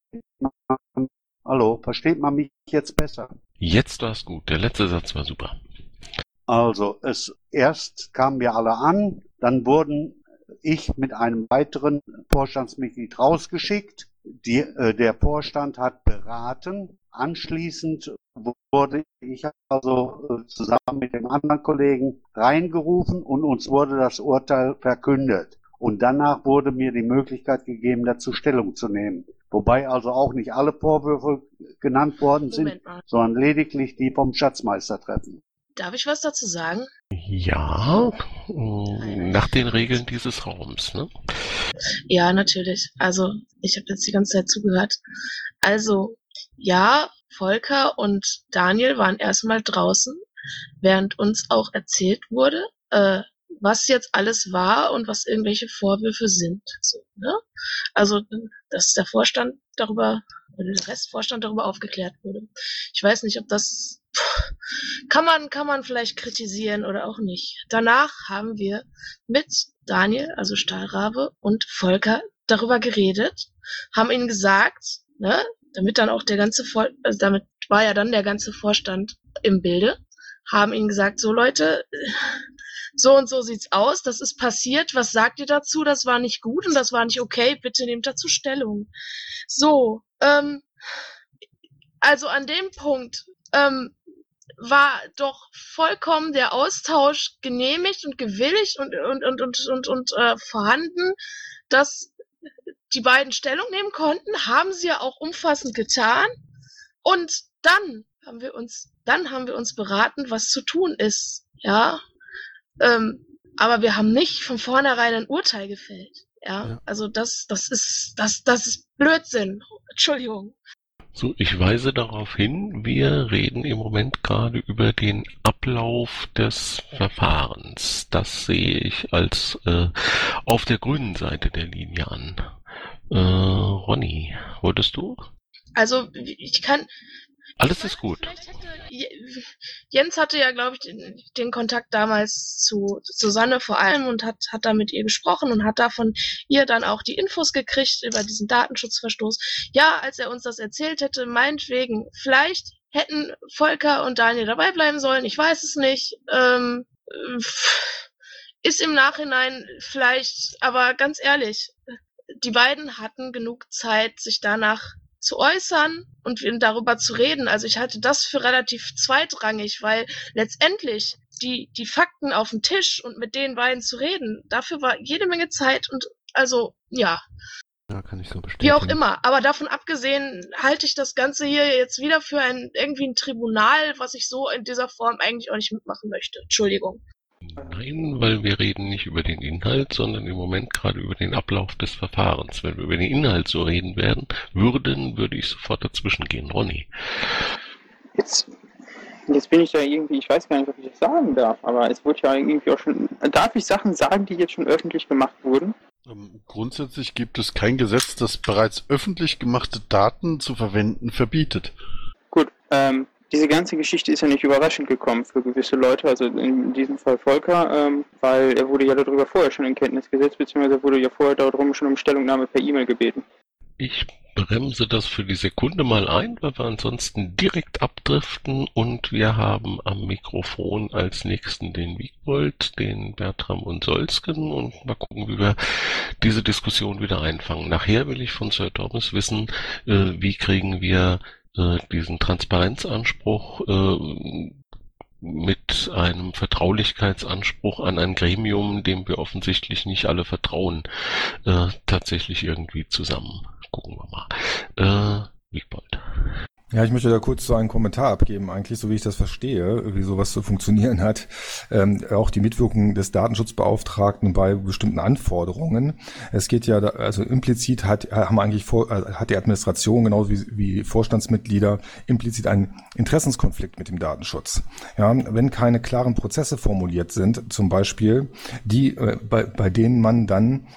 man mich jetzt besser? Jetzt war es gut. Der letzte Satz war super. Also, erst kamen wir alle an, dann wurden ich mit einem weiteren Vorstandsmitglied rausgeschickt. Der Vorstand hat beraten. Anschließend wurde ich also zusammen mit dem anderen Kollegen reingerufen und uns wurde das Urteil verkündet. Und danach wurde mir die Möglichkeit gegeben, dazu Stellung zu nehmen. Wobei also auch nicht alle Vorwürfe genannt worden sind, sondern lediglich die vom Schatzmeistertreffen. Darf ich was dazu sagen? Ja, nach den Regeln dieses Raums, ne? Ja, natürlich. Also, ich habe jetzt die ganze Zeit zugehört. Also, ja, Volker und Daniel waren erstmal draußen, während uns auch erzählt wurde, was jetzt alles war und was irgendwelche Vorwürfe sind. So, ne? Also, dass der Vorstand darüber, oder der Restvorstand darüber aufgeklärt wurde. Ich weiß nicht, ob das kann man vielleicht kritisieren oder auch nicht. Danach haben wir mit Daniel, also Stahlrabe, und Volker darüber geredet, haben ihnen gesagt, ne, damit dann auch damit war ja dann der ganze Vorstand im Bilde, haben ihnen gesagt, so Leute, so und so sieht's aus, das ist passiert, was sagt ihr dazu, das war nicht gut und das war nicht okay, bitte nehmt dazu Stellung. So, also an dem Punkt war doch vollkommen der Austausch genehmigt und gewilligt und vorhanden, dass die beiden Stellung nehmen konnten, haben sie ja auch umfassend getan. Und dann haben wir uns beraten, was zu tun ist, ja. Aber wir haben nicht von vornherein ein Urteil gefällt, ja. Also das ist Blödsinn. Entschuldigung. So, ich weise darauf hin, wir reden im Moment gerade über den Ablauf des Verfahrens. Das sehe ich als auf der grünen Seite der Linie an. Ronny, wolltest du? Also ich kann... Alles ist gut. Jens hatte ja, glaube ich, den Kontakt damals zu Susanne vor allem und hat da mit ihr gesprochen und hat da von ihr dann auch die Infos gekriegt über diesen Datenschutzverstoß. Ja, als er uns das erzählt hätte, meinetwegen, vielleicht hätten Volker und Daniel dabei bleiben sollen, ich weiß es nicht. Ist im Nachhinein vielleicht, aber ganz ehrlich, die beiden hatten genug Zeit, sich danach zu äußern und darüber zu reden. Also ich halte das für relativ zweitrangig, weil letztendlich die Fakten auf dem Tisch und mit den beiden zu reden, dafür war jede Menge Zeit und also, ja. Ja, kann ich so bestätigen. Wie auch immer. Aber davon abgesehen halte ich das Ganze hier jetzt wieder für irgendwie ein Tribunal, was ich so in dieser Form eigentlich auch nicht mitmachen möchte. Entschuldigung. Nein, weil wir reden nicht über den Inhalt, sondern im Moment gerade über den Ablauf des Verfahrens. Wenn wir über den Inhalt so reden würde ich sofort dazwischen gehen. Ronny. Jetzt bin ich ja irgendwie, ich weiß gar nicht, ob ich das sagen darf, aber es wurde ja irgendwie auch schon, darf ich Sachen sagen, die jetzt schon öffentlich gemacht wurden? Grundsätzlich gibt es kein Gesetz, das bereits öffentlich gemachte Daten zu verwenden verbietet. Gut, diese ganze Geschichte ist ja nicht überraschend gekommen für gewisse Leute, also in diesem Fall Volker, weil er wurde ja darüber vorher schon in Kenntnis gesetzt, beziehungsweise wurde ja vorher darum schon um Stellungnahme per E-Mail gebeten. Ich bremse das für die Sekunde mal ein, weil wir ansonsten direkt abdriften und wir haben am Mikrofon als nächsten den Wiegbold, den Bertram und Solsken und mal gucken, wie wir diese Diskussion wieder einfangen. Nachher will ich von Sir Thomas wissen, wie kriegen wir diesen Transparenzanspruch mit einem Vertraulichkeitsanspruch an ein Gremium, dem wir offensichtlich nicht alle vertrauen, tatsächlich irgendwie zusammen. Gucken wir mal. Wiegbold. Ja, ich möchte da kurz so einen Kommentar abgeben, eigentlich, so wie ich das verstehe, wie sowas zu funktionieren hat. Auch die Mitwirkung des Datenschutzbeauftragten bei bestimmten Anforderungen. Es geht ja, also implizit hat die Administration genauso wie Vorstandsmitglieder implizit einen Interessenskonflikt mit dem Datenschutz. Ja, wenn keine klaren Prozesse formuliert sind, zum Beispiel, die bei denen man dann,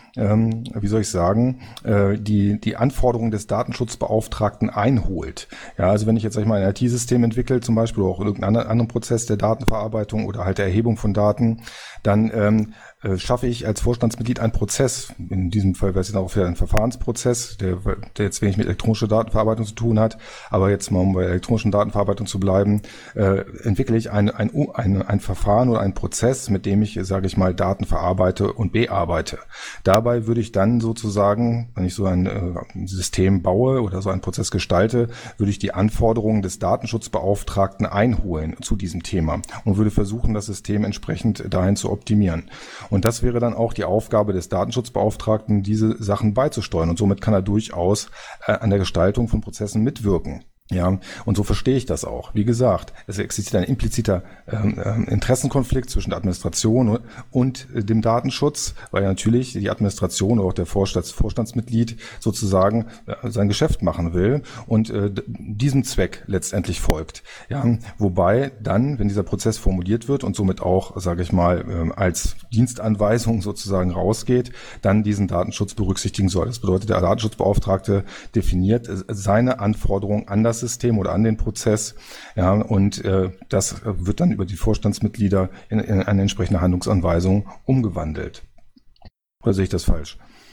die Anforderungen des Datenschutzbeauftragten einholt. Ja, also wenn ich jetzt ein IT-System entwickle, zum Beispiel, oder auch irgendeinen anderen Prozess der Datenverarbeitung oder halt der Erhebung von Daten, dann schaffe ich als Vorstandsmitglied einen Prozess, in diesem Fall wäre es jetzt auch wieder ein Verfahrensprozess, der jetzt wenig mit elektronischer Datenverarbeitung zu tun hat, aber jetzt mal um bei elektronischen Datenverarbeitung zu bleiben, entwickle ich ein Verfahren oder einen Prozess, mit dem ich, sage ich mal, Daten verarbeite und bearbeite. Dabei würde ich dann sozusagen, wenn ich so ein System baue oder so einen Prozess gestalte, würde ich die Anforderungen des Datenschutzbeauftragten einholen zu diesem Thema und würde versuchen, das System entsprechend dahin zu optimieren. Und das wäre dann auch die Aufgabe des Datenschutzbeauftragten, diese Sachen beizusteuern. Und somit kann er durchaus an der Gestaltung von Prozessen mitwirken. Ja, und so verstehe ich das auch. Wie gesagt, es existiert ein impliziter Interessenkonflikt zwischen der Administration und dem Datenschutz, weil natürlich die Administration oder auch der Vorstandsmitglied sozusagen sein Geschäft machen will und diesem Zweck letztendlich folgt. Ja, wobei dann, wenn dieser Prozess formuliert wird und somit auch, sage ich mal, als Dienstanweisung sozusagen rausgeht, dann diesen Datenschutz berücksichtigen soll. Das bedeutet, der Datenschutzbeauftragte definiert seine Anforderungen an das System oder an den Prozess, ja, und das wird dann über die Vorstandsmitglieder in eine entsprechende Handlungsanweisung umgewandelt. Oder sehe ich das falsch?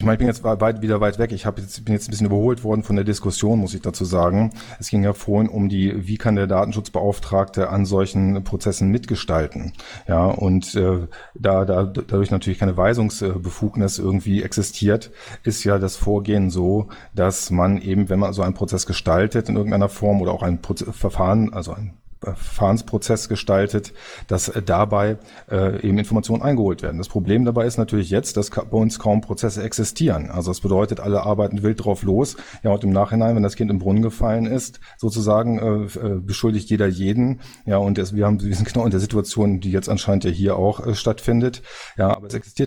Ich meine, ich bin jetzt wieder weit weg. Bin jetzt ein bisschen überholt worden von der Diskussion, muss ich dazu sagen. Es ging ja vorhin um wie kann der Datenschutzbeauftragte an solchen Prozessen mitgestalten? Ja, und dadurch natürlich keine Weisungsbefugnis irgendwie existiert, ist ja das Vorgehen so, dass man eben, wenn man so einen Prozess gestaltet in irgendeiner Form oder auch ein Verfahren, also ein Verfahrensprozess gestaltet, dass dabei eben Informationen eingeholt werden. Das Problem dabei ist natürlich jetzt, dass bei uns kaum Prozesse existieren. Also das bedeutet, alle arbeiten wild drauf los. Ja, und im Nachhinein, wenn das Kind im Brunnen gefallen ist, sozusagen beschuldigt jeder jeden. Ja, und wir sind genau in der Situation, die jetzt anscheinend ja hier auch stattfindet. Ja, aber es existiert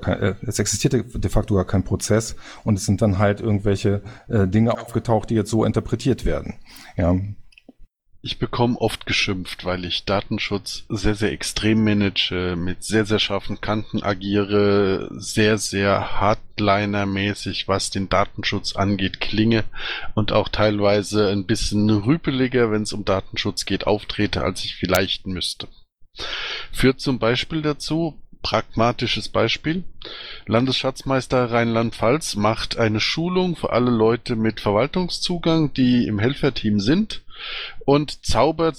de facto gar kein Prozess und es sind dann halt irgendwelche Dinge aufgetaucht, die jetzt so interpretiert werden. Ja. Ich bekomme oft geschimpft, weil ich Datenschutz sehr, sehr extrem manage, mit sehr, sehr scharfen Kanten agiere, sehr, sehr Hardliner-mäßig, was den Datenschutz angeht, klinge und auch teilweise ein bisschen rüpeliger, wenn es um Datenschutz geht, auftrete, als ich vielleicht müsste. Führt zum Beispiel dazu, pragmatisches Beispiel, Landesschatzmeister Rheinland-Pfalz macht eine Schulung für alle Leute mit Verwaltungszugang, die im Helferteam sind, und zaubert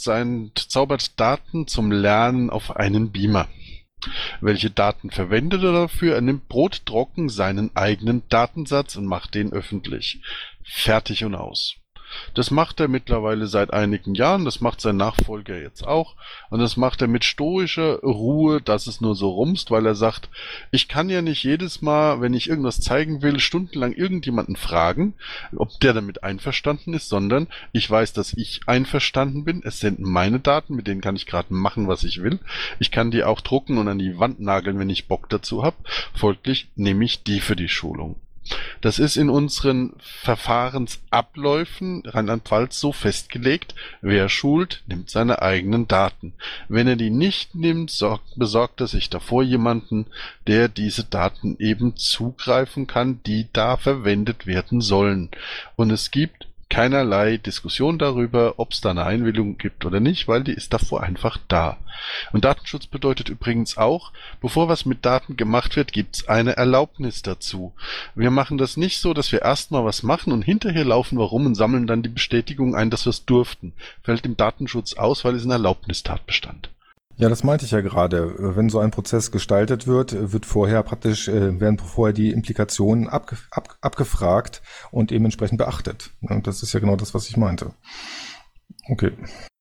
Daten zum Lernen auf einen Beamer. Welche Daten verwendet er dafür? Er nimmt brottrocken seinen eigenen Datensatz und macht den öffentlich. Fertig und aus. Das macht er mittlerweile seit einigen Jahren, das macht sein Nachfolger jetzt auch, und das macht er mit stoischer Ruhe, dass es nur so rumst, weil er sagt, ich kann ja nicht jedes Mal, wenn ich irgendwas zeigen will, stundenlang irgendjemanden fragen, ob der damit einverstanden ist, sondern ich weiß, dass ich einverstanden bin, es sind meine Daten, mit denen kann ich gerade machen, was ich will, ich kann die auch drucken und an die Wand nageln, wenn ich Bock dazu habe, folglich nehme ich die für die Schulung. Das ist in unseren Verfahrensabläufen Rheinland-Pfalz so festgelegt, wer schult, nimmt seine eigenen Daten. Wenn er die nicht nimmt, besorgt er sich davor jemanden, der diese Daten eben zugreifen kann, die da verwendet werden sollen. Und es gibt keinerlei Diskussion darüber, ob es da eine Einwilligung gibt oder nicht, weil die ist davor einfach da. Und Datenschutz bedeutet übrigens auch, bevor was mit Daten gemacht wird, gibt es eine Erlaubnis dazu. Wir machen das nicht so, dass wir erstmal was machen und hinterher laufen wir rum und sammeln dann die Bestätigung ein, dass wir es durften. Fällt im Datenschutz aus, weil es ein Erlaubnistatbestand. Ja, das meinte ich ja gerade. Wenn so ein Prozess gestaltet wird, werden vorher die Implikationen abgefragt und eben entsprechend beachtet. Und das ist ja genau das, was ich meinte. Okay.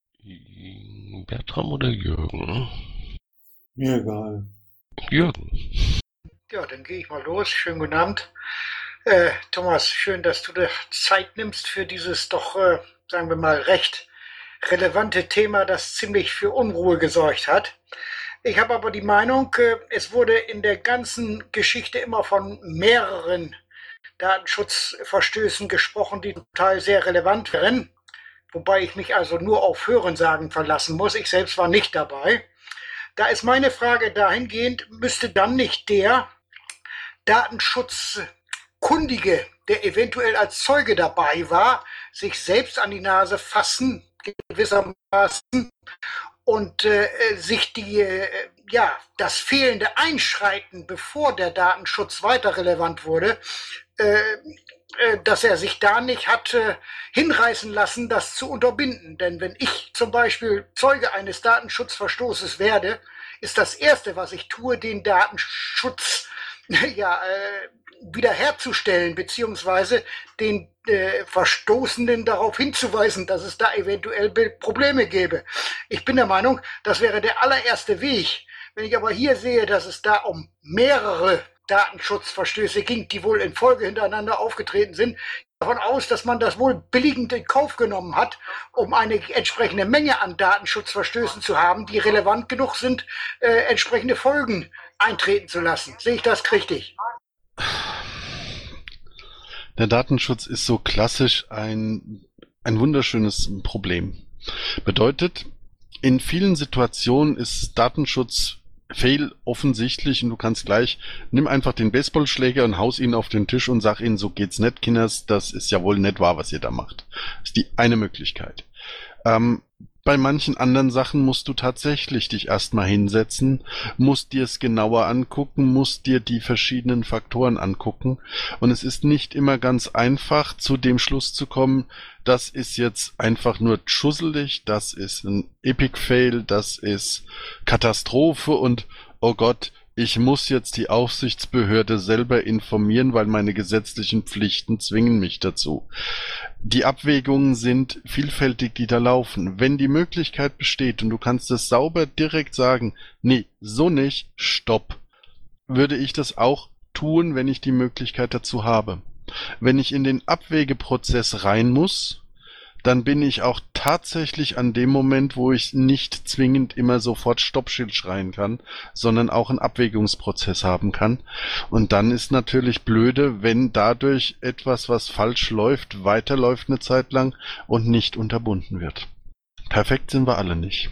Bertram oder Jürgen? Mir egal. Jürgen. Ja, dann gehe ich mal los. Schönen guten Abend. Thomas, schön, dass du dir Zeit nimmst für dieses doch, sagen wir mal, recht relevante Thema, das ziemlich für Unruhe gesorgt hat. Ich habe aber die Meinung, es wurde in der ganzen Geschichte immer von mehreren Datenschutzverstößen gesprochen, die zum Teil sehr relevant wären, wobei ich mich also nur auf Hörensagen verlassen muss. Ich selbst war nicht dabei. Da ist meine Frage dahingehend, müsste dann nicht der Datenschutzkundige, der eventuell als Zeuge dabei war, sich selbst an die Nase fassen, gewissermaßen, und sich das fehlende Einschreiten, bevor der Datenschutz weiter relevant wurde, dass er sich da nicht hat hinreißen lassen, das zu unterbinden. Denn wenn ich zum Beispiel Zeuge eines Datenschutzverstoßes werde, ist das Erste, was ich tue, den Datenschutz wiederherzustellen, beziehungsweise den Verstoßenden darauf hinzuweisen, dass es da eventuell Probleme gäbe. Ich bin der Meinung, das wäre der allererste Weg. Wenn ich aber hier sehe, dass es da um mehrere Datenschutzverstöße ging, die wohl in Folge hintereinander aufgetreten sind, davon aus, dass man das wohl billigend in Kauf genommen hat, um eine entsprechende Menge an Datenschutzverstößen zu haben, die relevant genug sind, entsprechende Folgen eintreten zu lassen. Sehe ich das richtig? Der Datenschutz ist so klassisch ein wunderschönes Problem. Bedeutet, in vielen Situationen ist Datenschutz fail offensichtlich und du kannst gleich, nimm einfach den Baseballschläger und haus ihn auf den Tisch und sag ihnen, so geht's nicht, Kinders, das ist ja wohl nicht wahr, was ihr da macht. Das ist die eine Möglichkeit. Bei manchen anderen Sachen musst du tatsächlich dich erstmal hinsetzen, musst dir es genauer angucken, musst dir die verschiedenen Faktoren angucken. Und es ist nicht immer ganz einfach, zu dem Schluss zu kommen, das ist jetzt einfach nur schusselig, das ist ein Epic-Fail, das ist Katastrophe und oh Gott, ich muss jetzt die Aufsichtsbehörde selber informieren, weil meine gesetzlichen Pflichten zwingen mich dazu. Die Abwägungen sind vielfältig, die da laufen. Wenn die Möglichkeit besteht und du kannst es sauber direkt sagen, nee, so nicht, stopp, würde ich das auch tun, wenn ich die Möglichkeit dazu habe. Wenn ich in den Abwägeprozess rein muss, dann bin ich auch tatsächlich an dem Moment, wo ich nicht zwingend immer sofort Stoppschild schreien kann, sondern auch einen Abwägungsprozess haben kann. Und dann ist natürlich blöde, wenn dadurch etwas, was falsch läuft, weiterläuft eine Zeit lang und nicht unterbunden wird. Perfekt sind wir alle nicht.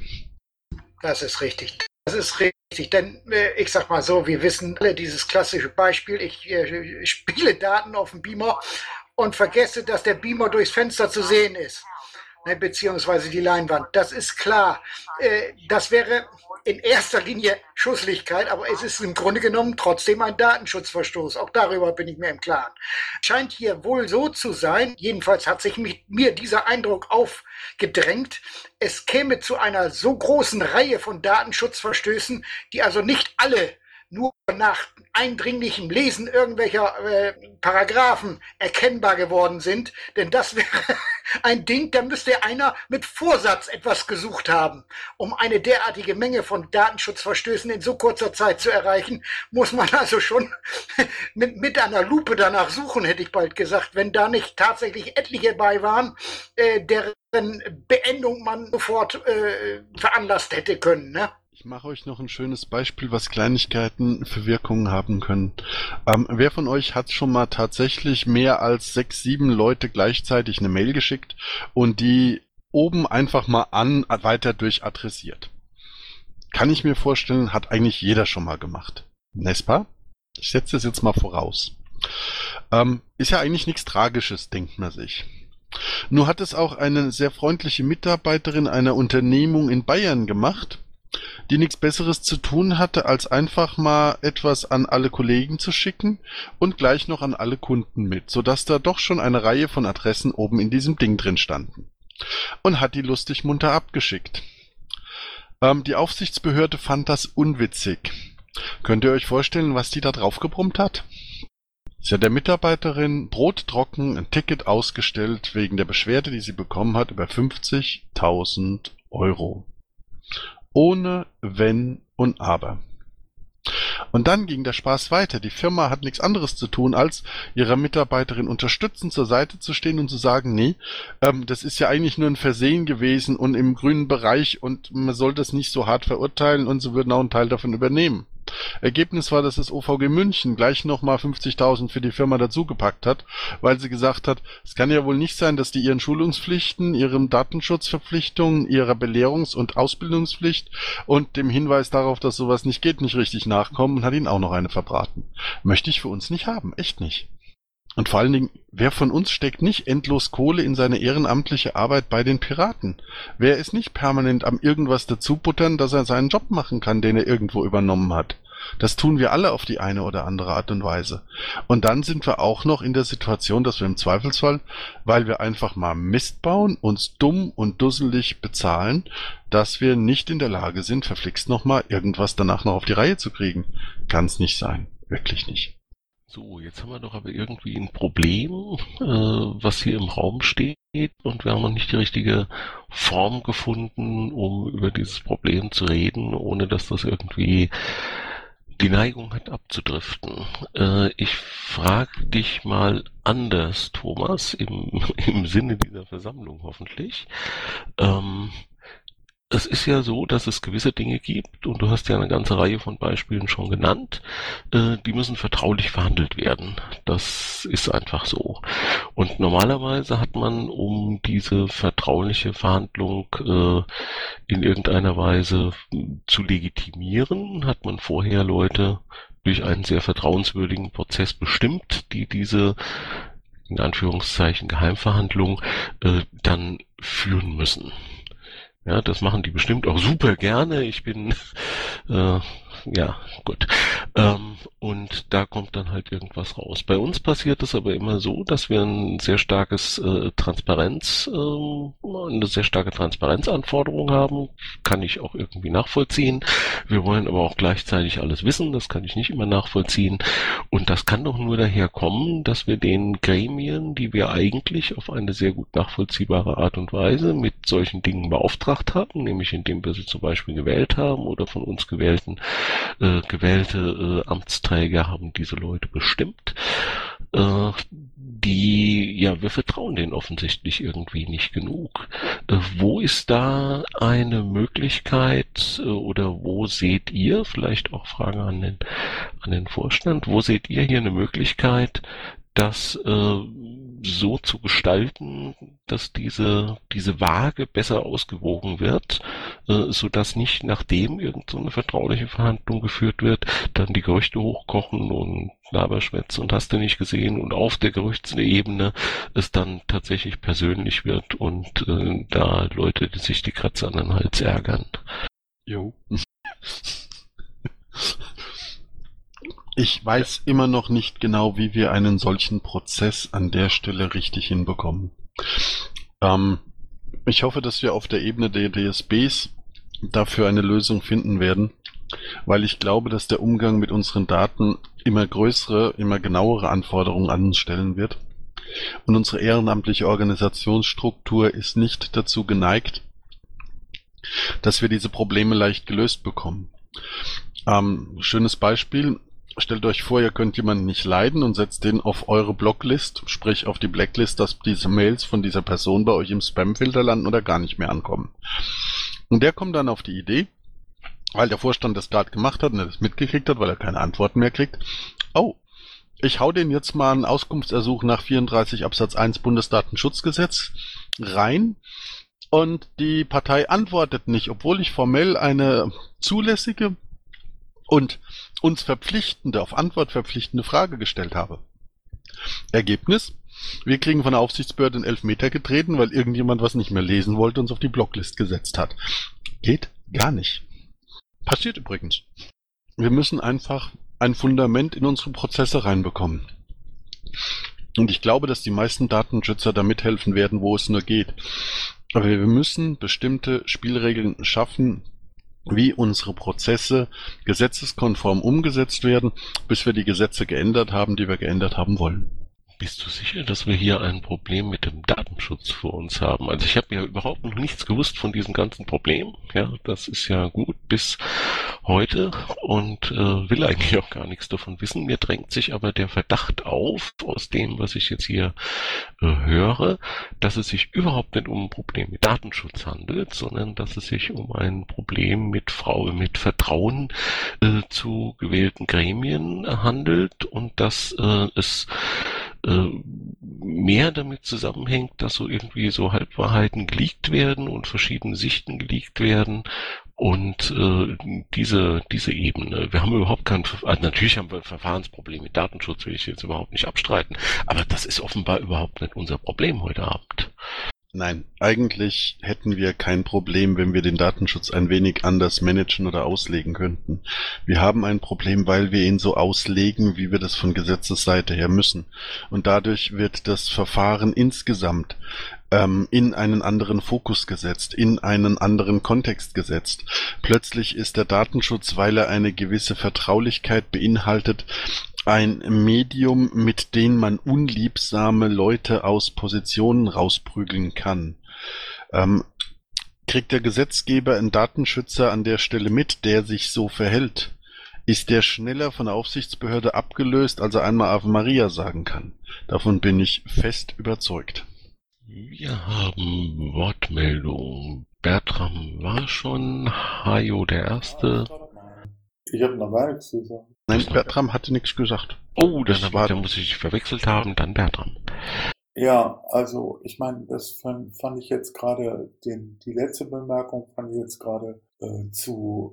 Das ist richtig. Das ist richtig, denn ich sag mal so, wir wissen alle dieses klassische Beispiel, ich spiele Daten auf dem Beamer und vergesse, dass der Beamer durchs Fenster zu sehen ist, ne, beziehungsweise die Leinwand. Das ist klar. Das wäre in erster Linie Schusslichkeit, aber es ist im Grunde genommen trotzdem ein Datenschutzverstoß. Auch darüber bin ich mir im Klaren. Scheint hier wohl so zu sein, jedenfalls hat sich mir dieser Eindruck aufgedrängt, es käme zu einer so großen Reihe von Datenschutzverstößen, die also nicht alle nur nach eindringlichem Lesen irgendwelcher Paragraphen erkennbar geworden sind. Denn das wäre ein Ding, da müsste einer mit Vorsatz etwas gesucht haben. Um eine derartige Menge von Datenschutzverstößen in so kurzer Zeit zu erreichen, muss man also schon mit einer Lupe danach suchen, hätte ich bald gesagt, wenn da nicht tatsächlich etliche bei waren, deren Beendung man sofort veranlasst hätte können, ne? Ich mache euch noch ein schönes Beispiel, was Kleinigkeiten für Wirkungen haben können. Wer von euch hat schon mal tatsächlich mehr als 6, 7 Leute gleichzeitig eine Mail geschickt und die oben einfach mal weiter durchadressiert? Kann ich mir vorstellen, hat eigentlich jeder schon mal gemacht. Nespa? Ich setze das jetzt mal voraus. Ist ja eigentlich nichts Tragisches, denkt man sich. Nur hat es auch eine sehr freundliche Mitarbeiterin einer Unternehmung in Bayern gemacht, die nichts Besseres zu tun hatte, als einfach mal etwas an alle Kollegen zu schicken und gleich noch an alle Kunden mit, sodass da doch schon eine Reihe von Adressen oben in diesem Ding drin standen. Und hat die lustig munter abgeschickt. Die Aufsichtsbehörde fand das unwitzig. Könnt ihr euch vorstellen, was die da drauf gebrummt hat? Sie hat der Mitarbeiterin brottrocken ein Ticket ausgestellt wegen der Beschwerde, die sie bekommen hat, über 50.000 €. Ohne Wenn und Aber. Und dann ging der Spaß weiter. Die Firma hat nichts anderes zu tun, als ihrer Mitarbeiterin unterstützend zur Seite zu stehen und zu sagen, nee, das ist ja eigentlich nur ein Versehen gewesen und im grünen Bereich und man soll das nicht so hart verurteilen und sie würden auch einen Teil davon übernehmen. Ergebnis war, dass das OVG München gleich nochmal 50.000 für die Firma dazugepackt hat, weil sie gesagt hat, es kann ja wohl nicht sein, dass die ihren Schulungspflichten, ihren Datenschutzverpflichtungen, ihrer Belehrungs- und Ausbildungspflicht und dem Hinweis darauf, dass sowas nicht geht, nicht richtig nachkommen und hat ihnen auch noch eine verbraten. Möchte ich für uns nicht haben, echt nicht. Und vor allen Dingen, wer von uns steckt nicht endlos Kohle in seine ehrenamtliche Arbeit bei den Piraten? Wer ist nicht permanent am irgendwas dazubuttern, dass er seinen Job machen kann, den er irgendwo übernommen hat? Das tun wir alle auf die eine oder andere Art und Weise. Und dann sind wir auch noch in der Situation, dass wir im Zweifelsfall, weil wir einfach mal Mist bauen, uns dumm und dusselig bezahlen, dass wir nicht in der Lage sind, verflixt nochmal irgendwas danach noch auf die Reihe zu kriegen. Kann's nicht sein. Wirklich nicht. So, jetzt haben wir doch aber irgendwie ein Problem, was hier im Raum steht und wir haben noch nicht die richtige Form gefunden, um über dieses Problem zu reden, ohne dass das irgendwie die Neigung hat abzudriften. Ich frage dich mal anders, Thomas, im Sinne dieser Versammlung hoffentlich. Es ist ja so, dass es gewisse Dinge gibt, und du hast ja eine ganze Reihe von Beispielen schon genannt, die müssen vertraulich verhandelt werden. Das ist einfach so. Und normalerweise hat man, um diese vertrauliche Verhandlung in irgendeiner Weise zu legitimieren, hat man vorher Leute durch einen sehr vertrauenswürdigen Prozess bestimmt, die diese, in Anführungszeichen, Geheimverhandlung dann führen müssen. Ja, das machen die bestimmt auch super gerne. Ich bin, ja, gut. Und da kommt dann halt irgendwas raus. Bei uns passiert es aber immer so, dass wir ein sehr starkes eine sehr starke Transparenzanforderung haben. Kann ich auch irgendwie nachvollziehen. Wir wollen aber auch gleichzeitig alles wissen. Das kann ich nicht immer nachvollziehen. Und das kann doch nur daher kommen, dass wir den Gremien, die wir eigentlich auf eine sehr gut nachvollziehbare Art und Weise mit solchen Dingen beauftragt haben, nämlich indem wir sie zum Beispiel gewählt haben oder von uns gewählte Amtsträger haben diese Leute bestimmt. Wir vertrauen denen offensichtlich irgendwie nicht genug. Wo ist da eine Möglichkeit oder wo seht ihr, vielleicht auch Frage an den Vorstand, wo seht ihr hier eine Möglichkeit, das so zu gestalten, dass diese Waage besser ausgewogen wird, sodass nicht nachdem irgend so eine vertrauliche Verhandlung geführt wird, dann die Gerüchte hochkochen und Laberschwätze und hast du nicht gesehen und auf der Gerüchtsebene es dann tatsächlich persönlich wird und da Leute sich die Kratzer an den Hals ärgern. Jo. Ich weiß immer noch nicht genau, wie wir einen solchen Prozess an der Stelle richtig hinbekommen. Ich hoffe, dass wir auf der Ebene der DSBs dafür eine Lösung finden werden, weil ich glaube, dass der Umgang mit unseren Daten immer größere, immer genauere Anforderungen an uns stellen wird. Und unsere ehrenamtliche Organisationsstruktur ist nicht dazu geneigt, dass wir diese Probleme leicht gelöst bekommen. Schönes Beispiel. Stellt euch vor, ihr könnt jemanden nicht leiden und setzt den auf eure Blocklist, sprich auf die Blacklist, dass diese Mails von dieser Person bei euch im Spamfilter landen oder gar nicht mehr ankommen. Und der kommt dann auf die Idee, weil der Vorstand das gerade gemacht hat und er das mitgekriegt hat, weil er keine Antworten mehr kriegt. Oh, ich hau den jetzt mal einen Auskunftsersuch nach 34 Absatz 1 Bundesdatenschutzgesetz rein und die Partei antwortet nicht, obwohl ich formell eine zulässige und uns verpflichtende, auf Antwort verpflichtende Frage gestellt habe. Ergebnis: Wir kriegen von der Aufsichtsbehörde einen Elfmeter getreten, weil irgendjemand was nicht mehr lesen wollte und uns auf die Blocklist gesetzt hat. Geht gar nicht. Passiert übrigens. Wir müssen einfach ein Fundament in unsere Prozesse reinbekommen. Und ich glaube, dass die meisten Datenschützer da mithelfen werden, wo es nur geht. Aber wir müssen bestimmte Spielregeln schaffen, wie unsere Prozesse gesetzeskonform umgesetzt werden, bis wir die Gesetze geändert haben, die wir geändert haben wollen. Bist du sicher, dass wir hier ein Problem mit dem Datenschutz vor uns haben? Also ich habe ja überhaupt noch nichts gewusst von diesem ganzen Problem. Ja, das ist ja gut bis heute und will eigentlich auch gar nichts davon wissen. Mir drängt sich aber der Verdacht auf, aus dem, was ich jetzt hier höre, dass es sich überhaupt nicht um ein Problem mit Datenschutz handelt, sondern dass es sich um ein Problem mit Vertrauen zu gewählten Gremien handelt und dass es mehr damit zusammenhängt, dass so irgendwie so Halbwahrheiten geleakt werden und verschiedene Sichten geleakt werden und diese Ebene. Wir haben überhaupt natürlich haben wir ein Verfahrensproblem mit Datenschutz, will ich jetzt überhaupt nicht abstreiten, aber das ist offenbar überhaupt nicht unser Problem heute Abend. Nein, eigentlich hätten wir kein Problem, wenn wir den Datenschutz ein wenig anders managen oder auslegen könnten. Wir haben ein Problem, weil wir ihn so auslegen, wie wir das von Gesetzesseite her müssen. Und dadurch wird das Verfahren insgesamt in einen anderen Fokus gesetzt, in einen anderen Kontext gesetzt. Plötzlich ist der Datenschutz, weil er eine gewisse Vertraulichkeit beinhaltet, ein Medium, mit dem man unliebsame Leute aus Positionen rausprügeln kann. Kriegt der Gesetzgeber einen Datenschützer an der Stelle mit, der sich so verhält, ist der schneller von der Aufsichtsbehörde abgelöst, als er einmal Ave Maria sagen kann. Davon bin ich fest überzeugt. Wir haben Wortmeldung. Bertram war schon, Hajo der Erste. Ich habe noch gar nichts gesagt. Nein, Bertram hatte nichts gesagt. Oh, dann muss ich verwechselt haben, dann Bertram. Ja, also ich meine, das fand ich jetzt gerade, die letzte Bemerkung fand ich jetzt gerade zu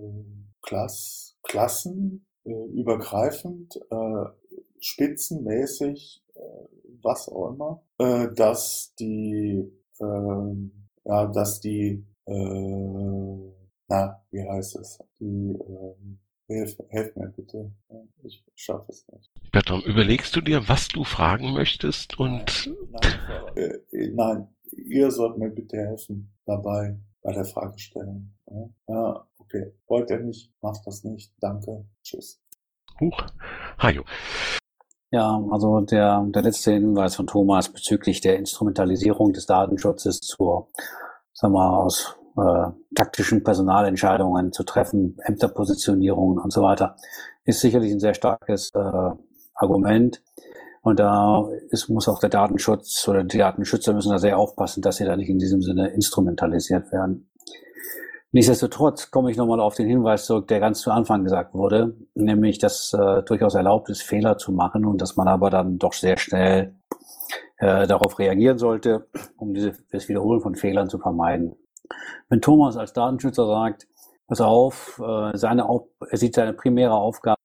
Klassen übergreifend, spitzenmäßig, was auch immer, dass die wie heißt es? Die, helf mir bitte. Ich schaffe es nicht. Bertram, überlegst du dir, was du fragen möchtest und... Nein, ihr sollt mir bitte helfen dabei, bei der Fragestellung. Ja, okay. Wollt ihr nicht? Macht das nicht. Danke. Tschüss. Hajo. Ja, also der letzte Hinweis von Thomas bezüglich der Instrumentalisierung des Datenschutzes zur, sagen wir mal, aus taktischen Personalentscheidungen zu treffen, Ämterpositionierungen und so weiter, ist sicherlich ein sehr starkes Argument. Und da muss auch der Datenschutz oder die Datenschützer müssen da sehr aufpassen, dass sie da nicht in diesem Sinne instrumentalisiert werden. Nichtsdestotrotz komme ich nochmal auf den Hinweis zurück, der ganz zu Anfang gesagt wurde, nämlich, dass durchaus erlaubt ist, Fehler zu machen und dass man aber dann doch sehr schnell darauf reagieren sollte, um das Wiederholen von Fehlern zu vermeiden. Wenn Thomas als Datenschützer sagt, pass auf, er sieht seine primäre Aufgabe,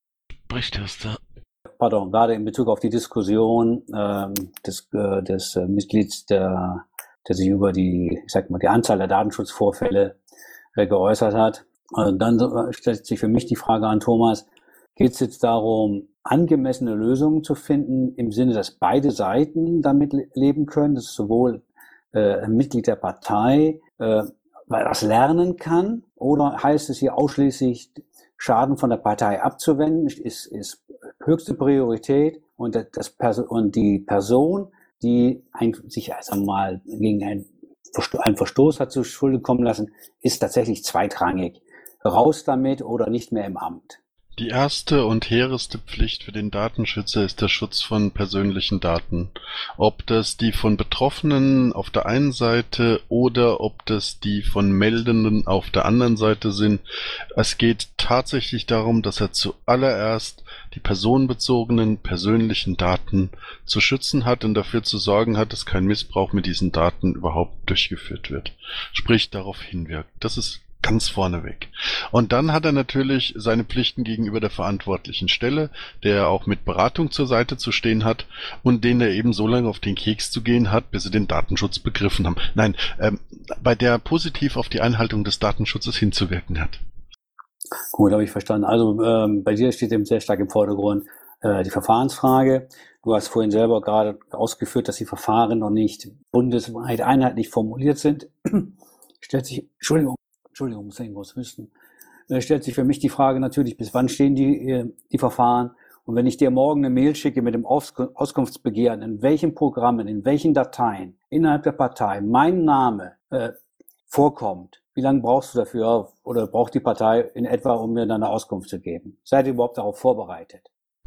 gerade in Bezug auf die Diskussion des Mitglieds, der sich über die Anzahl der Datenschutzvorfälle geäußert hat. Und dann stellt sich für mich die Frage an Thomas, geht es jetzt darum, angemessene Lösungen zu finden, im Sinne, dass beide Seiten damit leben können, dass sowohl ein Mitglied der Partei was lernen kann, oder heißt es hier ausschließlich, Schaden von der Partei abzuwenden, ist höchste Priorität und die Person, die sich gegen einen Verstoß hat zu Schulde kommen lassen, ist tatsächlich zweitrangig. Raus damit oder nicht mehr im Amt. Die erste und hehreste Pflicht für den Datenschützer ist der Schutz von persönlichen Daten. Ob das die von Betroffenen auf der einen Seite oder ob das die von Meldenden auf der anderen Seite sind. Es geht tatsächlich darum, dass er zuallererst die personenbezogenen persönlichen Daten zu schützen hat und dafür zu sorgen hat, dass kein Missbrauch mit diesen Daten überhaupt durchgeführt wird. Sprich, darauf hinwirkt. Das ist ganz vorneweg. Und dann hat er natürlich seine Pflichten gegenüber der verantwortlichen Stelle, der er auch mit Beratung zur Seite zu stehen hat und denen er eben so lange auf den Keks zu gehen hat, bis sie den Datenschutz begriffen haben. Nein, bei der positiv auf die Einhaltung des Datenschutzes hinzuwirken hat. Gut, habe ich verstanden. Also bei dir steht eben sehr stark im Vordergrund die Verfahrensfrage. Du hast vorhin selber gerade ausgeführt, dass die Verfahren noch nicht bundesweit einheitlich formuliert sind. Stellt sich für mich die Frage natürlich, bis wann stehen die Verfahren? Und wenn ich dir morgen eine Mail schicke mit dem Auskunftsbegehren, in welchen Programmen, in welchen Dateien innerhalb der Partei mein Name vorkommt, wie lange brauchst du dafür oder braucht die Partei in etwa, um mir dann eine Auskunft zu geben? Seid ihr überhaupt darauf vorbereitet?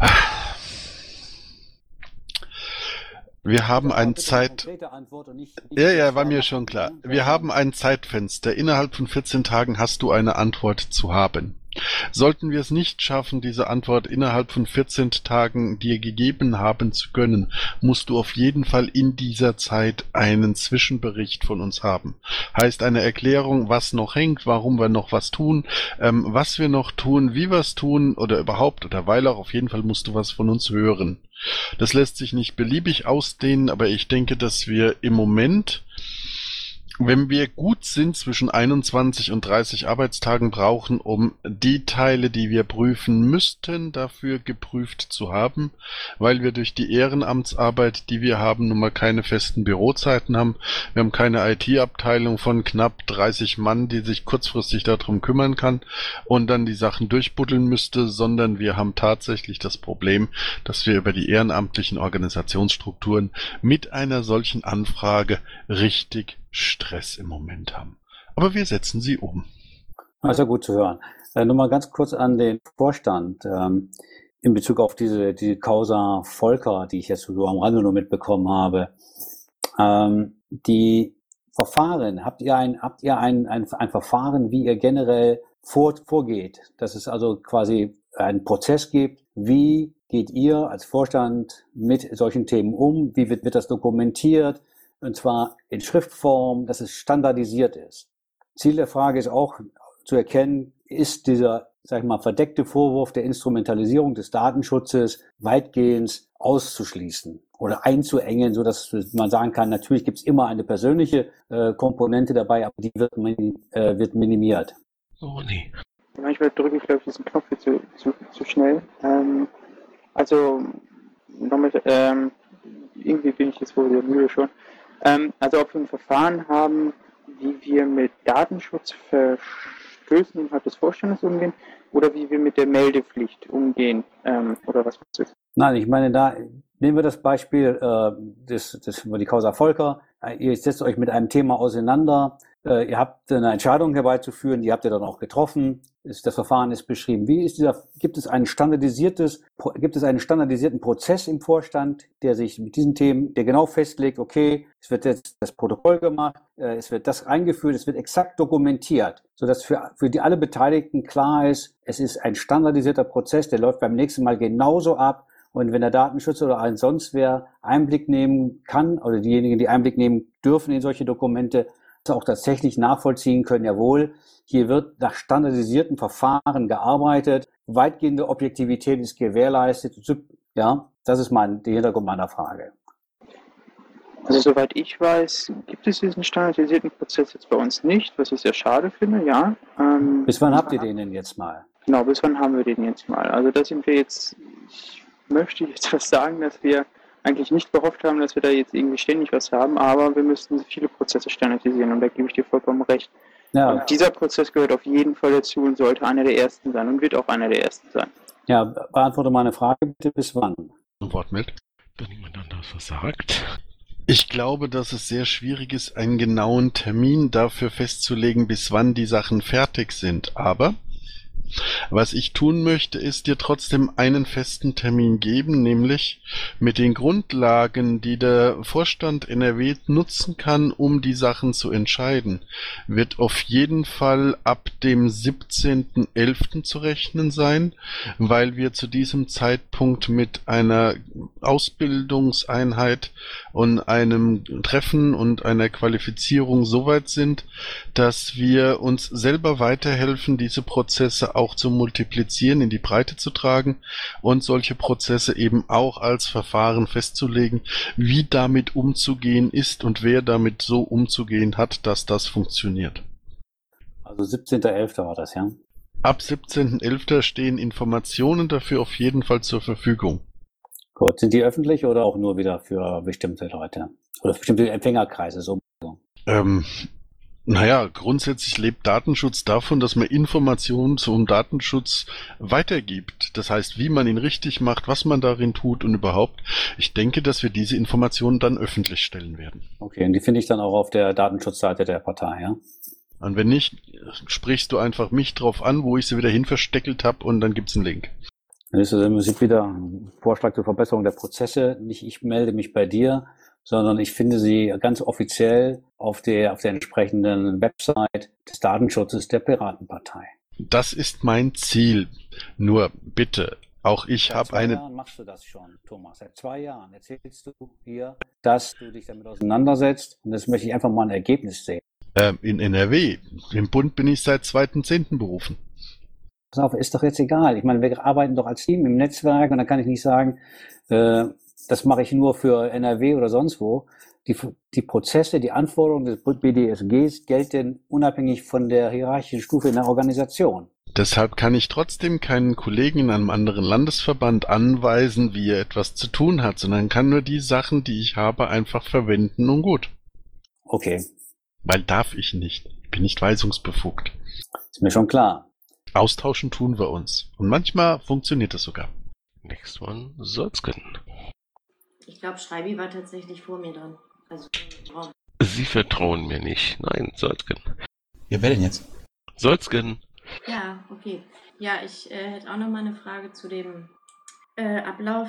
Wir haben ein war mir schon klar. Wir haben ein Zeitfenster. Innerhalb von 14 Tagen hast du eine Antwort zu haben. Sollten wir es nicht schaffen, diese Antwort innerhalb von 14 Tagen dir gegeben haben zu können, musst du auf jeden Fall in dieser Zeit einen Zwischenbericht von uns haben. Heißt eine Erklärung, was noch hängt, warum wir noch was tun, was wir noch tun, wie wir es tun oder überhaupt oder weil auch, auf jeden Fall musst du was von uns hören. Das lässt sich nicht beliebig ausdehnen, aber ich denke, dass wir im Moment, wenn wir gut sind, zwischen 21 und 30 Arbeitstagen brauchen, um die Teile, die wir prüfen müssten, dafür geprüft zu haben, weil wir durch die Ehrenamtsarbeit, die wir haben, nun mal keine festen Bürozeiten haben. Wir haben keine IT-Abteilung von knapp 30 Mann, die sich kurzfristig darum kümmern kann und dann die Sachen durchbuddeln müsste, sondern wir haben tatsächlich das Problem, dass wir über die ehrenamtlichen Organisationsstrukturen mit einer solchen Anfrage richtig Stress im Moment haben. Aber wir setzen sie um. Das ist ja gut zu hören. Nur mal ganz kurz an den Vorstand in Bezug auf diese Causa Volker, die ich jetzt so am Rande nur mitbekommen habe. Die Verfahren, habt ihr ein Verfahren, wie ihr generell vorgeht? Dass es also quasi einen Prozess gibt. Wie geht ihr als Vorstand mit solchen Themen um? Wie wird das dokumentiert? Und zwar in Schriftform, dass es standardisiert ist. Ziel der Frage ist auch zu erkennen, ist dieser, verdeckte Vorwurf der Instrumentalisierung des Datenschutzes weitgehend auszuschließen? oder einzuengen, so dass man sagen kann, natürlich gibt es immer eine persönliche Komponente dabei, aber die wird minimiert. Oh nee. Manchmal drücke ich, glaube ich, diesen Knopf hier zu schnell. Also, nochmal, irgendwie bin ich jetzt wohl sehr müde schon. Also, ob wir ein Verfahren haben, wie wir mit Datenschutzverstößen innerhalb des Vorstandes umgehen oder wie wir mit der Meldepflicht umgehen, oder was ist das? Nein, ich meine, da nehmen wir das Beispiel, die Causa Volker. Ihr setzt euch mit einem Thema auseinander. Ihr habt eine Entscheidung herbeizuführen, die habt ihr dann auch getroffen. Das Verfahren ist beschrieben. Gibt es einen standardisierten Prozess im Vorstand, der sich mit diesen Themen, der genau festlegt, okay, es wird jetzt das Protokoll gemacht, es wird das eingeführt, es wird exakt dokumentiert, sodass für alle Beteiligten klar ist, es ist ein standardisierter Prozess, der läuft beim nächsten Mal genauso ab. Und wenn der Datenschützer oder ein sonst wer Einblick nehmen kann, oder diejenigen, die Einblick nehmen dürfen in solche Dokumente, auch tatsächlich nachvollziehen können, jawohl, hier wird nach standardisierten Verfahren gearbeitet, weitgehende Objektivität ist gewährleistet. Ja, das ist der Hintergrund meiner Frage. Also soweit ich weiß, gibt es diesen standardisierten Prozess jetzt bei uns nicht, was ich sehr schade finde, ja. Bis wann habt ihr den denn jetzt mal? Genau, bis wann haben wir den jetzt mal? Also da sind wir jetzt, ich möchte jetzt was sagen, dass wir eigentlich nicht gehofft haben, dass wir da jetzt irgendwie ständig was haben, aber wir müssten viele Prozesse standardisieren und da gebe ich dir vollkommen recht. Ja. Und dieser Prozess gehört auf jeden Fall dazu und sollte einer der ersten sein und wird auch einer der ersten sein. Ja, beantworte meine Frage bitte, bis wann? Ein Wort mit. Wenn niemand anders was sagt. Ich glaube, dass es sehr schwierig ist, einen genauen Termin dafür festzulegen, bis wann die Sachen fertig sind. Aber was ich tun möchte, ist dir trotzdem einen festen Termin geben, nämlich mit den Grundlagen, die der Vorstand NRW nutzen kann, um die Sachen zu entscheiden, wird auf jeden Fall ab dem 17.11. zu rechnen sein, weil wir zu diesem Zeitpunkt mit einer Ausbildungseinheit und einem Treffen und einer Qualifizierung so weit sind, dass wir uns selber weiterhelfen, diese Prozesse auch zu multiplizieren, in die Breite zu tragen und solche Prozesse eben auch als Verfahren festzulegen, wie damit umzugehen ist und wer damit so umzugehen hat, dass das funktioniert. Also 17.11. war das, ja? Ab 17.11. stehen Informationen dafür auf jeden Fall zur Verfügung. Gut, sind die öffentlich oder auch nur wieder für bestimmte Leute? Oder für bestimmte Empfängerkreise? So? Naja, grundsätzlich lebt Datenschutz davon, dass man Informationen zum Datenschutz weitergibt. Das heißt, wie man ihn richtig macht, was man darin tut und überhaupt. Ich denke, dass wir diese Informationen dann öffentlich stellen werden. Okay, und die finde ich dann auch auf der Datenschutzseite der Partei, ja? Und wenn nicht, sprichst du einfach mich drauf an, wo ich sie wieder hin versteckelt habe und dann gibt's einen Link. Dann ist das im Prinzip wieder ein Vorschlag zur Verbesserung der Prozesse. Nicht ich melde mich bei dir, sondern ich finde sie ganz offiziell auf der entsprechenden Website des Datenschutzes der Piratenpartei. Das ist mein Ziel. Nur bitte, auch ich habe eine... Seit 2 Jahren machst du das schon, Thomas. Seit 2 Jahren erzählst du hier, dass du dich damit auseinandersetzt. Und das möchte ich einfach mal ein Ergebnis sehen. In NRW. Im Bund bin ich seit 2.10. berufen. Pass auf, ist doch jetzt egal. Ich meine, wir arbeiten doch als Team im Netzwerk und da kann ich nicht sagen, das mache ich nur für NRW oder sonst wo. Die Prozesse, die Anforderungen des BDSGs gelten unabhängig von der hierarchischen Stufe in der Organisation. Deshalb kann ich trotzdem keinen Kollegen in einem anderen Landesverband anweisen, wie er etwas zu tun hat, sondern kann nur die Sachen, die ich habe, einfach verwenden und gut. Okay. Weil darf ich nicht. Ich bin nicht weisungsbefugt. Ist mir schon klar. Austauschen tun wir uns. Und manchmal funktioniert das sogar. Next one, Solzken. Ich glaube, Schreibi war tatsächlich vor mir dran. Also im Raum. Sie vertrauen mir nicht. Nein, Solzken. Ja, wer denn jetzt? Solzken. Ja, okay. Ja, ich hätte auch noch mal eine Frage zu dem Ablauf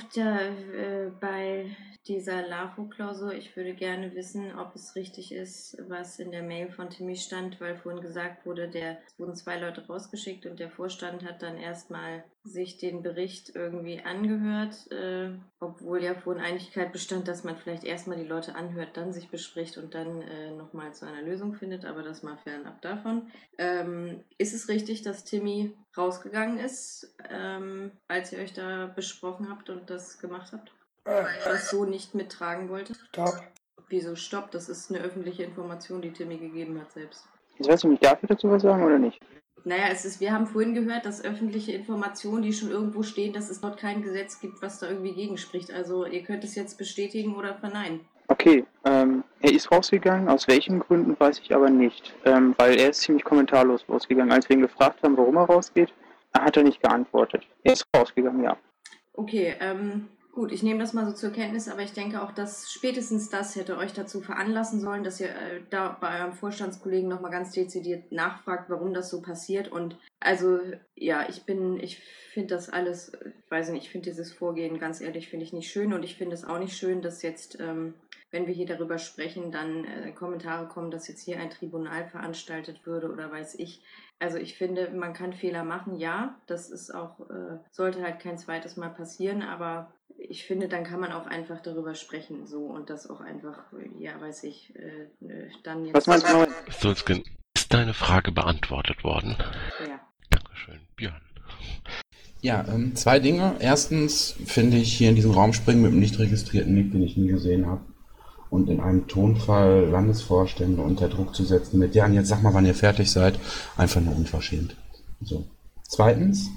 bei dieser LAFO-Klausur. Ich würde gerne wissen, ob es richtig ist, was in der Mail von Timmy stand, weil vorhin gesagt wurde, es wurden 2 Leute rausgeschickt und der Vorstand hat dann erstmal sich den Bericht irgendwie angehört, obwohl ja vorhin Einigkeit bestand, dass man vielleicht erstmal die Leute anhört, dann sich bespricht und dann nochmal zu einer Lösung findet, aber das mal fernab davon. Ist es richtig, dass Timmy rausgegangen ist, als ihr euch da besprochen habt und das gemacht habt? das so nicht mittragen wollte? Stopp. Wieso Stopp? Das ist eine öffentliche Information, die Timmy gegeben hat selbst. Jetzt weißt du mich dafür dazu was sagen oder nicht? Naja, wir haben vorhin gehört, dass öffentliche Informationen, die schon irgendwo stehen, dass es dort kein Gesetz gibt, was da irgendwie gegenspricht. Also ihr könnt es jetzt bestätigen oder verneinen. Okay, er ist rausgegangen, aus welchen Gründen weiß ich aber nicht. Weil er ist ziemlich kommentarlos rausgegangen. Als wir ihn gefragt haben, warum er rausgeht, hat er nicht geantwortet. Er ist rausgegangen, ja. Okay, gut, ich nehme das mal so zur Kenntnis, aber ich denke auch, dass spätestens das hätte euch dazu veranlassen sollen, dass ihr da bei eurem Vorstandskollegen nochmal ganz dezidiert nachfragt, warum das so passiert. Und also, ja, ich finde das alles, weiß nicht, ich finde dieses Vorgehen, ganz ehrlich, finde ich nicht schön. Und ich finde es auch nicht schön, dass jetzt, wenn wir hier darüber sprechen, dann Kommentare kommen, dass jetzt hier ein Tribunal veranstaltet würde oder weiß ich. Also ich finde, man kann Fehler machen, ja, das ist auch, sollte halt kein zweites Mal passieren, aber ich finde, dann kann man auch einfach darüber sprechen, so, und das auch einfach, ja, weiß ich, dann jetzt... Was meinst du? Sulzgen, ist deine Frage beantwortet worden? Ja. Dankeschön. Björn. Ja, zwei Dinge. Erstens finde ich hier in diesen Raum springen mit einem nicht registrierten Nick, den ich nie gesehen habe. Und in einem Tonfall Landesvorstände unter Druck zu setzen mit, ja, und jetzt sag mal, wann ihr fertig seid, einfach nur unverschämt. So. Zweitens,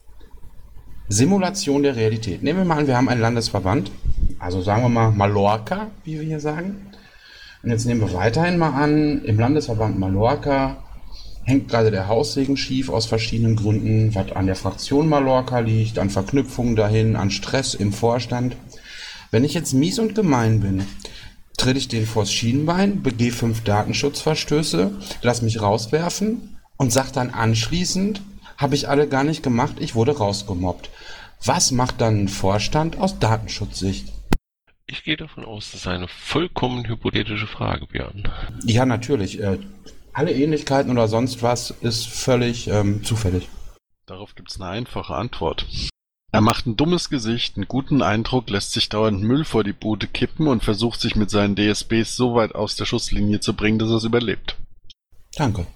Simulation der Realität. Nehmen wir mal an, wir haben einen Landesverband, also sagen wir mal Mallorca, wie wir hier sagen. Und jetzt nehmen wir weiterhin mal an, im Landesverband Mallorca hängt gerade der Haussegen schief aus verschiedenen Gründen, was an der Fraktion Mallorca liegt, an Verknüpfungen dahin, an Stress im Vorstand. Wenn ich jetzt mies und gemein bin, trete ich den vors Schienbein, begehe 5 Datenschutzverstöße, lass mich rauswerfen und sag dann anschließend, habe ich alle gar nicht gemacht, ich wurde rausgemobbt. Was macht dann ein Vorstand aus Datenschutzsicht? Ich gehe davon aus, das ist eine vollkommen hypothetische Frage, Björn. Ja, natürlich. Alle Ähnlichkeiten oder sonst was ist völlig zufällig. Darauf gibt's eine einfache Antwort. Er macht ein dummes Gesicht, einen guten Eindruck, lässt sich dauernd Müll vor die Bude kippen und versucht sich mit seinen DSBs so weit aus der Schusslinie zu bringen, dass er es überlebt. Danke.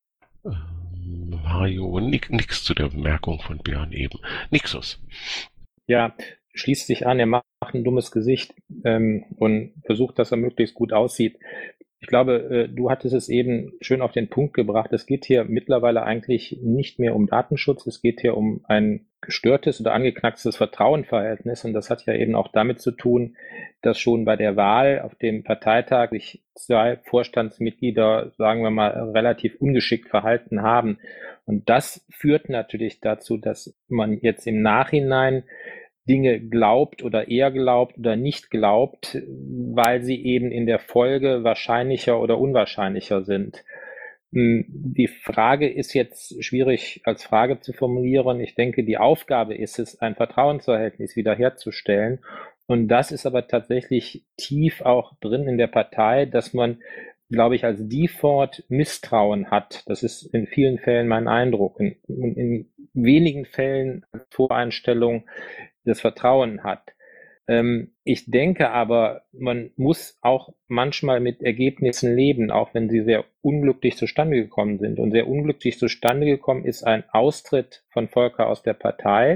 Mario, nix zu der Bemerkung von Björn eben. Nixus. Ja, schließt sich an, er macht ein dummes Gesicht und versucht, dass er möglichst gut aussieht. Ich glaube, du hattest es eben schön auf den Punkt gebracht. Es geht hier mittlerweile eigentlich nicht mehr um Datenschutz. Es geht hier um ein gestörtes oder angeknackstes Vertrauensverhältnis. Und das hat ja eben auch damit zu tun, dass schon bei der Wahl auf dem Parteitag sich 2 Vorstandsmitglieder, sagen wir mal, relativ ungeschickt verhalten haben. Und das führt natürlich dazu, dass man jetzt im Nachhinein Dinge glaubt oder eher glaubt oder nicht glaubt, weil sie eben in der Folge wahrscheinlicher oder unwahrscheinlicher sind. Die Frage ist jetzt schwierig als Frage zu formulieren. Ich denke, die Aufgabe ist es, ein Vertrauensverhältnis wiederherzustellen. Und das ist aber tatsächlich tief auch drin in der Partei, dass man, glaube ich, als Default Misstrauen hat. Das ist in vielen Fällen mein Eindruck. Und in wenigen Fällen als Voreinstellung das Vertrauen hat. Ich denke aber, man muss auch manchmal mit Ergebnissen leben, auch wenn sie sehr unglücklich zustande gekommen sind. Und sehr unglücklich zustande gekommen ist ein Austritt von Volker aus der Partei,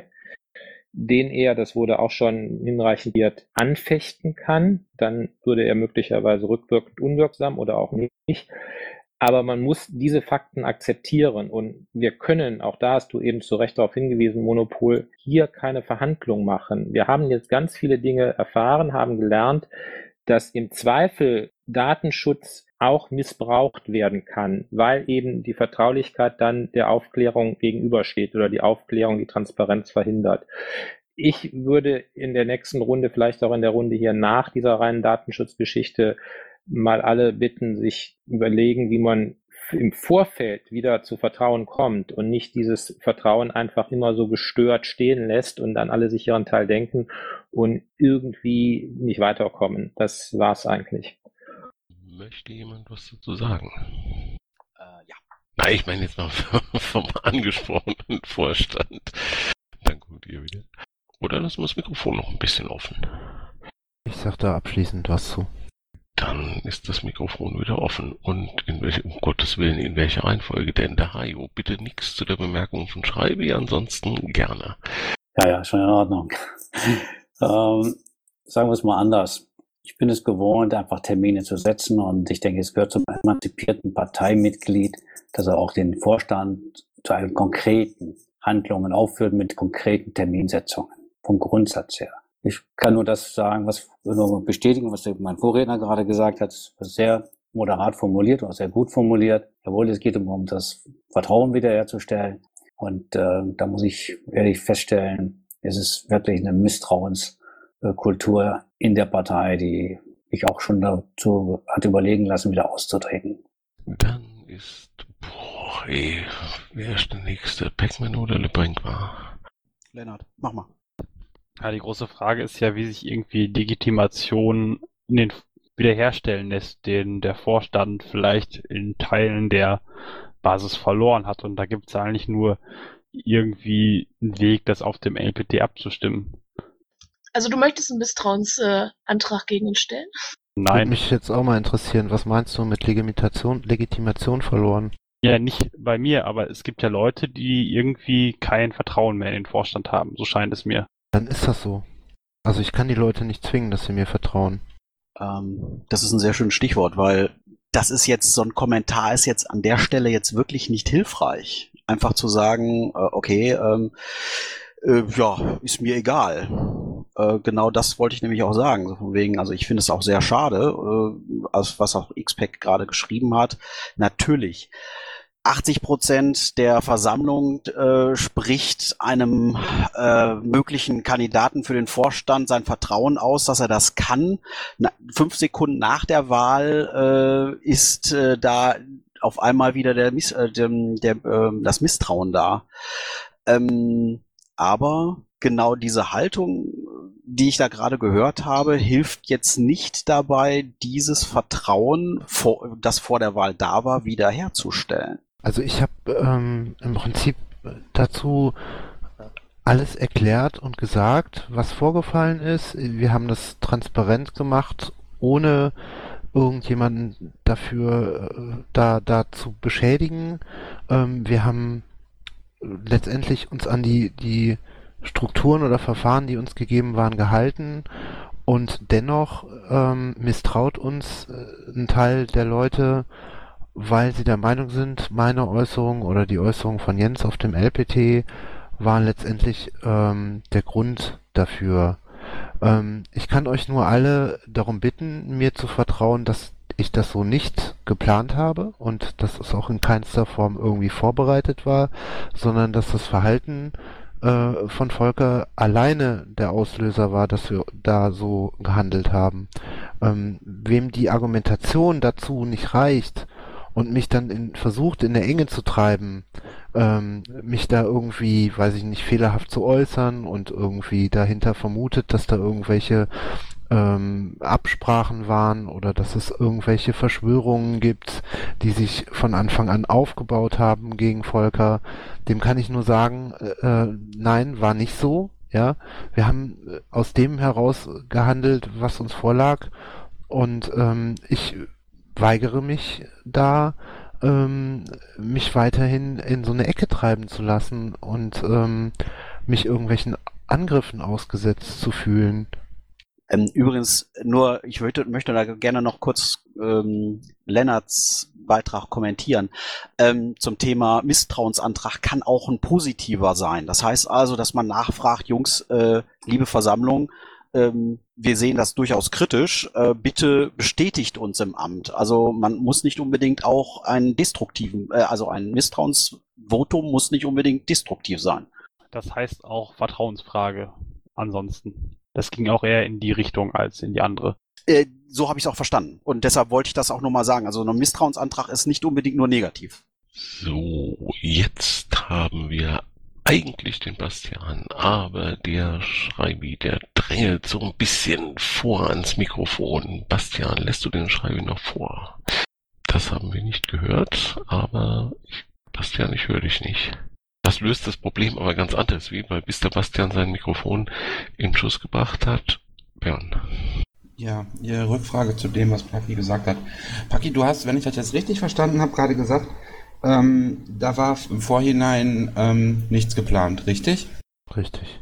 den er, das wurde auch schon hinreichend anfechten kann. Dann würde er möglicherweise rückwirkend unwirksam oder auch nicht. Aber man muss diese Fakten akzeptieren und wir können, auch da hast du eben zu Recht darauf hingewiesen, Monopol, hier keine Verhandlung machen. Wir haben jetzt ganz viele Dinge erfahren, haben gelernt, dass im Zweifel Datenschutz auch missbraucht werden kann, weil eben die Vertraulichkeit dann der Aufklärung gegenübersteht oder die Aufklärung die Transparenz verhindert. Ich würde in der nächsten Runde, vielleicht auch in der Runde hier nach dieser reinen Datenschutzgeschichte, mal alle bitten, sich überlegen, wie man im Vorfeld wieder zu Vertrauen kommt und nicht dieses Vertrauen einfach immer so gestört stehen lässt und dann alle sich ihren Teil denken und irgendwie nicht weiterkommen. Das war's eigentlich. Möchte jemand was dazu sagen? Ja. Nein, ich meine jetzt mal vom angesprochenen Vorstand. Dann kommt ihr wieder. Oder lassen wir das Mikrofon noch ein bisschen offen. Ich sag da abschließend was zu. Dann ist das Mikrofon wieder offen. Und um Gottes Willen, in welcher Reihenfolge denn? Der Hajo, bitte nichts zu der Bemerkung von Schreibi, ansonsten gerne. Ja, schon in Ordnung. sagen wir es mal anders. Ich bin es gewohnt, einfach Termine zu setzen und ich denke, es gehört zum emanzipierten Parteimitglied, dass er auch den Vorstand zu einem konkreten Handlungen aufführt mit konkreten Terminsetzungen, vom Grundsatz her. Ich kann nur das sagen, nur bestätigen, was mein Vorredner gerade gesagt hat. Es war sehr moderat formuliert und sehr gut formuliert. Jawohl, es geht um das Vertrauen wiederherzustellen. Und da muss ich ehrlich feststellen, es ist wirklich eine Misstrauenskultur in der Partei, die mich auch schon dazu hat überlegen lassen, wieder auszutreten. Dann ist, wer ist der nächste? Pac-Man oder LeBlanc war? Lennart, mach mal. Ja, die große Frage ist ja, wie sich irgendwie Legitimation wiederherstellen lässt, den der Vorstand vielleicht in Teilen der Basis verloren hat. Und da gibt es eigentlich nur irgendwie einen Weg, das auf dem LPT abzustimmen. Also du möchtest einen Misstrauensantrag gegen ihn stellen? Nein. Würde mich jetzt auch mal interessieren, was meinst du mit Legitimation verloren? Ja, nicht bei mir, aber es gibt ja Leute, die irgendwie kein Vertrauen mehr in den Vorstand haben. So scheint es mir. Dann ist das so. Also ich kann die Leute nicht zwingen, dass sie mir vertrauen. Das ist ein sehr schönes Stichwort, weil das ist jetzt so ein Kommentar, ist jetzt an der Stelle jetzt wirklich nicht hilfreich. Einfach zu sagen, ja, ist mir egal. Genau das wollte ich nämlich auch sagen. So von wegen, also ich finde es auch sehr schade, was auch XPac gerade geschrieben hat. Natürlich, 80% der Versammlung spricht einem möglichen Kandidaten für den Vorstand sein Vertrauen aus, dass er das kann. 5 Sekunden nach der Wahl ist da auf einmal wieder das Misstrauen da. Aber genau diese Haltung, die ich da gerade gehört habe, hilft jetzt nicht dabei, dieses Vertrauen, das vor der Wahl da war, wiederherzustellen. Also ich habe im Prinzip dazu alles erklärt und gesagt, was vorgefallen ist. Wir haben das transparent gemacht, ohne irgendjemanden dafür da zu beschädigen. Wir haben letztendlich uns an die Strukturen oder Verfahren, die uns gegeben waren, gehalten, und dennoch misstraut uns ein Teil der Leute, weil sie der Meinung sind, meine Äußerung oder die Äußerung von Jens auf dem LPT waren letztendlich der Grund dafür. Ich kann euch nur alle darum bitten, mir zu vertrauen, dass ich das so nicht geplant habe und dass es auch in keinster Form irgendwie vorbereitet war, sondern dass das Verhalten von Volker alleine der Auslöser war, dass wir da so gehandelt haben. Wem die Argumentation dazu nicht reicht und mich dann versucht in der Enge zu treiben, mich da irgendwie, weiß ich nicht, fehlerhaft zu äußern und irgendwie dahinter vermutet, dass da irgendwelche Absprachen waren oder dass es irgendwelche Verschwörungen gibt, die sich von Anfang an aufgebaut haben gegen Volker, dem kann ich nur sagen, nein, war nicht so. Ja, wir haben aus dem heraus gehandelt, was uns vorlag, und ich weigere mich da, mich weiterhin in so eine Ecke treiben zu lassen und mich irgendwelchen Angriffen ausgesetzt zu fühlen. Übrigens, nur, ich möchte da gerne noch kurz Lennarts Beitrag kommentieren. Zum Thema Misstrauensantrag kann auch ein positiver sein. Das heißt also, dass man nachfragt, Jungs, liebe Versammlung, wir sehen das durchaus kritisch, bitte bestätigt uns im Amt. Also man muss nicht unbedingt auch einen destruktiven, also ein Misstrauensvotum muss nicht unbedingt destruktiv sein. Das heißt auch Vertrauensfrage ansonsten. Das ging auch eher in die Richtung als in die andere. So habe ich es auch verstanden. Und deshalb wollte ich das auch nochmal sagen. Also ein Misstrauensantrag ist nicht unbedingt nur negativ. So, jetzt haben wir eigentlich den Bastian, aber der Schreibi, der drängelt so ein bisschen vor ans Mikrofon. Bastian, lässt du den Schreibi noch vor? Das haben wir nicht gehört, aber Bastian, ich höre dich nicht. Das löst das Problem aber ganz anders, wie weil bis der Bastian sein Mikrofon in Schuss gebracht hat. Björn. Ja, Ihre Rückfrage zu dem, was Paki gesagt hat. Paki, du hast, wenn ich das jetzt richtig verstanden habe, gerade gesagt, da war im Vorhinein nichts geplant, richtig? Richtig.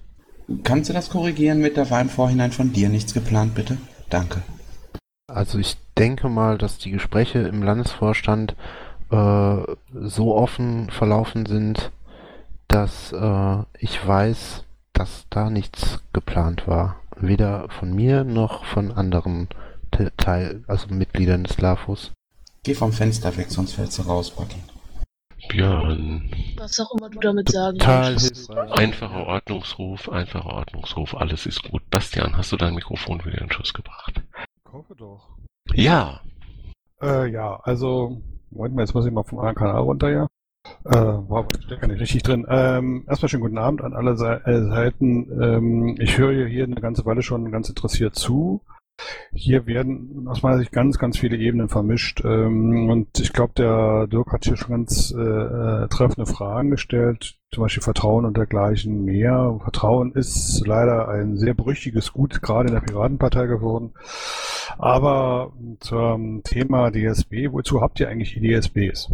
Kannst du das korrigieren mit, da war im Vorhinein von dir nichts geplant, bitte? Danke. Also ich denke mal, dass die Gespräche im Landesvorstand so offen verlaufen sind, dass ich weiß, dass da nichts geplant war. Weder von mir noch von anderen Mitgliedern des LAFUS. Geh vom Fenster weg, sonst fällst du raus, Bucky. Björn. Was auch immer du damit sagen Total willst. Einfacher Ordnungsruf, alles ist gut. Bastian, hast du dein Mikrofon wieder in Schuss gebracht? Ich hoffe doch. Ja. Ja, also, Moment mal, jetzt muss ich mal vom anderen Kanal runter, ja. Wow, ich stecke nicht richtig drin. Erstmal schönen guten Abend an alle Seiten. Ich höre hier eine ganze Weile schon ganz interessiert zu. Hier werden aus meiner Sicht ganz, ganz viele Ebenen vermischt. Und ich glaube, der Dirk hat hier schon ganz treffende Fragen gestellt, zum Beispiel Vertrauen und dergleichen mehr. Vertrauen ist leider ein sehr brüchiges Gut, gerade in der Piratenpartei geworden. Aber zum Thema DSB, wozu habt ihr eigentlich die DSBs?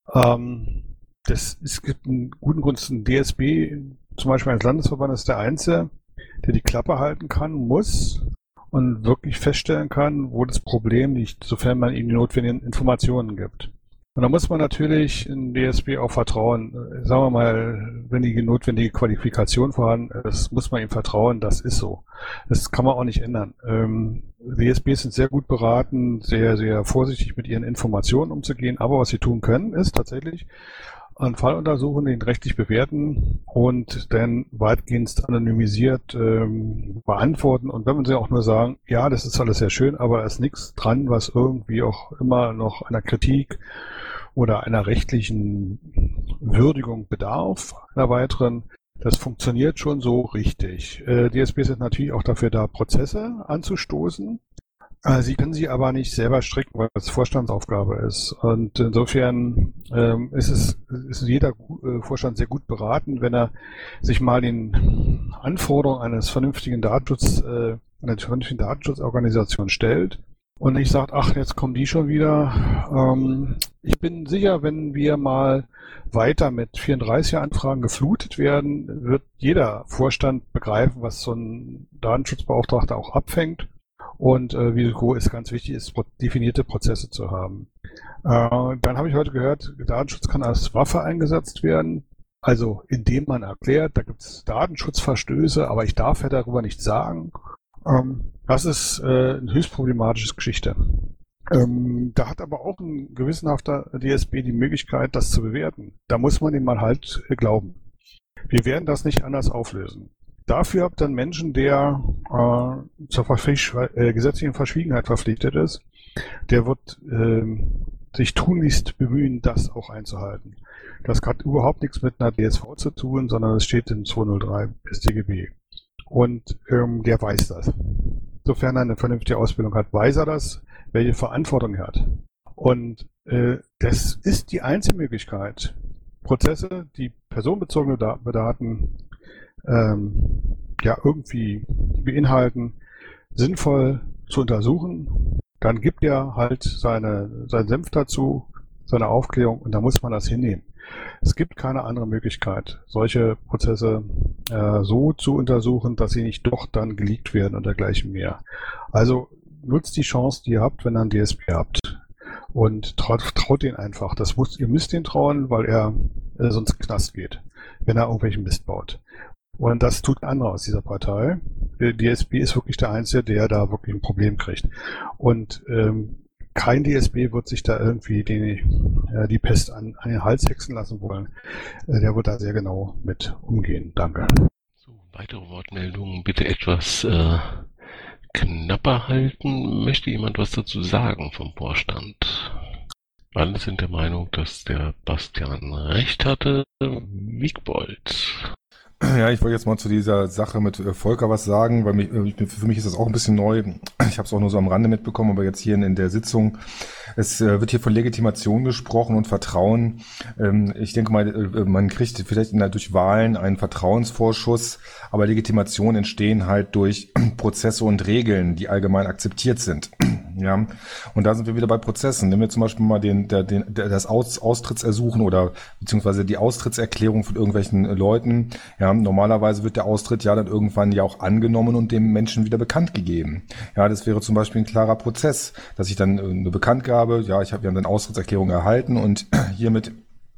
Es gibt einen guten Grund, ein DSB, zum Beispiel als Landesverband, ist der Einzige, der die Klappe halten kann, muss und wirklich feststellen kann, wo das Problem liegt, sofern man ihm die notwendigen Informationen gibt. Und da muss man natürlich in DSB auch vertrauen. Sagen wir mal, wenn die notwendige Qualifikation vorhanden ist, muss man ihm vertrauen, das ist so. Das kann man auch nicht ändern. DSBs sind sehr gut beraten, sehr, sehr vorsichtig mit ihren Informationen umzugehen, aber was sie tun können, ist tatsächlich einen Fall untersuchen, den rechtlich bewerten und dann weitgehend anonymisiert beantworten. Und wenn man sie auch nur sagen, ja, das ist alles sehr schön, aber da ist nichts dran, was irgendwie auch immer noch einer Kritik oder einer rechtlichen Würdigung bedarf, einer weiteren, das funktioniert schon so richtig. DSBs sind natürlich auch dafür da, Prozesse anzustoßen. Sie können sie aber nicht selber stricken, weil das Vorstandsaufgabe ist. Und insofern ist jeder Vorstand sehr gut beraten, wenn er sich mal den Anforderungen einer vernünftigen Datenschutzorganisation stellt und nicht sagt, ach, jetzt kommen die schon wieder. Ich bin sicher, wenn wir mal weiter mit 34 Anfragen geflutet werden, wird jeder Vorstand begreifen, was so ein Datenschutzbeauftragter auch abfängt. Und wie es ganz wichtig ist, definierte Prozesse zu haben. Dann habe ich heute gehört, Datenschutz kann als Waffe eingesetzt werden. Also indem man erklärt, da gibt es Datenschutzverstöße, aber ich darf ja darüber nichts sagen. Das ist eine höchst problematische Geschichte. Da hat aber auch ein gewissenhafter DSB die Möglichkeit, das zu bewerten. Da muss man ihm mal halt glauben. Wir werden das nicht anders auflösen. Dafür habt ihr einen Menschen, der zur gesetzlichen Verschwiegenheit verpflichtet ist. Der wird sich tunlichst bemühen, das auch einzuhalten. Das hat überhaupt nichts mit einer DSV zu tun, sondern es steht in 203 StGB. Und der weiß das. Sofern er eine vernünftige Ausbildung hat, weiß er das, welche Verantwortung er hat. Und das ist die einzige Möglichkeit, Prozesse, die personenbezogene Daten irgendwie beinhalten, sinnvoll zu untersuchen. Dann gibt er halt seinen Senf dazu, seine Aufklärung, und da muss man das hinnehmen. Es gibt keine andere Möglichkeit, solche Prozesse so zu untersuchen, dass sie nicht doch dann geleakt werden und dergleichen mehr. Also nutzt die Chance, die ihr habt, wenn ihr einen DSB habt. Und traut den einfach. Ihr müsst den trauen, weil er sonst in den Knast geht, wenn er irgendwelchen Mist baut. Und das tut ein anderer aus dieser Partei. Der DSB ist wirklich der Einzige, der da wirklich ein Problem kriegt. Und kein DSB wird sich da irgendwie die Pest an den Hals hexen lassen wollen. Der wird da sehr genau mit umgehen. Danke. So, weitere Wortmeldungen bitte etwas knapper halten. Möchte jemand was dazu sagen vom Vorstand? Alle sind der Meinung, dass der Bastian recht hatte. Wiegbold. Ja, ich wollte jetzt mal zu dieser Sache mit Volker was sagen, weil für mich ist das auch ein bisschen neu. Ich habe es auch nur so am Rande mitbekommen, aber jetzt hier in der Sitzung, es wird hier von Legitimation gesprochen und Vertrauen. Ich denke mal, man kriegt vielleicht durch Wahlen einen Vertrauensvorschuss, aber Legitimationen entstehen halt durch Prozesse und Regeln, die allgemein akzeptiert sind. Ja, und da sind wir wieder bei Prozessen. Nehmen wir zum Beispiel mal das Austrittsersuchen oder beziehungsweise die Austrittserklärung von irgendwelchen Leuten. Ja, normalerweise wird der Austritt ja dann irgendwann ja auch angenommen und dem Menschen wieder bekannt gegeben. Ja, das wäre zum Beispiel ein klarer Prozess, dass ich dann eine Bekanntgabe, ja, wir haben dann Austrittserklärung erhalten und hiermit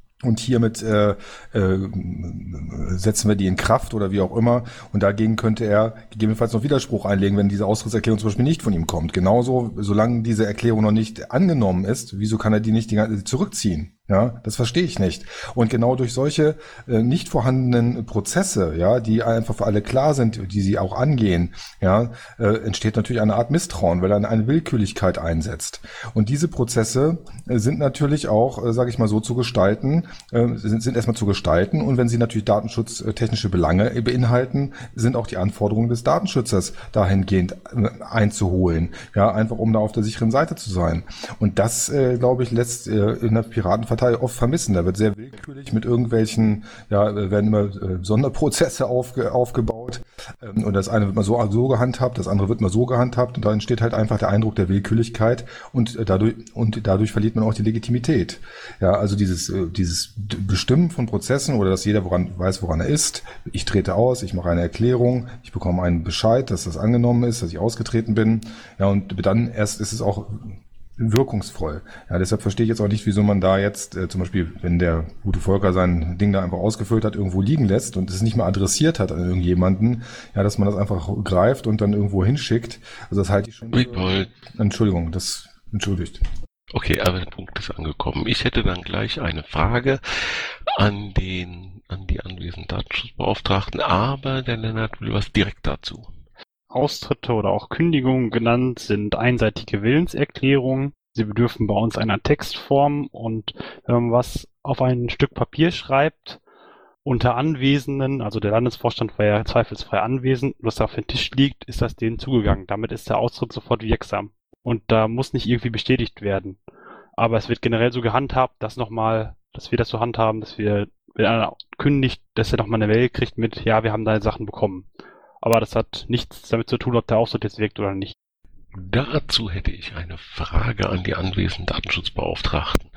setzen wir die in Kraft oder wie auch immer. Und dagegen könnte er gegebenenfalls noch Widerspruch einlegen, wenn diese Austrittserklärung zum Beispiel nicht von ihm kommt. Genauso, solange diese Erklärung noch nicht angenommen ist, wieso kann er die nicht zurückziehen? Ja, das verstehe ich nicht. Und genau durch solche nicht vorhandenen Prozesse, ja, die einfach für alle klar sind, die sie auch angehen, ja, entsteht natürlich eine Art Misstrauen, weil dann eine Willkürlichkeit einsetzt. Und diese Prozesse sind natürlich auch, sage ich mal so, zu gestalten, sind erstmal zu gestalten. Und wenn sie natürlich datenschutztechnische Belange beinhalten, sind auch die Anforderungen des Datenschützers dahingehend einzuholen. Ja, einfach um da auf der sicheren Seite zu sein. Und das, glaube ich, lässt in der Piratenpartei oft vermissen. Da wird sehr willkürlich mit irgendwelchen, ja, werden immer Sonderprozesse aufgebaut und das eine wird mal so gehandhabt, das andere wird mal so gehandhabt und da entsteht halt einfach der Eindruck der Willkürlichkeit und dadurch verliert man auch die Legitimität. Ja, also dieses Bestimmen von Prozessen oder dass jeder weiß, woran er ist. Ich trete aus, ich mache eine Erklärung, ich bekomme einen Bescheid, dass das angenommen ist, dass ich ausgetreten bin. Ja, und dann erst ist es auch wirkungsvoll. Ja, deshalb verstehe ich jetzt auch nicht, wieso man da jetzt zum Beispiel, wenn der gute Volker sein Ding da einfach ausgefüllt hat, irgendwo liegen lässt und es nicht mehr adressiert hat an irgendjemanden, ja, dass man das einfach greift und dann irgendwo hinschickt. Also das halte ich schon. Entschuldigung, das entschuldigt. Okay, aber der Punkt ist angekommen. Ich hätte dann gleich eine Frage an die anwesenden Datenschutzbeauftragten, aber der Lennart will was direkt dazu. Austritte oder auch Kündigungen genannt sind einseitige Willenserklärungen. Sie bedürfen bei uns einer Textform und wenn man was auf ein Stück Papier schreibt, unter Anwesenden, also der Landesvorstand war ja zweifelsfrei anwesend, was auf dem Tisch liegt, ist das denen zugegangen. Damit ist der Austritt sofort wirksam. Und da muss nicht irgendwie bestätigt werden. Aber es wird generell so gehandhabt, dass wir das so handhaben, dass wir, wenn einer kündigt, dass er nochmal eine Mail kriegt mit, ja, wir haben deine Sachen bekommen. Aber das hat nichts damit zu tun, ob der Austritt jetzt wirkt oder nicht. Dazu hätte ich eine Frage an die anwesenden Datenschutzbeauftragten.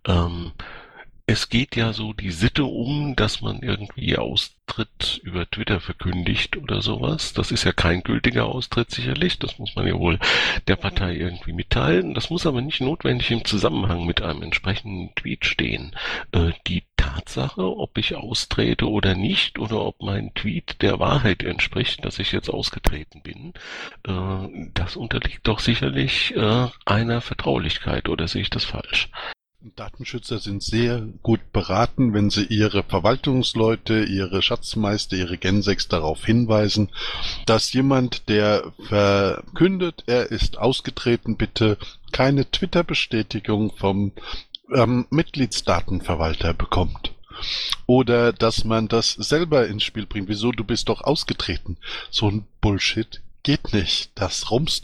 Es geht ja so die Sitte dass man irgendwie Austritt über Twitter verkündigt oder sowas. Das ist ja kein gültiger Austritt sicherlich. Das muss man ja wohl der Partei irgendwie mitteilen. Das muss aber nicht notwendig im Zusammenhang mit einem entsprechenden Tweet stehen. Die Tatsache, ob ich austrete oder nicht, oder ob mein Tweet der Wahrheit entspricht, dass ich jetzt ausgetreten bin, das unterliegt doch sicherlich einer Vertraulichkeit, oder sehe ich das falsch? Datenschützer sind sehr gut beraten, wenn sie ihre Verwaltungsleute, ihre Schatzmeister, ihre Gensex darauf hinweisen, dass jemand, der verkündet, er ist ausgetreten, bitte keine Twitter-Bestätigung vom Mitgliedsdatenverwalter bekommt. Oder dass man das selber ins Spiel bringt. Wieso, du bist doch ausgetreten. So ein Bullshit geht nicht. Das rumst.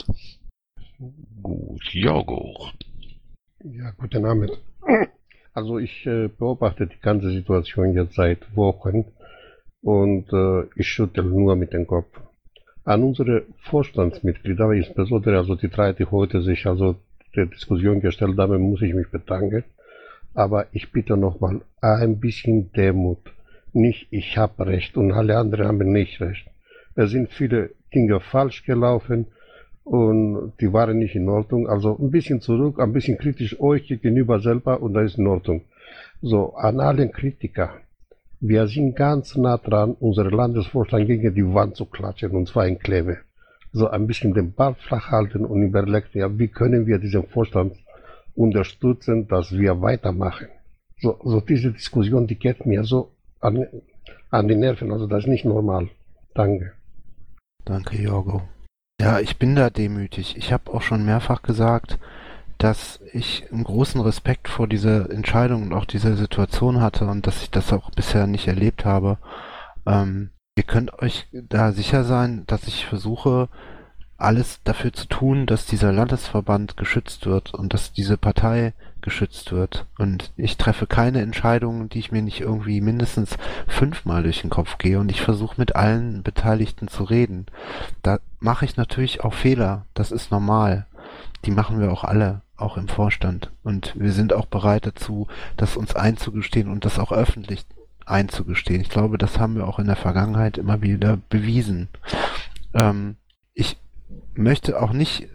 Gut, Jorgo. Ja, guten Abend. Also ich beobachte die ganze Situation jetzt seit Wochen und ich schüttel nur mit dem Kopf. An unsere Vorstandsmitglieder, insbesondere also die drei, die heute sich also der Diskussion gestellt haben, muss ich mich bedanken. Aber ich bitte nochmal ein bisschen Demut. Nicht ich habe Recht und alle anderen haben nicht Recht. Es sind viele Dinge falsch gelaufen und die waren nicht in Ordnung. Also ein bisschen zurück, ein bisschen kritisch euch gegenüber selber und das ist in Ordnung. So, an allen Kritiker. Wir sind ganz nah dran, unsere Landesvorstand gegen die Wand zu klatschen und zwar in Kleve. So ein bisschen den Ball flach halten und überlegen, ja, wie können wir diesen Vorstand unterstützen, dass wir weitermachen. So diese Diskussion, die geht mir so an die Nerven, also das ist nicht normal. Danke. Danke, Jorgo. Ja, ich bin da demütig. Ich habe auch schon mehrfach gesagt, dass ich einen großen Respekt vor dieser Entscheidung und auch dieser Situation hatte und dass ich das auch bisher nicht erlebt habe. Ihr könnt euch da sicher sein, dass ich versuche, alles dafür zu tun, dass dieser Landesverband geschützt wird und dass diese Partei geschützt wird. Und ich treffe keine Entscheidungen, die ich mir nicht irgendwie mindestens 5-mal durch den Kopf gehe und ich versuche mit allen Beteiligten zu reden. Da mache ich natürlich auch Fehler, das ist normal. die machen wir auch alle, auch im Vorstand. Und wir sind auch bereit dazu, das uns einzugestehen und das auch öffentlich einzugestehen. Ich glaube, das haben wir auch in der Vergangenheit immer wieder bewiesen. Ich möchte auch nicht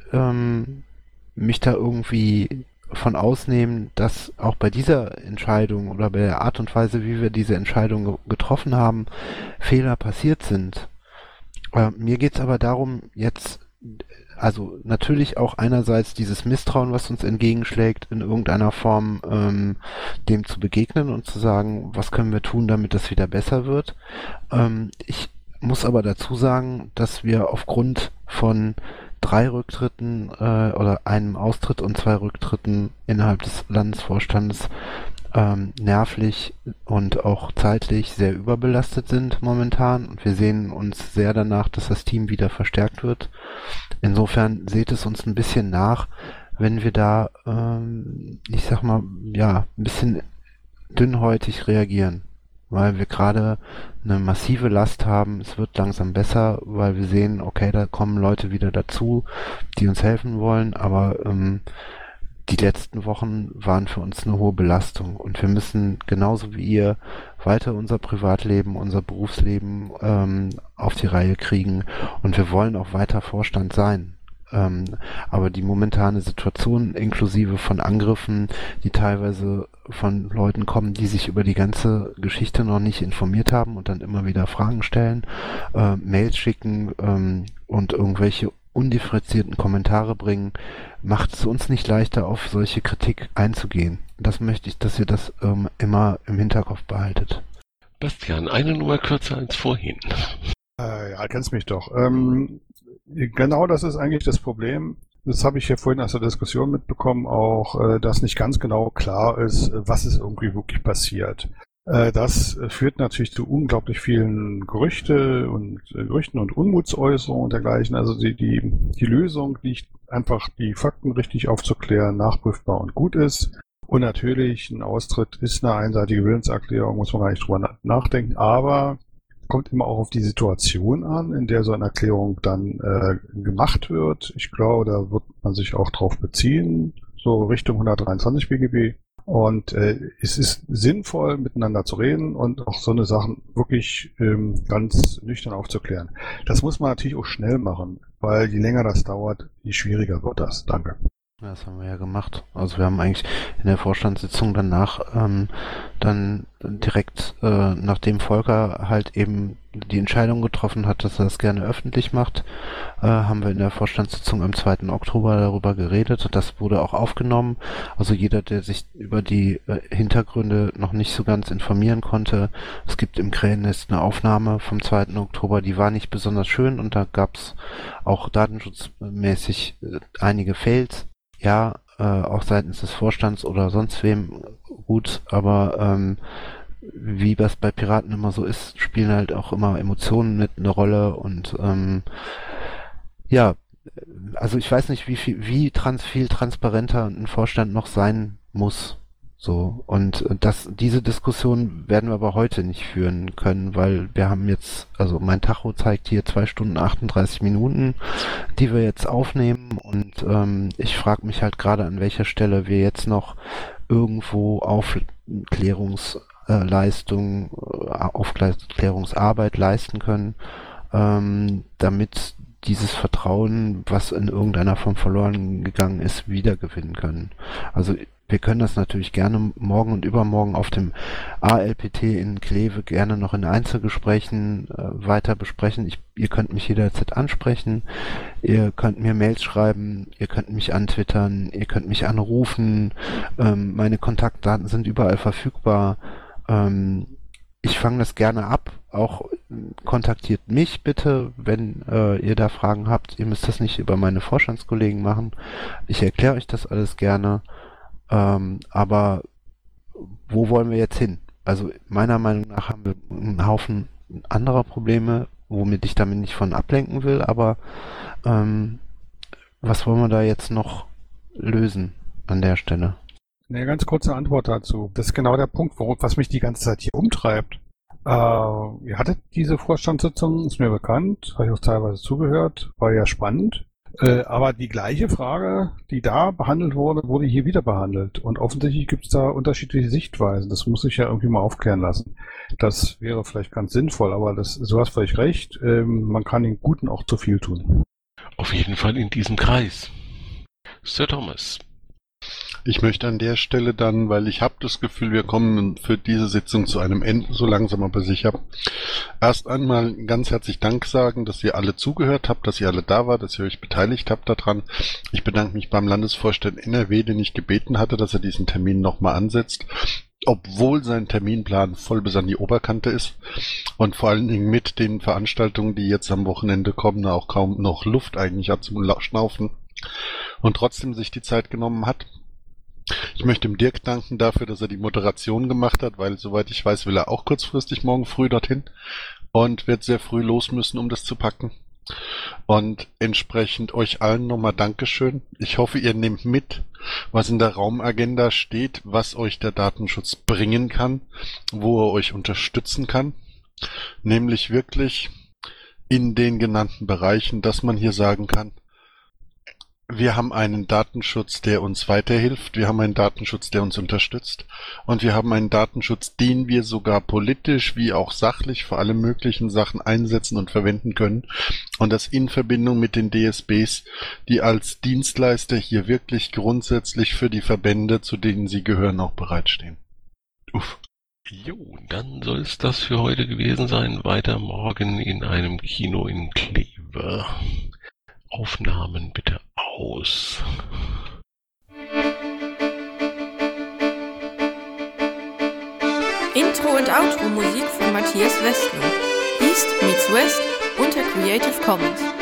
mich da irgendwie von ausnehmen, dass auch bei dieser Entscheidung oder bei der Art und Weise, wie wir diese Entscheidung getroffen haben, Fehler passiert sind. Mir geht es aber darum, jetzt, also natürlich auch einerseits dieses Misstrauen, was uns entgegenschlägt, in irgendeiner Form dem zu begegnen und zu sagen, was können wir tun, damit das wieder besser wird. Ich muss aber dazu sagen, dass wir aufgrund von 3 Rücktritten oder einem Austritt und 2 Rücktritten innerhalb des Landesvorstandes nervlich und auch zeitlich sehr überbelastet sind momentan, und wir sehen uns sehr danach, dass das Team wieder verstärkt wird. Insofern seht es uns ein bisschen nach, wenn wir da, ich sag mal, ja, ein bisschen dünnhäutig reagieren, weil wir gerade eine massive Last haben. Es wird langsam besser, weil wir sehen, okay, da kommen Leute wieder dazu, die uns helfen wollen, aber die letzten Wochen waren für uns eine hohe Belastung, und wir müssen genauso wie ihr weiter unser Privatleben, unser Berufsleben auf die Reihe kriegen, und wir wollen auch weiter Vorstand sein. Aber die momentane Situation inklusive von Angriffen, die teilweise von Leuten kommen, die sich über die ganze Geschichte noch nicht informiert haben und dann immer wieder Fragen stellen, Mails schicken und irgendwelche undifferenzierten Kommentare bringen, macht es uns nicht leichter, auf solche Kritik einzugehen. Das möchte ich, dass ihr das immer im Hinterkopf behaltet. Bastian, eine Nummer kürzer als vorhin. Ja, kennst mich doch. Genau das ist eigentlich das Problem. Das habe ich ja vorhin aus der Diskussion mitbekommen, auch, dass nicht ganz genau klar ist, was ist irgendwie wirklich passiert. Das führt natürlich zu unglaublich vielen Gerüchten und Unmutsäußerungen und dergleichen. Also die Lösung liegt einfach, die Fakten richtig aufzuklären, nachprüfbar und gut ist. Und natürlich, ein Austritt ist eine einseitige Willenserklärung, muss man gar nicht drüber nachdenken, aber kommt immer auch auf die Situation an, in der so eine Erklärung dann gemacht wird. Ich glaube, da wird man sich auch drauf beziehen, so Richtung 123 BGB. Und es ist sinnvoll, miteinander zu reden und auch so eine Sachen wirklich ganz nüchtern aufzuklären. Das muss man natürlich auch schnell machen, weil je länger das dauert, je schwieriger wird das. Danke. Das haben wir ja gemacht. Also wir haben eigentlich in der Vorstandssitzung danach dann direkt, nachdem Volker halt eben die Entscheidung getroffen hat, dass er das gerne öffentlich macht, haben wir in der Vorstandssitzung am 2. Oktober darüber geredet, und das wurde auch aufgenommen. Also jeder, der sich über die Hintergründe noch nicht so ganz informieren konnte, es gibt im Krähennest eine Aufnahme vom 2. Oktober, die war nicht besonders schön, und da gab es auch datenschutzmäßig einige Fails. Ja, auch seitens des Vorstands oder sonst wem gut, aber wie das bei Piraten immer so ist, spielen halt auch immer Emotionen mit eine Rolle, und ja, also ich weiß nicht, wie viel transparenter ein Vorstand noch sein muss. So, und diese Diskussion werden wir aber heute nicht führen können, weil wir haben jetzt, also mein Tacho zeigt hier 2 Stunden 38 Minuten, die wir jetzt aufnehmen, und ich frage mich halt gerade, an welcher Stelle wir jetzt noch irgendwo Aufklärungsarbeit leisten können, damit dieses Vertrauen, was in irgendeiner Form verloren gegangen ist, wiedergewinnen können. Also wir können das natürlich gerne morgen und übermorgen auf dem ALPT in Kleve gerne noch in Einzelgesprächen weiter besprechen. Ihr könnt mich jederzeit ansprechen, ihr könnt mir Mails schreiben, ihr könnt mich antwittern, ihr könnt mich anrufen, meine Kontaktdaten sind überall verfügbar. Ich fange das gerne ab, auch kontaktiert mich bitte, wenn ihr da Fragen habt. Ihr müsst das nicht über meine Vorstandskollegen machen. Ich erkläre euch das alles gerne. Aber wo wollen wir jetzt hin? Also meiner Meinung nach haben wir einen Haufen anderer Probleme, womit ich damit nicht von ablenken will, aber was wollen wir da jetzt noch lösen an der Stelle? Eine ganz kurze Antwort dazu. Das ist genau der Punkt, was mich die ganze Zeit hier umtreibt. Ihr hattet diese Vorstandssitzung, ist mir bekannt, habe ich auch teilweise zugehört, war ja spannend. Aber die gleiche Frage, die da behandelt wurde, wurde hier wieder behandelt. Und offensichtlich gibt es da unterschiedliche Sichtweisen. Das muss sich ja irgendwie mal aufklären lassen. Das wäre vielleicht ganz sinnvoll, aber du hast völlig recht. Man kann den Guten auch zu viel tun. Auf jeden Fall in diesem Kreis. Sir Thomas. Ich möchte an der Stelle dann, weil ich habe das Gefühl, wir kommen für diese Sitzung zu einem Ende, so langsam aber sicher. Erst einmal ganz herzlich Dank sagen, dass ihr alle zugehört habt, dass ihr alle da wart, dass ihr euch beteiligt habt daran. Ich bedanke mich beim Landesvorstand NRW, den ich gebeten hatte, dass er diesen Termin nochmal ansetzt, obwohl sein Terminplan voll bis an die Oberkante ist und vor allen Dingen mit den Veranstaltungen, die jetzt am Wochenende kommen, auch kaum noch Luft eigentlich hat zum Schnaufen und trotzdem sich die Zeit genommen hat. Ich möchte dem Dirk danken dafür, dass er die Moderation gemacht hat, weil, soweit ich weiß, will er auch kurzfristig morgen früh dorthin und wird sehr früh los müssen, um das zu packen. Und entsprechend euch allen nochmal Dankeschön. Ich hoffe, ihr nehmt mit, was in der Raumagenda steht, was euch der Datenschutz bringen kann, wo er euch unterstützen kann. Nämlich wirklich in den genannten Bereichen, dass man hier sagen kann, wir haben einen Datenschutz, der uns weiterhilft, wir haben einen Datenschutz, der uns unterstützt und wir haben einen Datenschutz, den wir sogar politisch wie auch sachlich für alle möglichen Sachen einsetzen und verwenden können und das in Verbindung mit den DSBs, die als Dienstleister hier wirklich grundsätzlich für die Verbände, zu denen sie gehören, auch bereitstehen. Uff. Jo, dann soll es das für heute gewesen sein. Weiter morgen in einem Kino in Kleve. Aufnahmen bitte aus. Intro und Outro Musik von Matthias Westner. East meets West unter Creative Commons.